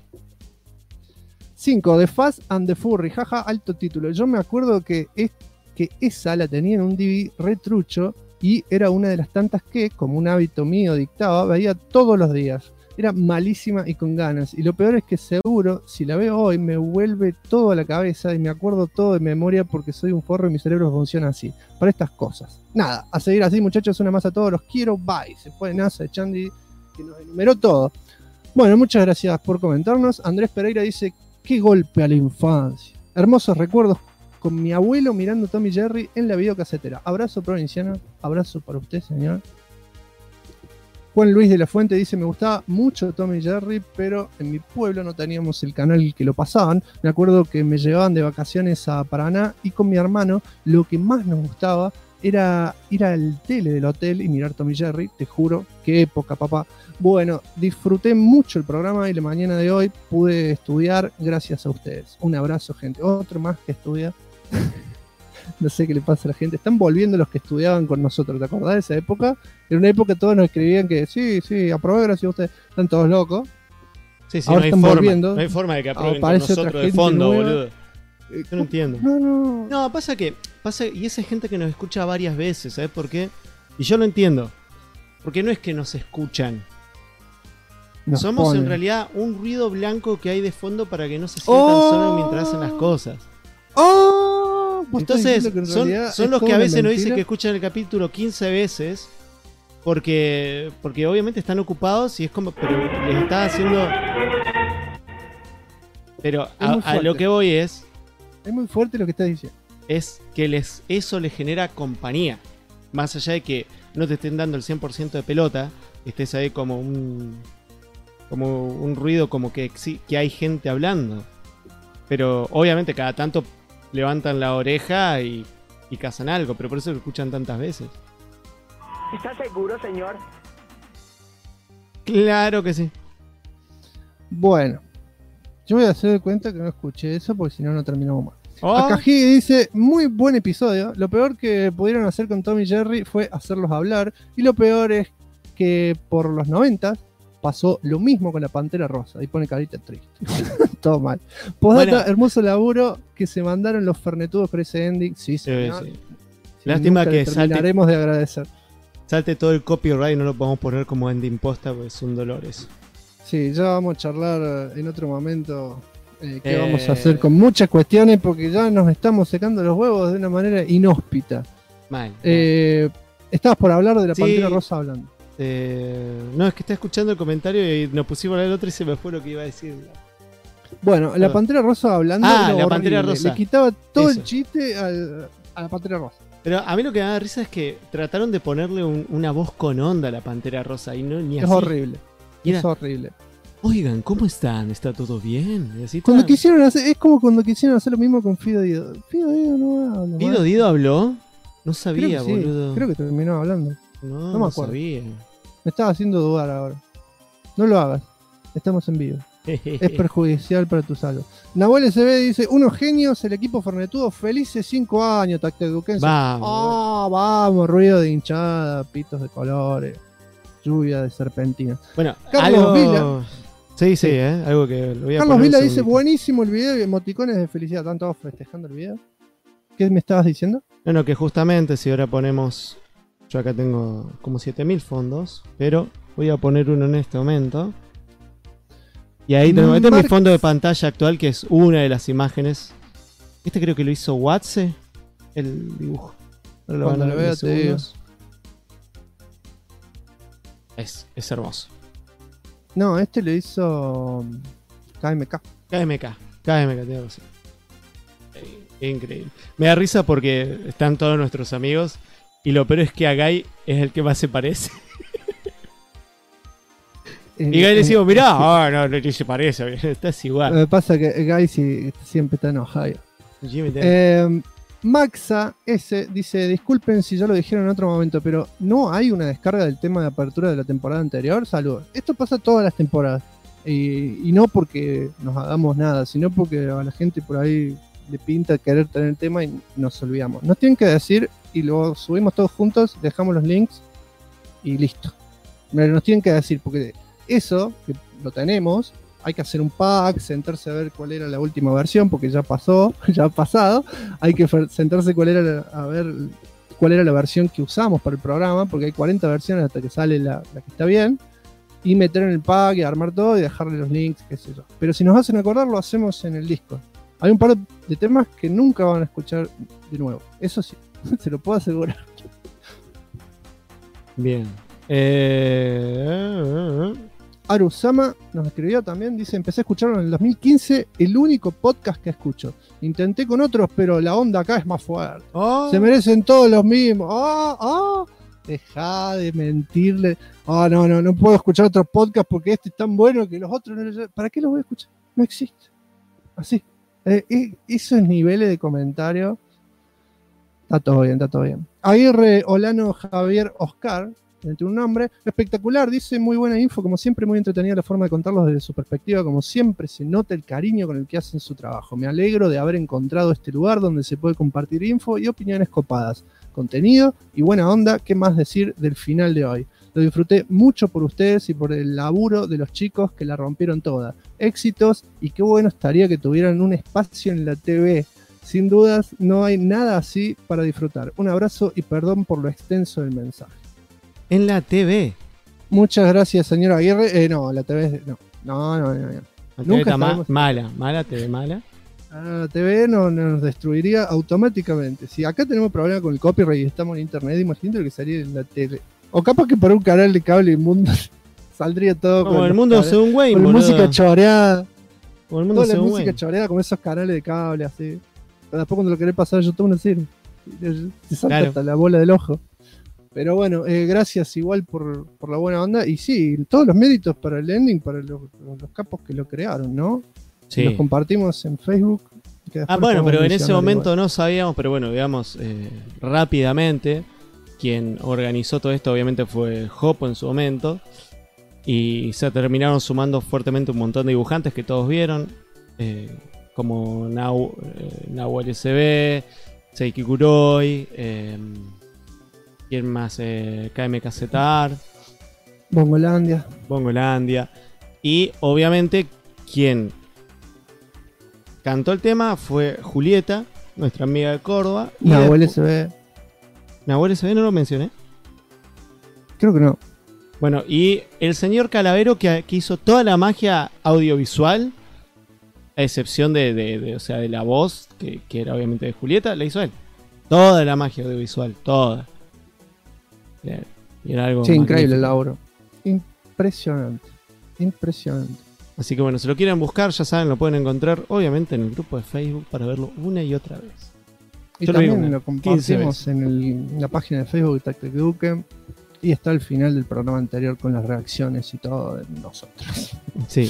5. The Fast and the Furry, jaja, alto título. Yo me acuerdo que esa la tenía en un DVD retrucho y era una de las tantas que, como un hábito mío dictaba, veía todos los días. Era malísima y con ganas. Y lo peor es que seguro, si la veo hoy, me vuelve todo a la cabeza y me acuerdo todo de memoria porque soy un forro y mi cerebro funciona así. Para estas cosas. Nada, a seguir así, muchachos, una más a todos. Los quiero, bye. Se fue NASA, Chandy, que nos enumeró todo. Bueno, muchas gracias por comentarnos. Andrés Pereira dice, qué golpe a la infancia. Hermosos recuerdos con mi abuelo mirando Tom y Jerry en la videocasetera. Abrazo provinciano, abrazo para usted, señor. Juan Luis de la Fuente dice, me gustaba mucho Tom y Jerry, pero en mi pueblo no teníamos el canal que lo pasaban. Me acuerdo que me llevaban de vacaciones a Paraná y con mi hermano lo que más nos gustaba era ir al tele del hotel y mirar Tom y Jerry. Te juro, qué época, papá. Bueno, disfruté mucho el programa y la mañana de hoy pude estudiar gracias a ustedes. Un abrazo, gente. Otro más que estudia. No sé qué le pasa a la gente. Están volviendo los que estudiaban con nosotros. ¿Te acordás de esa época? En una época todos nos escribían que sí, aprobé gracias a ustedes. Están todos locos. Sí, Ahora no hay están forma. volviendo. No hay forma de que aprueben con Aparece otra nosotros de gente fondo, nueva. boludo. Yo no entiendo. No. No, pasa, y esa gente que nos escucha varias veces, ¿sabes por qué? Y yo lo entiendo. Porque no es que nos escuchan. Nos Somos ponen. en realidad un ruido blanco que hay de fondo para que no se sientan solos mientras hacen las cosas. Vos estás Entonces, diciendo que en son realidad es los que toda a una veces nos dicen mentira. que escuchan el capítulo 15 veces porque obviamente están ocupados y es como, pero les está haciendo... Pero Es muy a lo fuerte. que voy es muy fuerte lo que estás diciendo. Es que eso les genera compañía. Más allá de que no te estén dando el 100% de pelota, estés ahí como un ruido como que hay gente hablando. Pero obviamente cada tanto levantan la oreja y cazan algo, pero por eso lo escuchan tantas veces. ¿Está seguro, señor? Claro que sí. Bueno, yo voy a hacer de cuenta que no escuché eso porque si no, no terminamos más. Oh. Akaji dice, muy buen episodio. Lo peor que pudieron hacer con Tom y Jerry fue hacerlos hablar. Y lo peor es que por los 90 pasó lo mismo con la Pantera Rosa. Y pone carita triste. Todo mal. Postdata, Bueno. hermoso laburo que se mandaron los fernetudos con ese ending. Sí, señor. Sí. Sí, Lástima nunca que le terminaremos de agradecer. salte todo el copyright y no lo podemos poner como ending posta porque es un dolor eso. Sí, ya vamos a charlar en otro momento qué vamos a hacer con muchas cuestiones porque ya nos estamos secando los huevos de una manera inhóspita. Mal. Estabas por hablar de la Sí. Pantera Rosa hablando. No, es que está escuchando el comentario y nos pusimos a hablar el otro y se me fue lo que iba a decir. Bueno, la Pantera Rosa hablando Ah, era la Pantera horrible. Rosa. Le quitaba todo Eso. el chiste a la Pantera Rosa. Pero a mí lo que me da risa es que trataron de ponerle una voz con onda a la Pantera Rosa y no ni Es así. horrible. Y era, Es horrible. oigan, ¿cómo están? ¿Está todo bien? Y así Cuando está. quisieron hacer, es como cuando quisieron hacer lo mismo con Fido Dido. Fido Dido no habla. ¿Dido mal. Dido habló? No sabía, Creo que sí, boludo. creo que terminó hablando. No me acuerdo. sabía. Me estaba haciendo dudar ahora. No lo hagas. Estamos en vivo. Es perjudicial para tu salud. Nahuel SB dice: unos genios, el equipo Fernetudo, felices 5 años, Tacteduquense. Vamos. Ah, vamos, ruido de hinchada, pitos de colores, lluvia de serpentina. Bueno, Carlos algo... Vila. Sí, algo que lo voy a Carlos poner un Vila dice: segundito. buenísimo el video y emoticones de felicidad. ¿Están todos festejando el video? ¿Qué me estabas diciendo? No, que justamente si ahora ponemos... Yo acá tengo como 7000 fondos, pero voy a poner uno en este momento. Y ahí tenemos, este es mi fondo de pantalla actual, que es una de las imágenes. Este creo que lo hizo Watse, el dibujo. Ahora lo van a Cuando lo ver vea en te digo. segundos. Es hermoso. No, este lo hizo KMK. KMK, tiene razón. Increíble. Me da risa porque están todos nuestros amigos y lo peor es que a Guy es el que más se parece. Y Guy le decimos, mirá, no se parece, estás igual. Lo que pasa es que Guy siempre está enojado. Jimmy Taylor. Maxa S dice: disculpen si ya lo dijeron en otro momento, pero ¿no hay una descarga del tema de apertura de la temporada anterior? Saludos. Esto pasa todas las temporadas. Y no porque nos hagamos nada, sino porque a la gente por ahí le pinta querer tener el tema y nos olvidamos. Nos tienen que decir y lo subimos todos juntos, dejamos los links y listo. Nos tienen que decir, porque eso, que lo tenemos, hay que hacer un pack, sentarse a ver cuál era la última versión, porque ya pasó, ya ha pasado. Hay que sentarse a ver cuál era la versión que usamos para el programa, porque hay 40 versiones hasta que sale la que está bien. Y meter en el pack y armar todo y dejarle los links, qué sé yo. Pero si nos hacen acordar, lo hacemos en el disco. Hay un par de temas que nunca van a escuchar de nuevo. Eso sí, se lo puedo asegurar. Bien. Arusama nos escribió también, dice: empecé a escucharlo en el 2015, el único podcast que escucho. Intenté con otros, pero la onda acá es más fuerte. Se merecen todos los mismos. Dejá de mentirle. No puedo escuchar otros podcasts porque este es tan bueno que los otros no. ¿Para qué los voy a escuchar? No existe. Así. Esos niveles de comentario. Está todo bien, está todo bien. Aguirre Olano Javier Oscar, entre un nombre espectacular, dice: muy buena info, como siempre, muy entretenida la forma de contarlos desde su perspectiva, como siempre se nota el cariño con el que hacen su trabajo. Me alegro de haber encontrado este lugar donde se puede compartir info y opiniones copadas, contenido y buena onda. ¿Qué más decir del final de hoy? Lo disfruté mucho por ustedes y por el laburo de los chicos que la rompieron toda. Éxitos, y qué bueno estaría que tuvieran un espacio en la TV. Sin dudas, no hay nada así para disfrutar. Un abrazo y perdón por lo extenso del mensaje. En la TV. Muchas gracias, señor Aguirre. No, la TV no. No. La TV Nunca está estaremos- mala, TV mala. La TV nos destruiría automáticamente. Si acá tenemos problemas con el copyright y estamos en internet, imagínate lo que sería en la tele. O capaz que por un canal de cable inmundo saldría todo Como con el los mundo cables- según Wayne, con boludo. música choreada. Como el mundo Toda la según música Wayne. choreada con esos canales de cable así. Pero después cuando lo querés pasar a YouTube no sirve. Te salta Claro. hasta la bola del ojo. Pero bueno, gracias igual por la buena onda. Y sí, todos los méritos para el ending, para los capos que lo crearon, ¿no? Sí. Los compartimos en Facebook. que después Bueno, podemos pero en ese mencionar momento igual. no sabíamos, pero bueno, digamos rápidamente, quien organizó todo esto obviamente fue Hopo en su momento, y se terminaron sumando fuertemente un montón de dibujantes que todos vieron, como Nahuel SB, Seiki Kuroi, ¿quién más? KMK Zetar, Bongolandia. Y obviamente quien cantó el tema fue Julieta, nuestra amiga de Córdoba. Nahuel SB. Nahuel SB no lo mencioné. Creo que no. Bueno, y el señor Calavero que hizo toda la magia audiovisual, a excepción de la voz, que era obviamente de Julieta, la hizo él. Toda la magia audiovisual, toda. Y era algo increíble el laburo. Impresionante. Así que bueno, si lo quieren buscar, ya saben, lo pueden encontrar obviamente en el grupo de Facebook para verlo una y otra vez. Y también lo compartimos en la página de Facebook de Tactic Duque. Y está al final del programa anterior con las reacciones y todo de nosotros. Sí.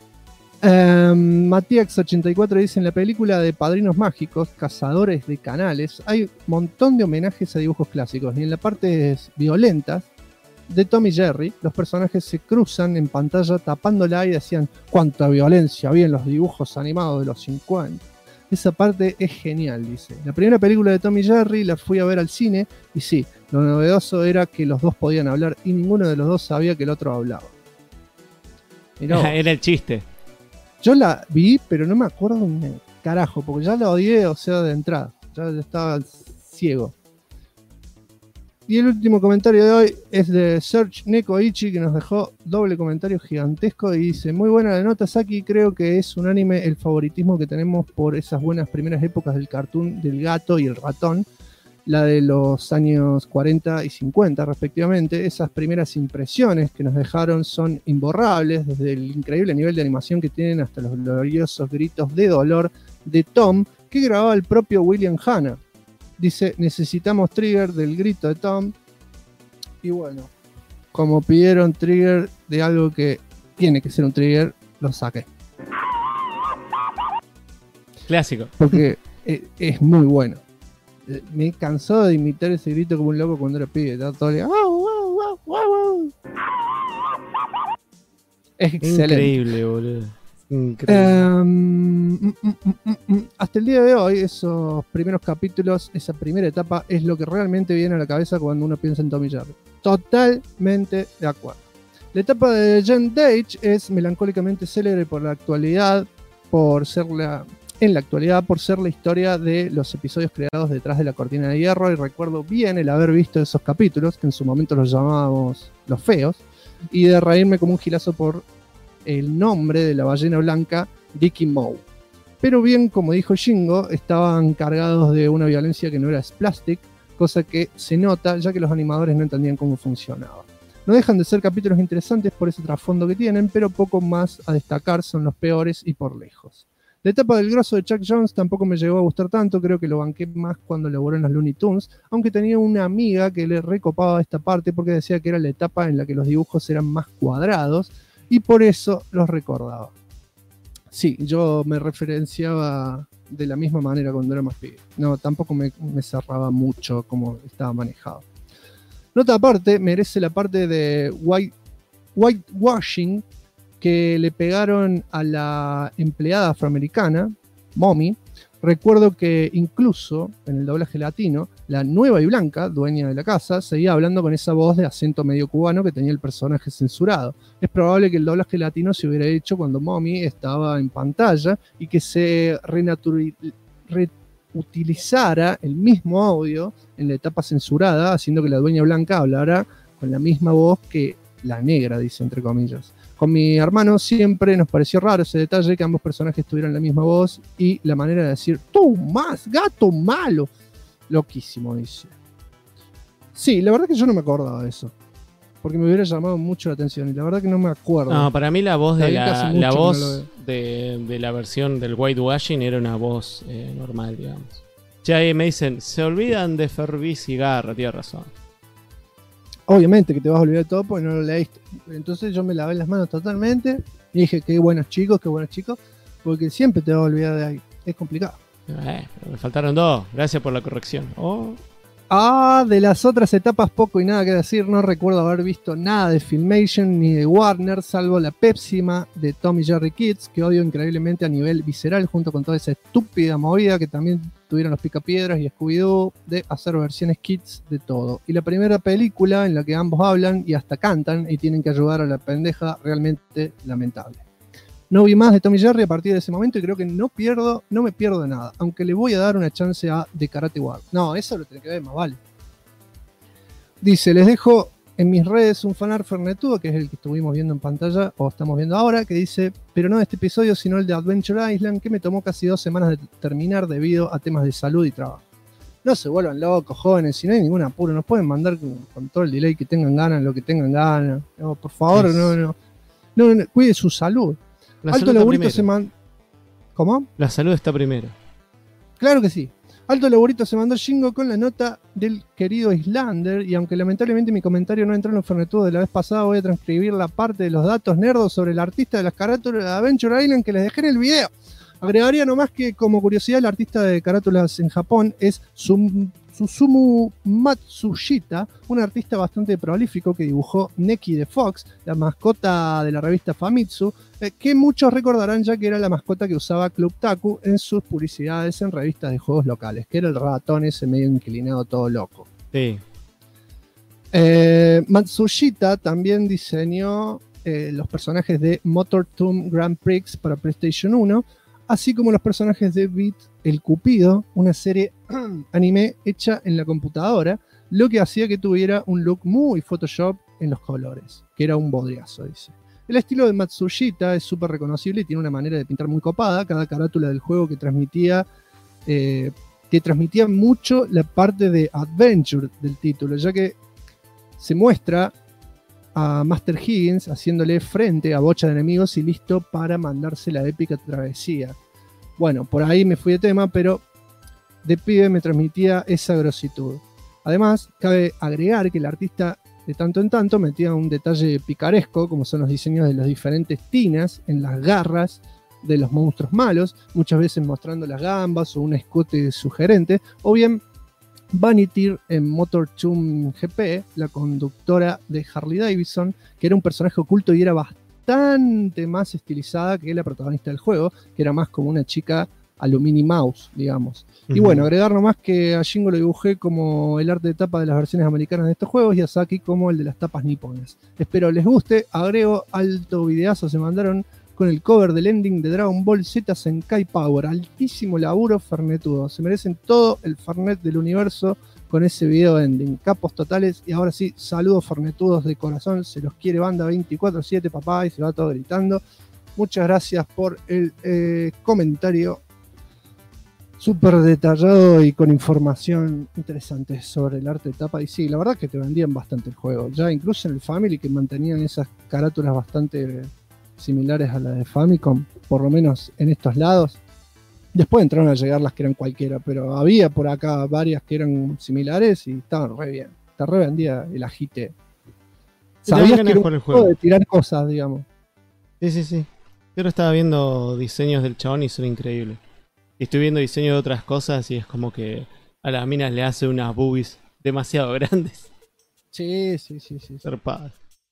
Matías84 dice: en la película de Padrinos Mágicos, Cazadores de Canales, hay un montón de homenajes a dibujos clásicos. Y en las partes violentas de Tom y Jerry, los personajes se cruzan en pantalla tapándola y decían: cuánta violencia había en los dibujos animados de los 50. Esa parte es genial, dice. La primera película de Tom y Jerry la fui a ver al cine y sí, lo novedoso era que los dos podían hablar y ninguno de los dos sabía que el otro hablaba. Era el chiste. Yo la vi, pero no me acuerdo un carajo, porque ya la odié, de entrada. Ya estaba ciego. Y el último comentario de hoy es de Serge Nekoichi, que nos dejó doble comentario gigantesco y dice: muy buena la nota, Saki, creo que es un anime el favoritismo que tenemos por esas buenas primeras épocas del cartoon del gato y el ratón, la de los años 40 y 50 respectivamente. Esas primeras impresiones que nos dejaron son imborrables, desde el increíble nivel de animación que tienen hasta los gloriosos gritos de dolor de Tom que grababa el propio William Hanna. Dice: necesitamos trigger del grito de Tom. Y bueno, como pidieron trigger de algo que tiene que ser un trigger, lo saqué. Clásico. Porque es muy bueno. Me cansó de imitar ese grito como un loco cuando era pibe. Estaba todo el día, es excelente. Increíble, boludo. Increíble. Hasta el día de hoy, esos primeros capítulos, esa primera etapa, es lo que realmente viene a la cabeza cuando uno piensa en Tom y Jerry. Totalmente de acuerdo. La etapa de Jen Dage es melancólicamente célebre por la actualidad, por ser la historia de los episodios creados detrás de la cortina de hierro, y recuerdo bien el haber visto esos capítulos, que en su momento los llamábamos los feos, y de reírme como un gilazo por el nombre de la ballena blanca, Dicky Moe. Pero bien, como dijo Shingo, estaban cargados de una violencia que no era splastic, cosa que se nota ya que los animadores no entendían cómo funcionaba. No dejan de ser capítulos interesantes por ese trasfondo que tienen, pero poco más a destacar, son los peores y por lejos. La etapa del grosso de Chuck Jones tampoco me llegó a gustar tanto, creo que lo banqué más cuando elaboró en los Looney Tunes, aunque tenía una amiga que le recopaba esta parte porque decía que era la etapa en la que los dibujos eran más cuadrados y por eso los recordaba. Sí, yo me referenciaba de la misma manera cuando era más pibe. No, tampoco me cerraba mucho como estaba manejado. Nota aparte, merece la parte de whitewashing que le pegaron a la empleada afroamericana, Mommy. Recuerdo que incluso en el doblaje latino, la nueva y blanca, dueña de la casa, seguía hablando con esa voz de acento medio cubano que tenía el personaje censurado. Es probable que el doblaje latino se hubiera hecho cuando Mommy estaba en pantalla y que se reutilizara el mismo audio en la etapa censurada, haciendo que la dueña blanca hablara con la misma voz que la negra, dice entre comillas. Con mi hermano siempre nos pareció raro ese detalle, que ambos personajes tuvieran la misma voz y la manera de decir "tú más, gato malo". Loquísimo, dice. Sí, la verdad que yo no me acordaba de eso, porque me hubiera llamado mucho la atención y la verdad que no me acuerdo. No, para mí la voz de la voz no de la versión del whitewashing era una voz normal, digamos. Ya ahí me dicen, se olvidan de Fervis y Garra, tienes razón. Obviamente que te vas a olvidar de todo porque no lo leíste. Entonces yo me lavé las manos totalmente y dije, qué buenos chicos, porque siempre te vas a olvidar de ahí. Es complicado. Pero me faltaron dos. Gracias por la corrección. De las otras etapas poco y nada que decir. No recuerdo haber visto nada de Filmation ni de Warner, salvo la pésima de Tom y Jerry Kids, que odio increíblemente a nivel visceral, junto con toda esa estúpida movida que también tuvieron los Picapiedras y Scooby-Doo de hacer versiones kids de todo. Y la primera película en la que ambos hablan y hasta cantan y tienen que ayudar a la pendeja, realmente lamentable. No vi más de Tom y Jerry a partir de ese momento y creo que no me pierdo de nada, aunque le voy a dar una chance a The Karate War. No, eso lo tiene que ver, más vale. Dice, les dejo en mis redes un fanart fernetudo, que es el que estuvimos viendo en pantalla, o estamos viendo ahora, que dice, pero no de este episodio, sino el de Adventure Island, que me tomó casi 2 semanas de terminar debido a temas de salud y trabajo. No se vuelvan locos, jóvenes, si no hay ningún apuro, nos pueden mandar con todo el delay que tengan ganas, lo que tengan ganas. No, por favor, no, cuide su salud. La Alto salud Laburito está primero. ¿Cómo? La salud está primero. Claro que sí. Alto Laburito se mandó Shingo con la nota del querido Islander, y aunque lamentablemente mi comentario no entró en los fernetudos de la vez pasada, voy a transcribir la parte de los datos nerdos sobre el artista de las carátulas de Adventure Island que les dejé en el video. Agregaría nomás que, como curiosidad, el artista de carátulas en Japón es Susumu Matsushita, un artista bastante prolífico que dibujó Neki de Fox, la mascota de la revista Famitsu, que muchos recordarán ya que era la mascota que usaba Club Taku en sus publicidades en revistas de juegos locales, que era el ratón ese medio inclinado todo loco. Sí. Matsushita también diseñó los personajes de Motor Tomb Grand Prix para PlayStation 1, así como los personajes de Beat el Cupido, una serie anime hecha en la computadora, lo que hacía que tuviera un look muy Photoshop en los colores, que era un bodriazo, dice. El estilo de Matsushita es súper reconocible y tiene una manera de pintar muy copada. Cada carátula del juego que transmitía mucho la parte de Adventure del título, ya que se muestra a Master Higgins haciéndole frente a bocha de enemigos y listo para mandarse la épica travesía. Bueno, por ahí me fui de tema, pero de pibe me transmitía esa grositud. Además, cabe agregar que el artista de tanto en tanto metía un detalle picaresco, como son los diseños de las diferentes tinas en las garras de los monstruos malos, muchas veces mostrando las gambas o un escote sugerente, o bien Vanity en Motor Tomb GP, la conductora de Harley Davidson, que era un personaje oculto y era bastante más estilizada que la protagonista del juego, que era más como una chica a lo Minnie Mouse, digamos. Y bueno, agregar nomás que a Shingo lo dibujé como el arte de tapa de las versiones americanas de estos juegos y a Saki como el de las tapas niponas. Espero les guste. Agrego alto videazo, se mandaron con el cover del ending de Dragon Ball Z Senkai Power. Altísimo laburo fernetudo. Se merecen todo el fernet del universo con ese video ending. Capos totales. Y ahora sí, saludos fernetudos de corazón. Se los quiere banda 24/7, papá, y se va todo gritando. Muchas gracias por el comentario súper detallado y con información interesante sobre el arte de tapa. Y sí, la verdad que te vendían bastante el juego. Ya incluso en el Family, que mantenían esas carátulas bastante similares a las de Famicom, por lo menos en estos lados. Después entraron a llegar las que eran cualquiera, pero había por acá varias que eran similares y estaban re bien. Te re vendía el agite. Sabías que era un juego de tirar cosas, digamos. Sí. Yo ahora estaba viendo diseños del chabón y son increíbles. Y estoy viendo diseños de otras cosas y es como que a las minas le hace unas boobies demasiado grandes. Sí. Zarpadas.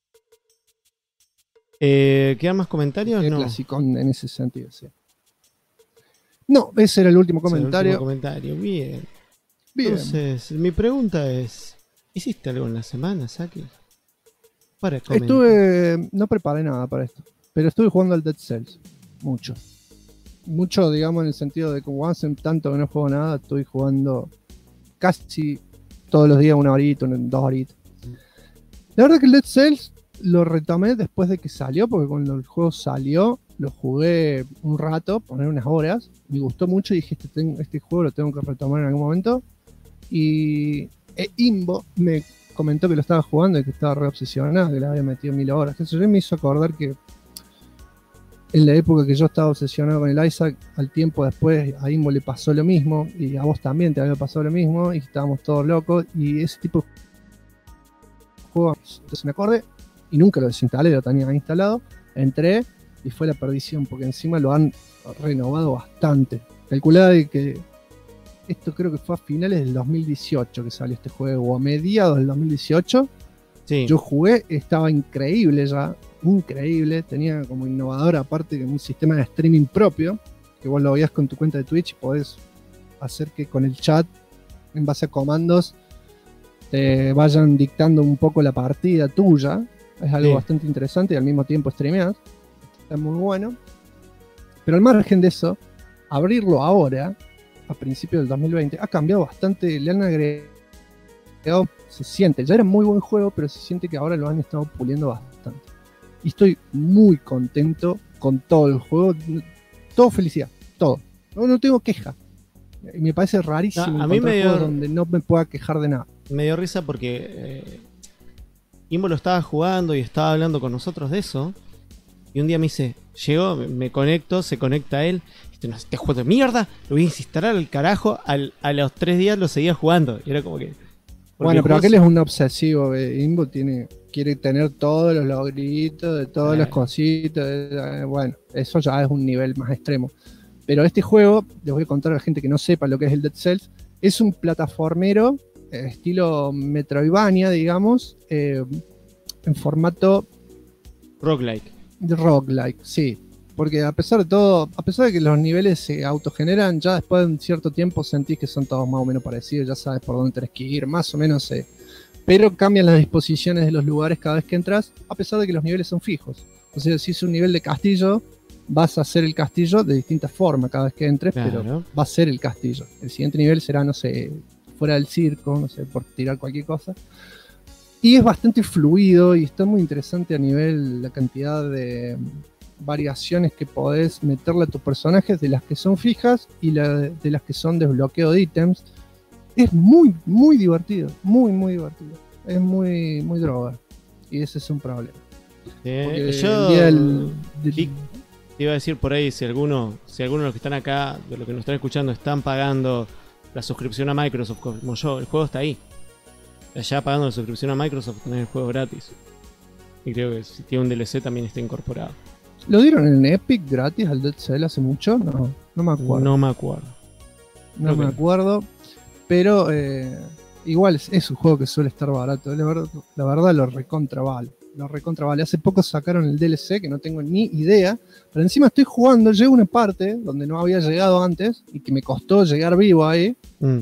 ¿Quedan más comentarios? No. Clasicón en ese sentido, sí. No, ese era el último comentario. Bien. Entonces, mi pregunta es: ¿hiciste algo en la semana, Saki? Para comentar. No preparé nada para esto, pero estuve jugando al Dead Cells. Mucho, digamos, en el sentido de que como hace tanto que no juego nada, estoy jugando casi todos los días 1 horita, 2 horitas. La verdad que el Dead Cells lo retomé después de que salió, porque cuando el juego salió, lo jugué un rato, poner unas horas, me gustó mucho y dije, este juego lo tengo que retomar en algún momento. Y Imbo me comentó que lo estaba jugando y que estaba re obsesionado, que le había metido 1000 horas. Eso me hizo acordar que en la época que yo estaba obsesionado con el Isaac, al tiempo después a Imbo le pasó lo mismo, y a vos también te había pasado lo mismo, y estábamos todos locos, y ese tipo de juego, entonces me acordé, y nunca lo desinstalé, lo tenía instalado, entré, y fue la perdición, porque encima lo han renovado bastante. Calculaba de que esto creo que fue a finales del 2018 que salió este juego, o a mediados del 2018. Sí. Yo jugué, estaba increíble ya, increíble, tenía como innovador aparte que un sistema de streaming propio, que vos lo veías con tu cuenta de Twitch y podés hacer que con el chat, en base a comandos, te vayan dictando un poco la partida tuya. Es algo bastante interesante y al mismo tiempo streameas. Está muy bueno. Pero al margen de eso, abrirlo ahora, a principios del 2020, ha cambiado bastante. Le han agregado, se siente, ya era muy buen juego, pero se siente que ahora lo han estado puliendo bastante. Y estoy muy contento con todo el juego. Todo felicidad, todo. No tengo queja. Y me parece rarísimo a mí me dio, juegos donde no me pueda quejar de nada. Me dio risa porque Imbo lo estaba jugando y estaba hablando con nosotros de eso. Y un día me dice, llego, me conecto, se conecta él. Este juego de mierda, lo voy a instalar al carajo. A los 3 días lo seguía jugando. Y era como que... Bueno, pero aquel es un obsesivo. Imbo quiere tener todos los logritos, de todas las cositas. Bueno, eso ya es un nivel más extremo. Pero este juego, les voy a contar a la gente que no sepa lo que es el Dead Cells, es un plataformero estilo Metroidvania, digamos, en formato roguelike. Roguelike, sí. Porque a pesar de todo, a pesar de que los niveles se autogeneran, ya después de un cierto tiempo sentís que son todos más o menos parecidos, ya sabes por dónde tenés que ir, más o menos pero cambian las disposiciones de los lugares cada vez que entras, a pesar de que los niveles son fijos. O sea, si es un nivel de castillo, vas a hacer el castillo de distintas formas cada vez que entres, claro. Pero va a ser el castillo. El siguiente nivel será, no sé, fuera del circo, no sé, por tirar cualquier cosa. Y es bastante fluido y está muy interesante a nivel la cantidad de variaciones que podés meterle a tus personajes, de las que son fijas y de las que son desbloqueo de ítems. Es muy, muy divertido, muy, muy divertido. Es muy, muy droga. Y ese es un problema. Yo te iba a decir por ahí, si alguno de los que están acá, de los que nos están escuchando, están pagando la suscripción a Microsoft como yo, el juego está ahí. Allá pagando la suscripción a Microsoft tenés el juego gratis. Y creo que si tiene un DLC también está incorporado. ¿Lo dieron en Epic gratis al Dead Cell hace mucho? No me acuerdo. No me acuerdo. No me acuerdo. Pero igual es un juego que suele estar barato. La verdad lo recontra vale. Hace poco sacaron el DLC que no tengo ni idea. Pero encima estoy jugando, llego a una parte donde no había llegado antes y que me costó llegar vivo ahí.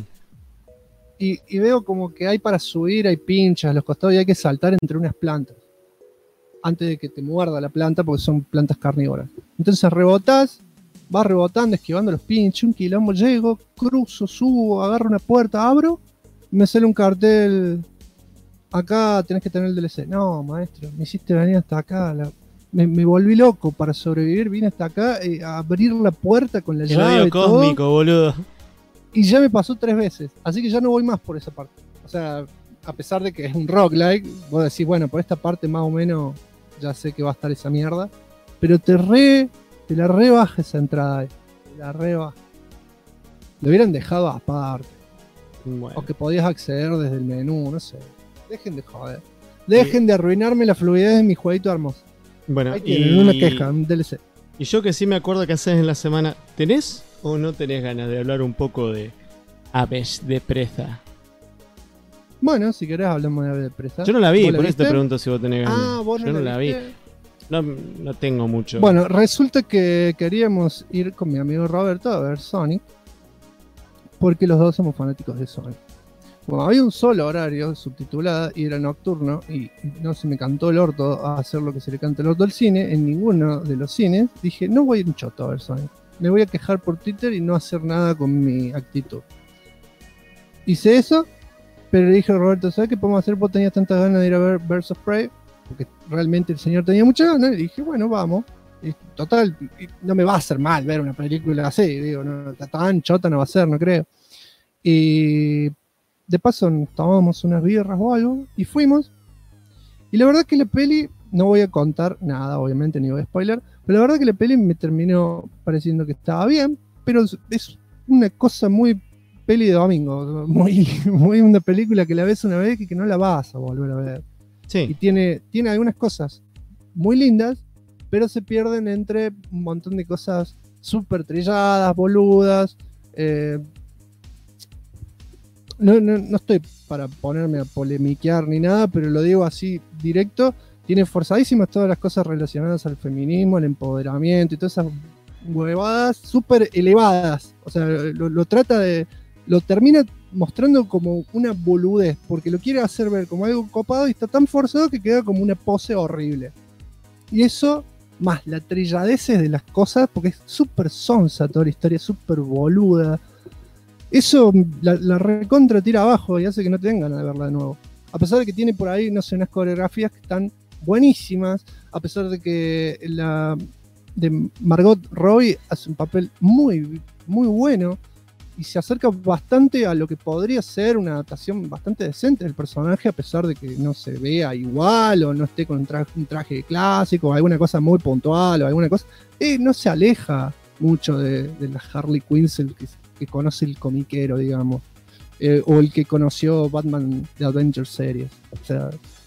Y veo como que hay para subir, hay pinchas a los costados y hay que saltar entre unas plantas antes de que te muerda la planta, porque son plantas carnívoras. Entonces rebotás, vas rebotando, esquivando los pinches, un quilombo, llego, cruzo, subo, agarro una puerta, abro, y me sale un cartel: acá tenés que tener el DLC. No, maestro, me hiciste venir hasta acá. Me volví loco para sobrevivir, vine hasta acá a abrir la puerta con la llave. El odio cósmico, boludo. Y ya me pasó 3 veces, así que ya no voy más por esa parte. O sea, a pesar de que es un roguelike, vos decís, bueno, por esta parte más o menos ya sé que va a estar esa mierda, pero te la rebaja esa entrada, te la rebaja. Lo hubieran dejado aparte. Bueno. O que podías acceder desde el menú, no sé. Dejen de joder. Dejen de arruinarme la fluidez de mi jueguito hermoso. Bueno, ahí tienen una queja, un DLC. Y yo que sí me acuerdo que haces en la semana, ¿tenés o no tenés ganas de hablar un poco de Aves de Presa? Bueno, si querés hablamos de Aves de Presa. Yo no la vi, por eso te pregunto si vos tenés ganas. Vos no yo no la vi. No tengo mucho. Bueno, resulta que queríamos ir con mi amigo Roberto a ver Sonic, porque los dos somos fanáticos de Sonic. Bueno, había un solo horario subtitulada y era nocturno, y no se me cantó el orto a hacer lo que se le canta el orto al cine. En ninguno de los cines dije, no voy a ir un choto a ver Sonic. Me voy a quejar por Twitter y no hacer nada con mi actitud. Hice eso, pero le dije a Roberto, ¿sabes qué podemos hacer? Vos tenías tantas ganas de ir a ver Birds of Prey, porque realmente el señor tenía muchas ganas, y dije, bueno, vamos. Y total, no me va a hacer mal ver una película así, digo, no, tan chota no va a ser, no creo. Y de paso tomábamos unas birras o algo, y fuimos. Y la verdad que la peli, no voy a contar nada, obviamente, ni voy a spoiler, pero la verdad que la peli me terminó pareciendo que estaba bien, pero es una cosa muy peli de domingo, muy una película que la ves una vez y que no la vas a volver a ver. Sí. Y tiene algunas cosas muy lindas, pero se pierden entre un montón de cosas súper trilladas, boludas. No estoy para ponerme a polemiquear ni nada, pero lo digo así directo. Tiene forzadísimas todas las cosas relacionadas al feminismo, al empoderamiento y todas esas huevadas súper elevadas. O sea, lo trata de... Lo termina mostrando como una boludez, porque lo quiere hacer ver como algo copado y está tan forzado que queda como una pose horrible. Y eso, más la trilladez de las cosas, porque es súper sonsa toda la historia, súper boluda. Eso la recontra tira abajo y hace que no te den ganas de verla de nuevo. A pesar de que tiene por ahí, no sé, unas coreografías que están buenísimas, a pesar de que la de Margot Robbie hace un papel muy, muy bueno y se acerca bastante a lo que podría ser una adaptación bastante decente del personaje, a pesar de que no se vea igual o no esté con un traje clásico o alguna cosa muy puntual o alguna cosa. No se aleja mucho de la Harley Quinn que conoce el comiquero, digamos, o el que conoció Batman de Adventure Series. O sea,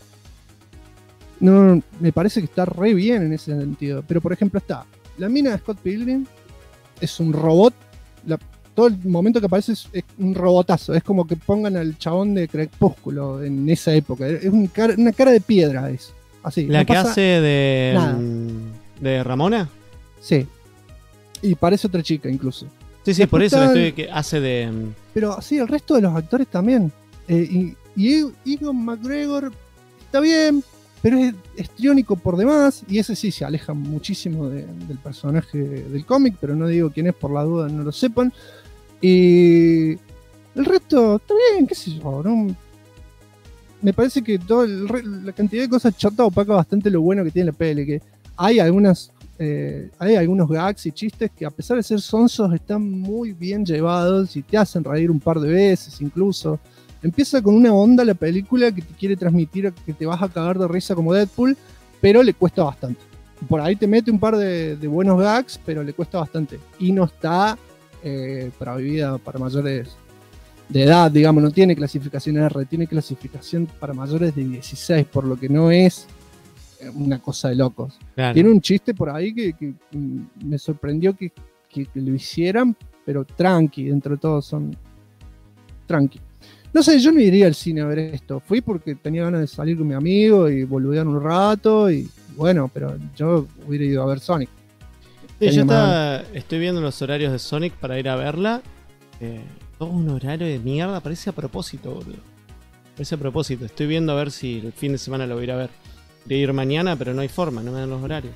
no, me parece que está re bien en ese sentido. Pero por ejemplo está la mina de Scott Pilgrim, es un robot. Todo el momento que aparece es un robotazo. Es como que pongan al chabón de Crepúsculo en esa época. Es una cara de piedra, es así. ¿La no que pasa hace de Ramona? Sí. Y parece otra chica incluso. Sí, Después por eso está que hace de... Pero sí, el resto de los actores también. Y Ewan McGregor está bien, pero es histriónico por demás. Y ese sí se aleja muchísimo del personaje del cómic, pero no digo quién es por la duda, no lo sepan. Y el resto está bien, qué sé yo, ¿no? Me parece que la cantidad de cosas chotas opaca bastante lo bueno que tiene la peli, que hay algunos gags y chistes que a pesar de ser sonsos están muy bien llevados y te hacen reír un par de veces incluso. Empieza con una onda la película que te quiere transmitir que te vas a cagar de risa como Deadpool, pero le cuesta bastante. Por ahí te mete un par de buenos gags, pero le cuesta bastante. Y no está prohibida para mayores de edad, digamos, no tiene clasificación R, tiene clasificación para mayores de 16, por lo que no es una cosa de locos. Claro. Tiene un chiste por ahí que me sorprendió que lo hicieran, pero tranqui, dentro de todo son tranqui. No sé, yo no iría al cine a ver esto. Fui porque tenía ganas de salir con mi amigo y boludear un rato y bueno, pero yo hubiera ido a ver Sonic. Sí, yo estoy viendo los horarios de Sonic para ir a verla. Todo un horario de mierda, parece a propósito, boludo. Parece a propósito. Estoy viendo a ver si el fin de semana lo voy a ir a ver. Quería ir mañana, pero no hay forma, no me dan los horarios.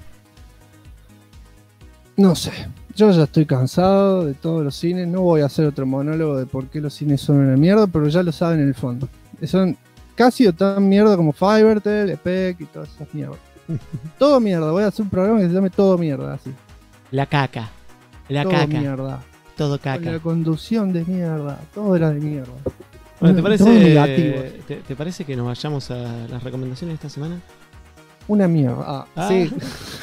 No sé, yo ya estoy cansado de todos los cines. No voy a hacer otro monólogo de por qué los cines son una mierda, pero ya lo saben en el fondo. Son casi o tan mierda como Fivertel, Epic y todas esas mierdas. Todo mierda, voy a hacer un programa que se llame Todo Mierda, así. La caca. Todo mierda. Todo caca. Con la conducción de mierda, todo era de mierda. Bueno, Todo negativo. ¿te parece que nos vayamos a las recomendaciones de esta semana? Una mierda. Sí.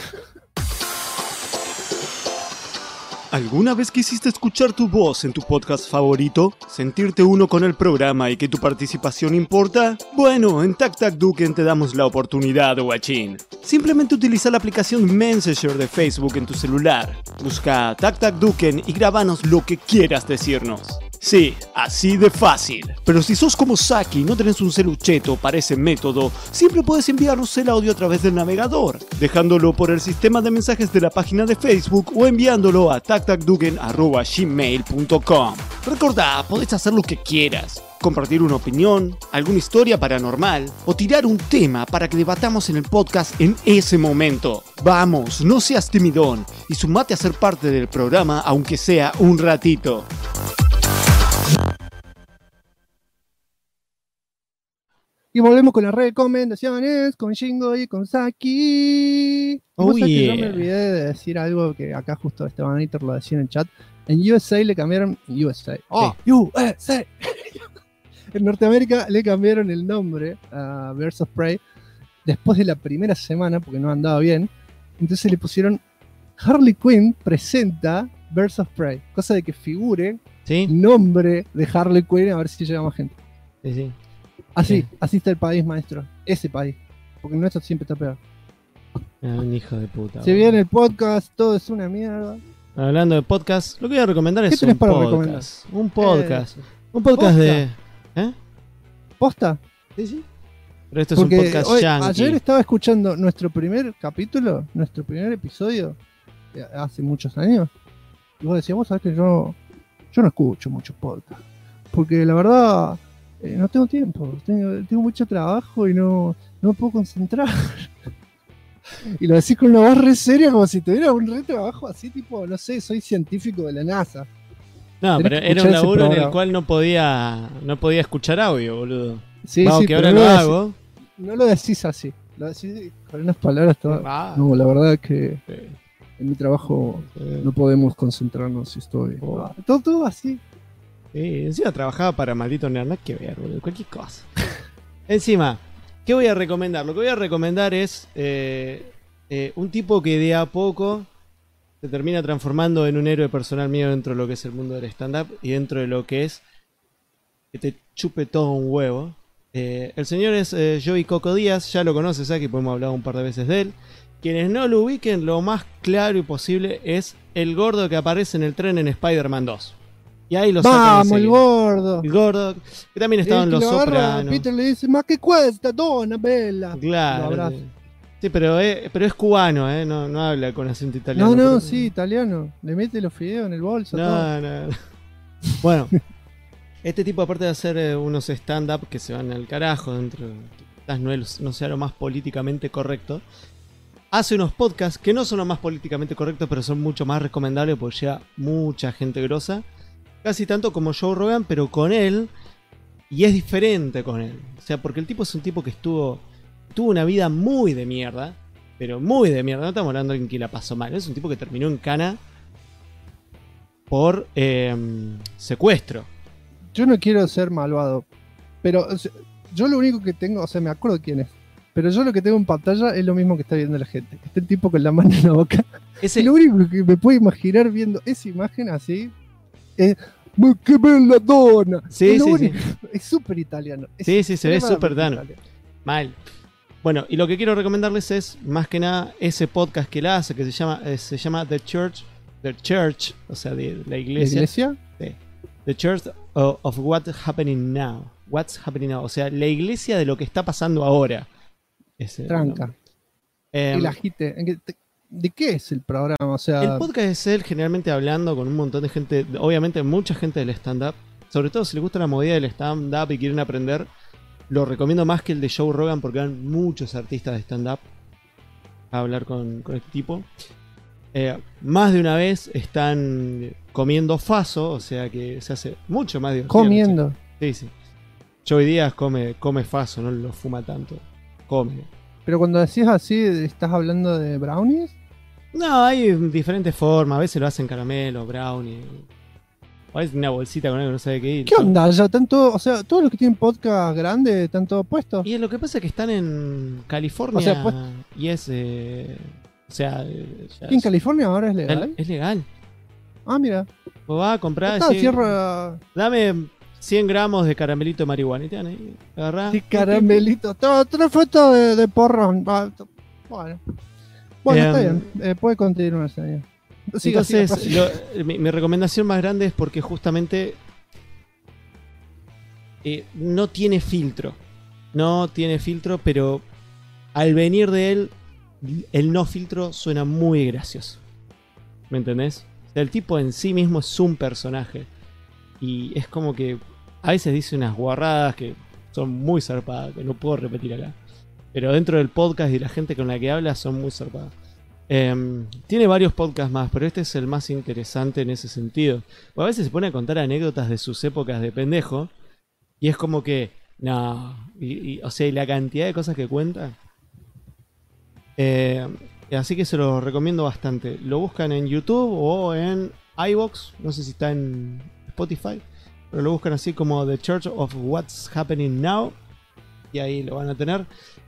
¿Alguna vez quisiste escuchar tu voz en tu podcast favorito? ¿Sentirte uno con el programa y que tu participación importa? Bueno, en Tac Tac Duken te damos la oportunidad, guachín. Simplemente utiliza la aplicación Messenger de Facebook en tu celular. Busca Tac Tac Duken y grabanos lo que quieras decirnos. Sí, así de fácil. Pero si sos como Saki y no tenés un celucheto para ese método, siempre puedes enviarnos el audio a través del navegador, dejándolo por el sistema de mensajes de la página de Facebook o enviándolo a tactacduken@gmail.com. Recordá, podés hacer lo que quieras. Compartir una opinión, alguna historia paranormal o tirar un tema para que debatamos en el podcast en ese momento. Vamos, no seas timidón y sumate a ser parte del programa aunque sea un ratito. Y volvemos con las recomendaciones, con Shingo y con Saki. Oh, que yeah. yo me olvidé de decir algo que acá justo Esteban Eiter lo decía en el chat. En USA le cambiaron... USA. ¡Oh! Sí. USA. En Norteamérica le cambiaron el nombre a Birds of Prey después de la primera semana, porque no andaba bien. Entonces le pusieron Harley Quinn presenta Birds of Prey. Cosa de que figure nombre de Harley Quinn, a ver si llega más gente. Sí. Así está el país, maestro. Ese país. Porque el nuestro siempre está peor. Un hijo de puta. Se viene el podcast, todo es una mierda. Hablando de podcast, lo que voy a recomendar es un podcast. Un podcast. Un podcast de... ¿Posta? Sí. Pero esto es un podcast yankee. Ayer estaba escuchando nuestro primer capítulo, nuestro primer episodio. hace muchos años. Y vos decías, vos sabés que yo no escucho muchos podcasts. Porque la verdad, no tengo tiempo. Tengo mucho trabajo y no me puedo concentrar. Y lo decís con una voz re seria, como si tuviera un re trabajo así, tipo, no sé, soy científico de la NASA. No, Tenés pero que era escuchar un ese laburo en el programa. cual no podía escuchar audio, boludo. Sí, Vamos, sí, que pero ahora no lo lo hago. No lo decís así, lo decís con unas palabras todas. Ah. No, la verdad es que Sí. en mi trabajo Sí. no podemos concentrarnos si estoy. Oh. Todo así. Sí, encima trabajaba para Maldito Nerd, nada que ver, boludo, cualquier cosa. Encima, ¿qué voy a recomendar? Lo que voy a recomendar es un tipo que de a poco se termina transformando en un héroe personal mío dentro de lo que es el mundo del stand-up y dentro de lo que es que te chupe todo un huevo. El señor es Joey Coco Díaz, ya lo conoces aquí, hemos hablado un par de veces de él. Quienes no lo ubiquen, lo más claro y posible es el gordo que aparece en el tren en Spider-Man 2. Y ahí lo sacan Vamos, el enseguida. gordo. El gordo, que también estaba en El que Los lo agarra, Sopranos. Peter le dice, más que cuesta, dona, bella. Lo Claro. abraza. Sí, pero es cubano, no habla con acento italiano. No, pero- sí, italiano. Le mete los fideos en el bolso. todo. No. Bueno, este tipo, aparte de hacer unos stand-up que se van al carajo dentro, quizás no sea lo más políticamente correcto, hace unos podcasts que no son lo más políticamente correctos, pero son mucho más recomendables porque llega mucha gente grosa. Casi tanto como Joe Rogan, pero con él. Y es diferente con él. O sea, porque el tipo es un tipo que tuvo una vida muy de mierda. Pero muy de mierda. No estamos hablando de alguien que la pasó mal. Es un tipo que terminó en cana por secuestro. Yo no quiero ser malvado. Pero o sea, yo lo único que tengo, o sea, me acuerdo quién es. Pero yo lo que tengo en pantalla es lo mismo que está viendo la gente. Está el tipo con la mano en la boca. Ese- Y lo único que me puedo imaginar viendo esa imagen así es "Ma che bella donna". Sí, Es lo sí, único. Es súper italiano. Es Sí, se ve extremadamente súper dano. italiano. Mal. Bueno, y lo que quiero recomendarles es, más que nada, ese podcast que él hace, que se llama The Church, o sea, de la ¿La iglesia. iglesia? Sí. The Church of What's Happening Now. What's Happening Now. O sea, la iglesia de lo que está pasando ahora. Ese Tranca. nombre. El agite. ¿De qué es el programa? O sea, El podcast es él generalmente hablando con un montón de gente, obviamente mucha gente del stand-up. Sobre todo si les gusta la movida del stand-up y quieren aprender, lo recomiendo más que el de Joe Rogan porque van muchos artistas de stand-up a hablar con este tipo. Más de una vez están comiendo faso, o sea que se hace mucho más divertido. comiendo. Sí, sí. Joey Díaz come faso, no lo fuma tanto. Come. Pero cuando decís así, ¿estás hablando de brownies? No, hay diferentes formas. A veces lo hacen caramelo, brownie. A veces una bolsita con algo, no sabe qué ir. ¿Qué onda? Ya tanto, o sea, todos los que tienen podcast grandes están todos puestos. Y lo que pasa es que están en California. O sea, pues- y es. O sea. ¿Y en California ahora es legal? Es legal. Ah, mira. Vos vas a comprar. Está, decís, cierra. dame 100 gramos de caramelito de marihuana. Y te dan ahí. Agarrás. Sí, caramelito. Tres fotos de porrón. Bueno. Bueno, está bien. Puede continuar, señor. Siga, Entonces, siga. mi recomendación más grande es porque justamente no tiene filtro. No tiene filtro, pero al venir de él, el no filtro suena muy gracioso. ¿Me entendés? O sea, el tipo en sí mismo es un personaje. Y es como que a veces dice unas guarradas que son muy zarpadas, que no puedo repetir acá. Pero dentro del podcast y la gente con la que habla son muy zarpadas. Tiene varios podcasts más, pero este es el más interesante en ese sentido. O a veces se pone a contar anécdotas de sus épocas de pendejo. Y es como que, no. O sea, y la cantidad de cosas que cuenta. Así que se lo recomiendo bastante. Lo buscan en YouTube o en iVoox. No sé si está en Spotify. Pero lo buscan así como The Church of What's Happening Now. Y ahí lo van a tener.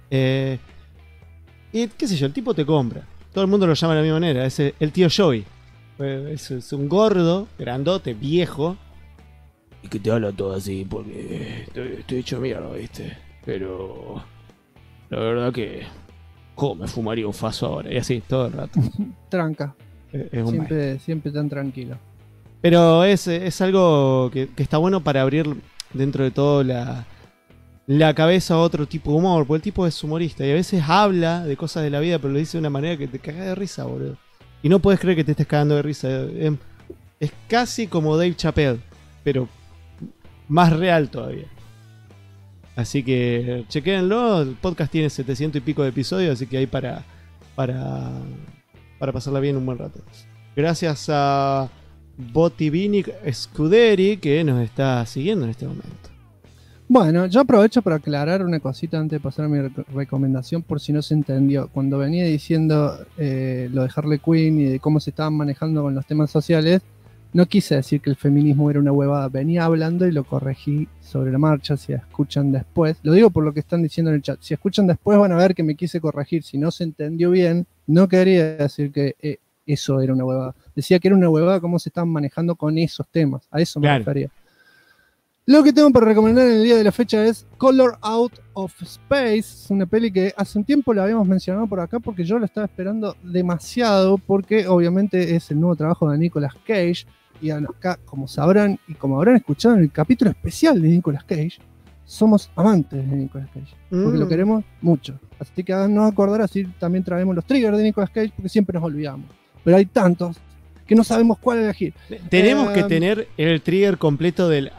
Y qué sé yo, el tipo te compra. Todo el mundo lo llama de la misma manera. Es el tío Joey. Es un gordo, grandote, viejo. Y que te habla todo así porque estoy hecho mierda, ¿viste? Pero la verdad que me fumaría un faso ahora. Y así, todo el rato. Tranca. Es un maestro. Siempre tan tranquilo. Pero es algo que está bueno para abrir dentro de todo la cabeza a otro tipo de humor. Porque el tipo es humorista y a veces habla de cosas de la vida, pero lo dice de una manera que te caga de risa, boludo. Y no puedes creer que te estés cagando de risa. Es casi como Dave Chappelle, pero más real todavía. Así que chequéenlo. El podcast tiene 700 y pico de episodios, así que hay para pasarla bien un buen rato. Gracias a Botivinic Scuderi, que nos está siguiendo en este momento. Bueno, yo aprovecho para aclarar una cosita antes de pasar a mi recomendación, por si no se entendió. Cuando venía diciendo lo de Harley Quinn y de cómo se estaban manejando con los temas sociales, no quise decir que el feminismo era una huevada. Venía hablando y lo corregí sobre la marcha. Si escuchan después, lo digo por lo que están diciendo en el chat, si escuchan después van a ver que me quise corregir. Si no se entendió bien, no quería decir que eso era una huevada. Decía que era una huevada cómo se estaban manejando con esos temas. A eso me refería. Lo que tengo para recomendar en el día de la fecha es Color Out of Space. Es una peli que hace un tiempo la habíamos mencionado por acá porque yo la estaba esperando demasiado, porque obviamente es el nuevo trabajo de Nicolas Cage. Y acá, como sabrán y como habrán escuchado en el capítulo especial de Nicolas Cage, somos amantes de Nicolas Cage, porque lo queremos mucho. Así que nos acordar, así también traemos los triggers de Nicolas Cage, porque siempre nos olvidamos. Pero hay tantos que no sabemos cuál elegir. Tenemos que tener el trigger completo del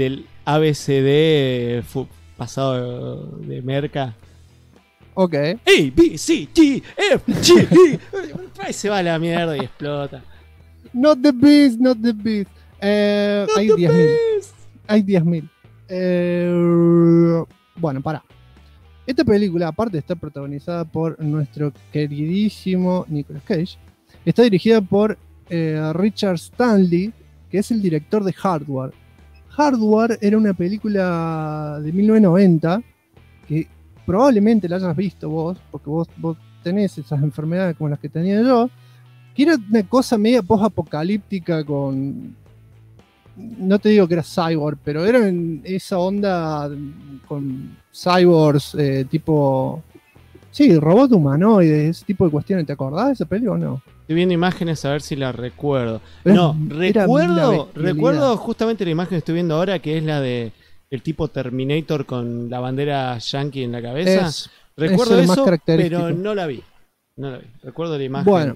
ABCD pasado de merca. Ok. A, B, C, D, F, G, E. Se va a la mierda y explota. Not the beast, not the beast. Hay 10.000. Hay 10.000. Bueno, pará. Esta película, aparte de estar protagonizada por nuestro queridísimo Nicolas Cage, está dirigida por Richard Stanley, que es el director de Hardware. Hardware era una película de 1990 que probablemente la hayas visto vos, porque vos tenés esas enfermedades como las que tenía yo, que era una cosa media post-apocalíptica con... No te digo que era cyborg, pero era en esa onda con cyborgs tipo... Sí, robot humanoide, ese tipo de cuestiones. ¿Te acordás de esa peli o no? Estoy viendo imágenes a ver si la recuerdo. Pero No, recuerdo justamente la imagen que estoy viendo ahora, que es la de el tipo Terminator con la bandera yankee en la cabeza. Recuerdo eso, pero no la vi. Recuerdo la imagen. Bueno,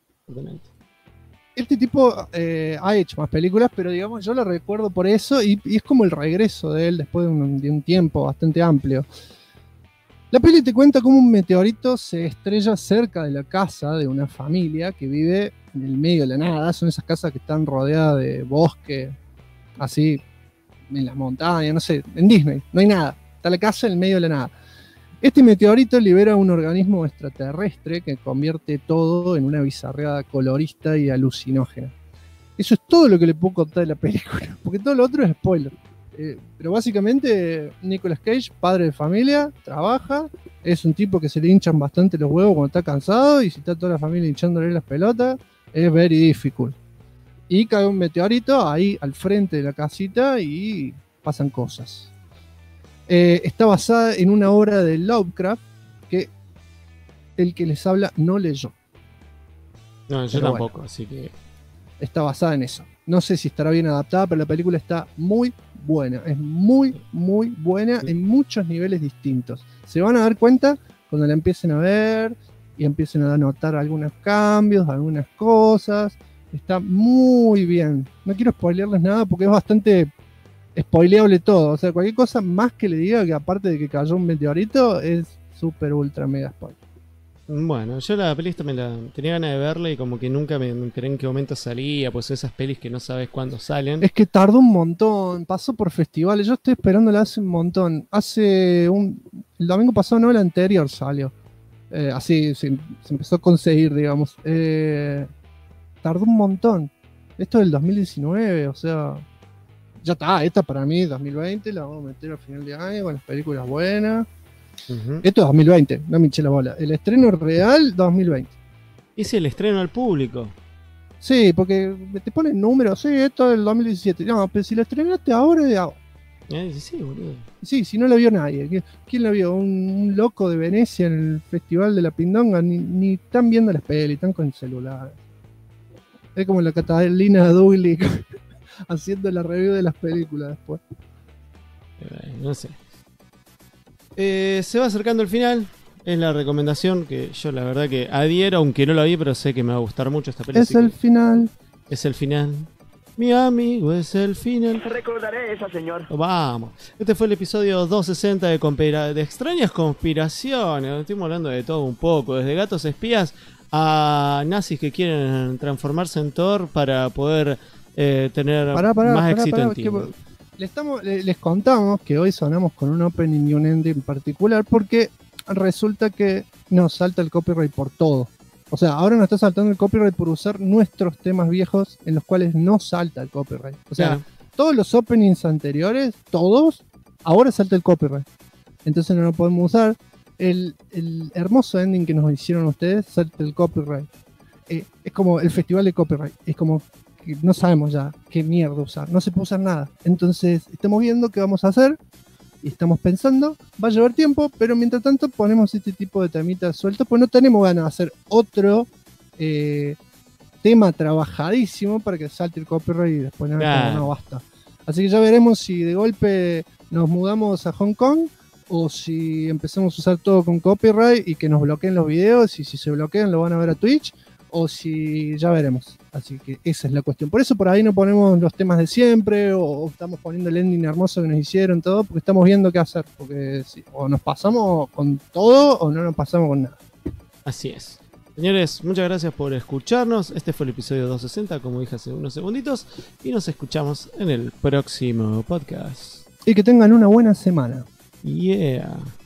este tipo ha hecho más películas, pero digamos, yo la recuerdo por eso y es como el regreso de él después de un tiempo bastante amplio. La peli te cuenta cómo un meteorito se estrella cerca de la casa de una familia que vive en el medio de la nada. Son esas casas que están rodeadas de bosque, así, en las montañas, no sé, en Disney, no hay nada. Está la casa en el medio de la nada. Este meteorito libera un organismo extraterrestre que convierte todo en una bizarreada colorista y alucinógena. Eso es todo lo que le puedo contar de la película, porque todo lo otro es spoiler. Pero básicamente Nicolas Cage, padre de familia, trabaja, es un tipo que se le hinchan bastante los huevos cuando está cansado, y si está toda la familia hinchándole las pelotas, es very difficult. Y cae un meteorito ahí al frente de la casita y pasan cosas. Está basada en una obra de Lovecraft que el que les habla no leyó. No, yo pero tampoco, bueno, así que... Está basada en eso. No sé si estará bien adaptada, pero la película está muy buena. Es muy, muy buena en muchos niveles distintos. Se van a dar cuenta cuando la empiecen a ver y empiecen a notar algunos cambios, algunas cosas. Está muy bien. No quiero spoilearles nada porque es bastante spoileable todo. O sea, cualquier cosa más que le diga que aparte de que cayó un meteorito es súper ultra mega spoiler. Bueno, yo la peli esta tenía ganas de verla y como que nunca me enteré en qué momento salía, pues esas pelis que no sabes cuándo salen. Es que tardó un montón, pasó por festivales, yo estoy esperándola hace un montón. El domingo pasado, no, el anterior salió. Así se empezó a conseguir, digamos. Tardó un montón. Esto del 2019, o sea... Ya está, esta para mí 2020, la vamos a meter a final de año con las películas buenas. Esto es 2020, no me hinché la bola. El estreno real, 2020. Es el estreno al público. Sí, porque te ponen números, sí, esto es del 2017. No, pero si lo estrenaste ahora, es de ahora. Sí, boludo. Sí, si no la vio nadie. ¿Quién la vio? Un loco de Venecia en el Festival de la Pindonga. Ni están viendo las pelis, están con el celular. Es como la Catalina Douglas haciendo la review de las películas después. No sé. Se va acercando el final. Es la recomendación que yo la verdad que adhiero, aunque no lo vi, pero sé que me va a gustar mucho esta película. Es el final. Es el final. Mi amigo, es el final. Recordaré esa, señor. Vamos. Este fue el episodio 260 de extrañas conspiraciones. Estuvimos hablando de todo un poco. Desde gatos espías a nazis que quieren transformarse en Thor para poder tener más éxito en Tinder. Les contamos que hoy sonamos con un opening y un ending particular porque resulta que nos salta el copyright por todo. O sea, ahora nos está saltando el copyright por usar nuestros temas viejos en los cuales no salta el copyright. O sea, Claro. Todos los openings anteriores, todos, ahora salta el copyright. Entonces no lo podemos usar. El hermoso ending que nos hicieron ustedes, salta el copyright. Es como el festival de copyright. Es como que no sabemos ya qué mierda usar. No se puede usar nada. Entonces estamos viendo qué vamos a hacer. Y estamos pensando, va a llevar tiempo, pero mientras tanto ponemos este tipo de temitas sueltos, pues no tenemos ganas de hacer otro tema trabajadísimo para que salte el copyright y después no basta. Así que ya veremos si de golpe nos mudamos a Hong Kong o si empezamos a usar todo con copyright y que nos bloqueen los videos, y si se bloquean lo van a ver a Twitch, o si ya veremos. Así que esa es la cuestión. Por eso por ahí no ponemos los temas de siempre, o estamos poniendo el ending hermoso que nos hicieron, todo, porque estamos viendo qué hacer. Porque o nos pasamos con todo o no nos pasamos con nada. Así es. Señores, muchas gracias por escucharnos. Este fue el episodio 260, como dije hace unos segunditos. Y nos escuchamos en el próximo podcast. Y que tengan una buena semana. Yeah.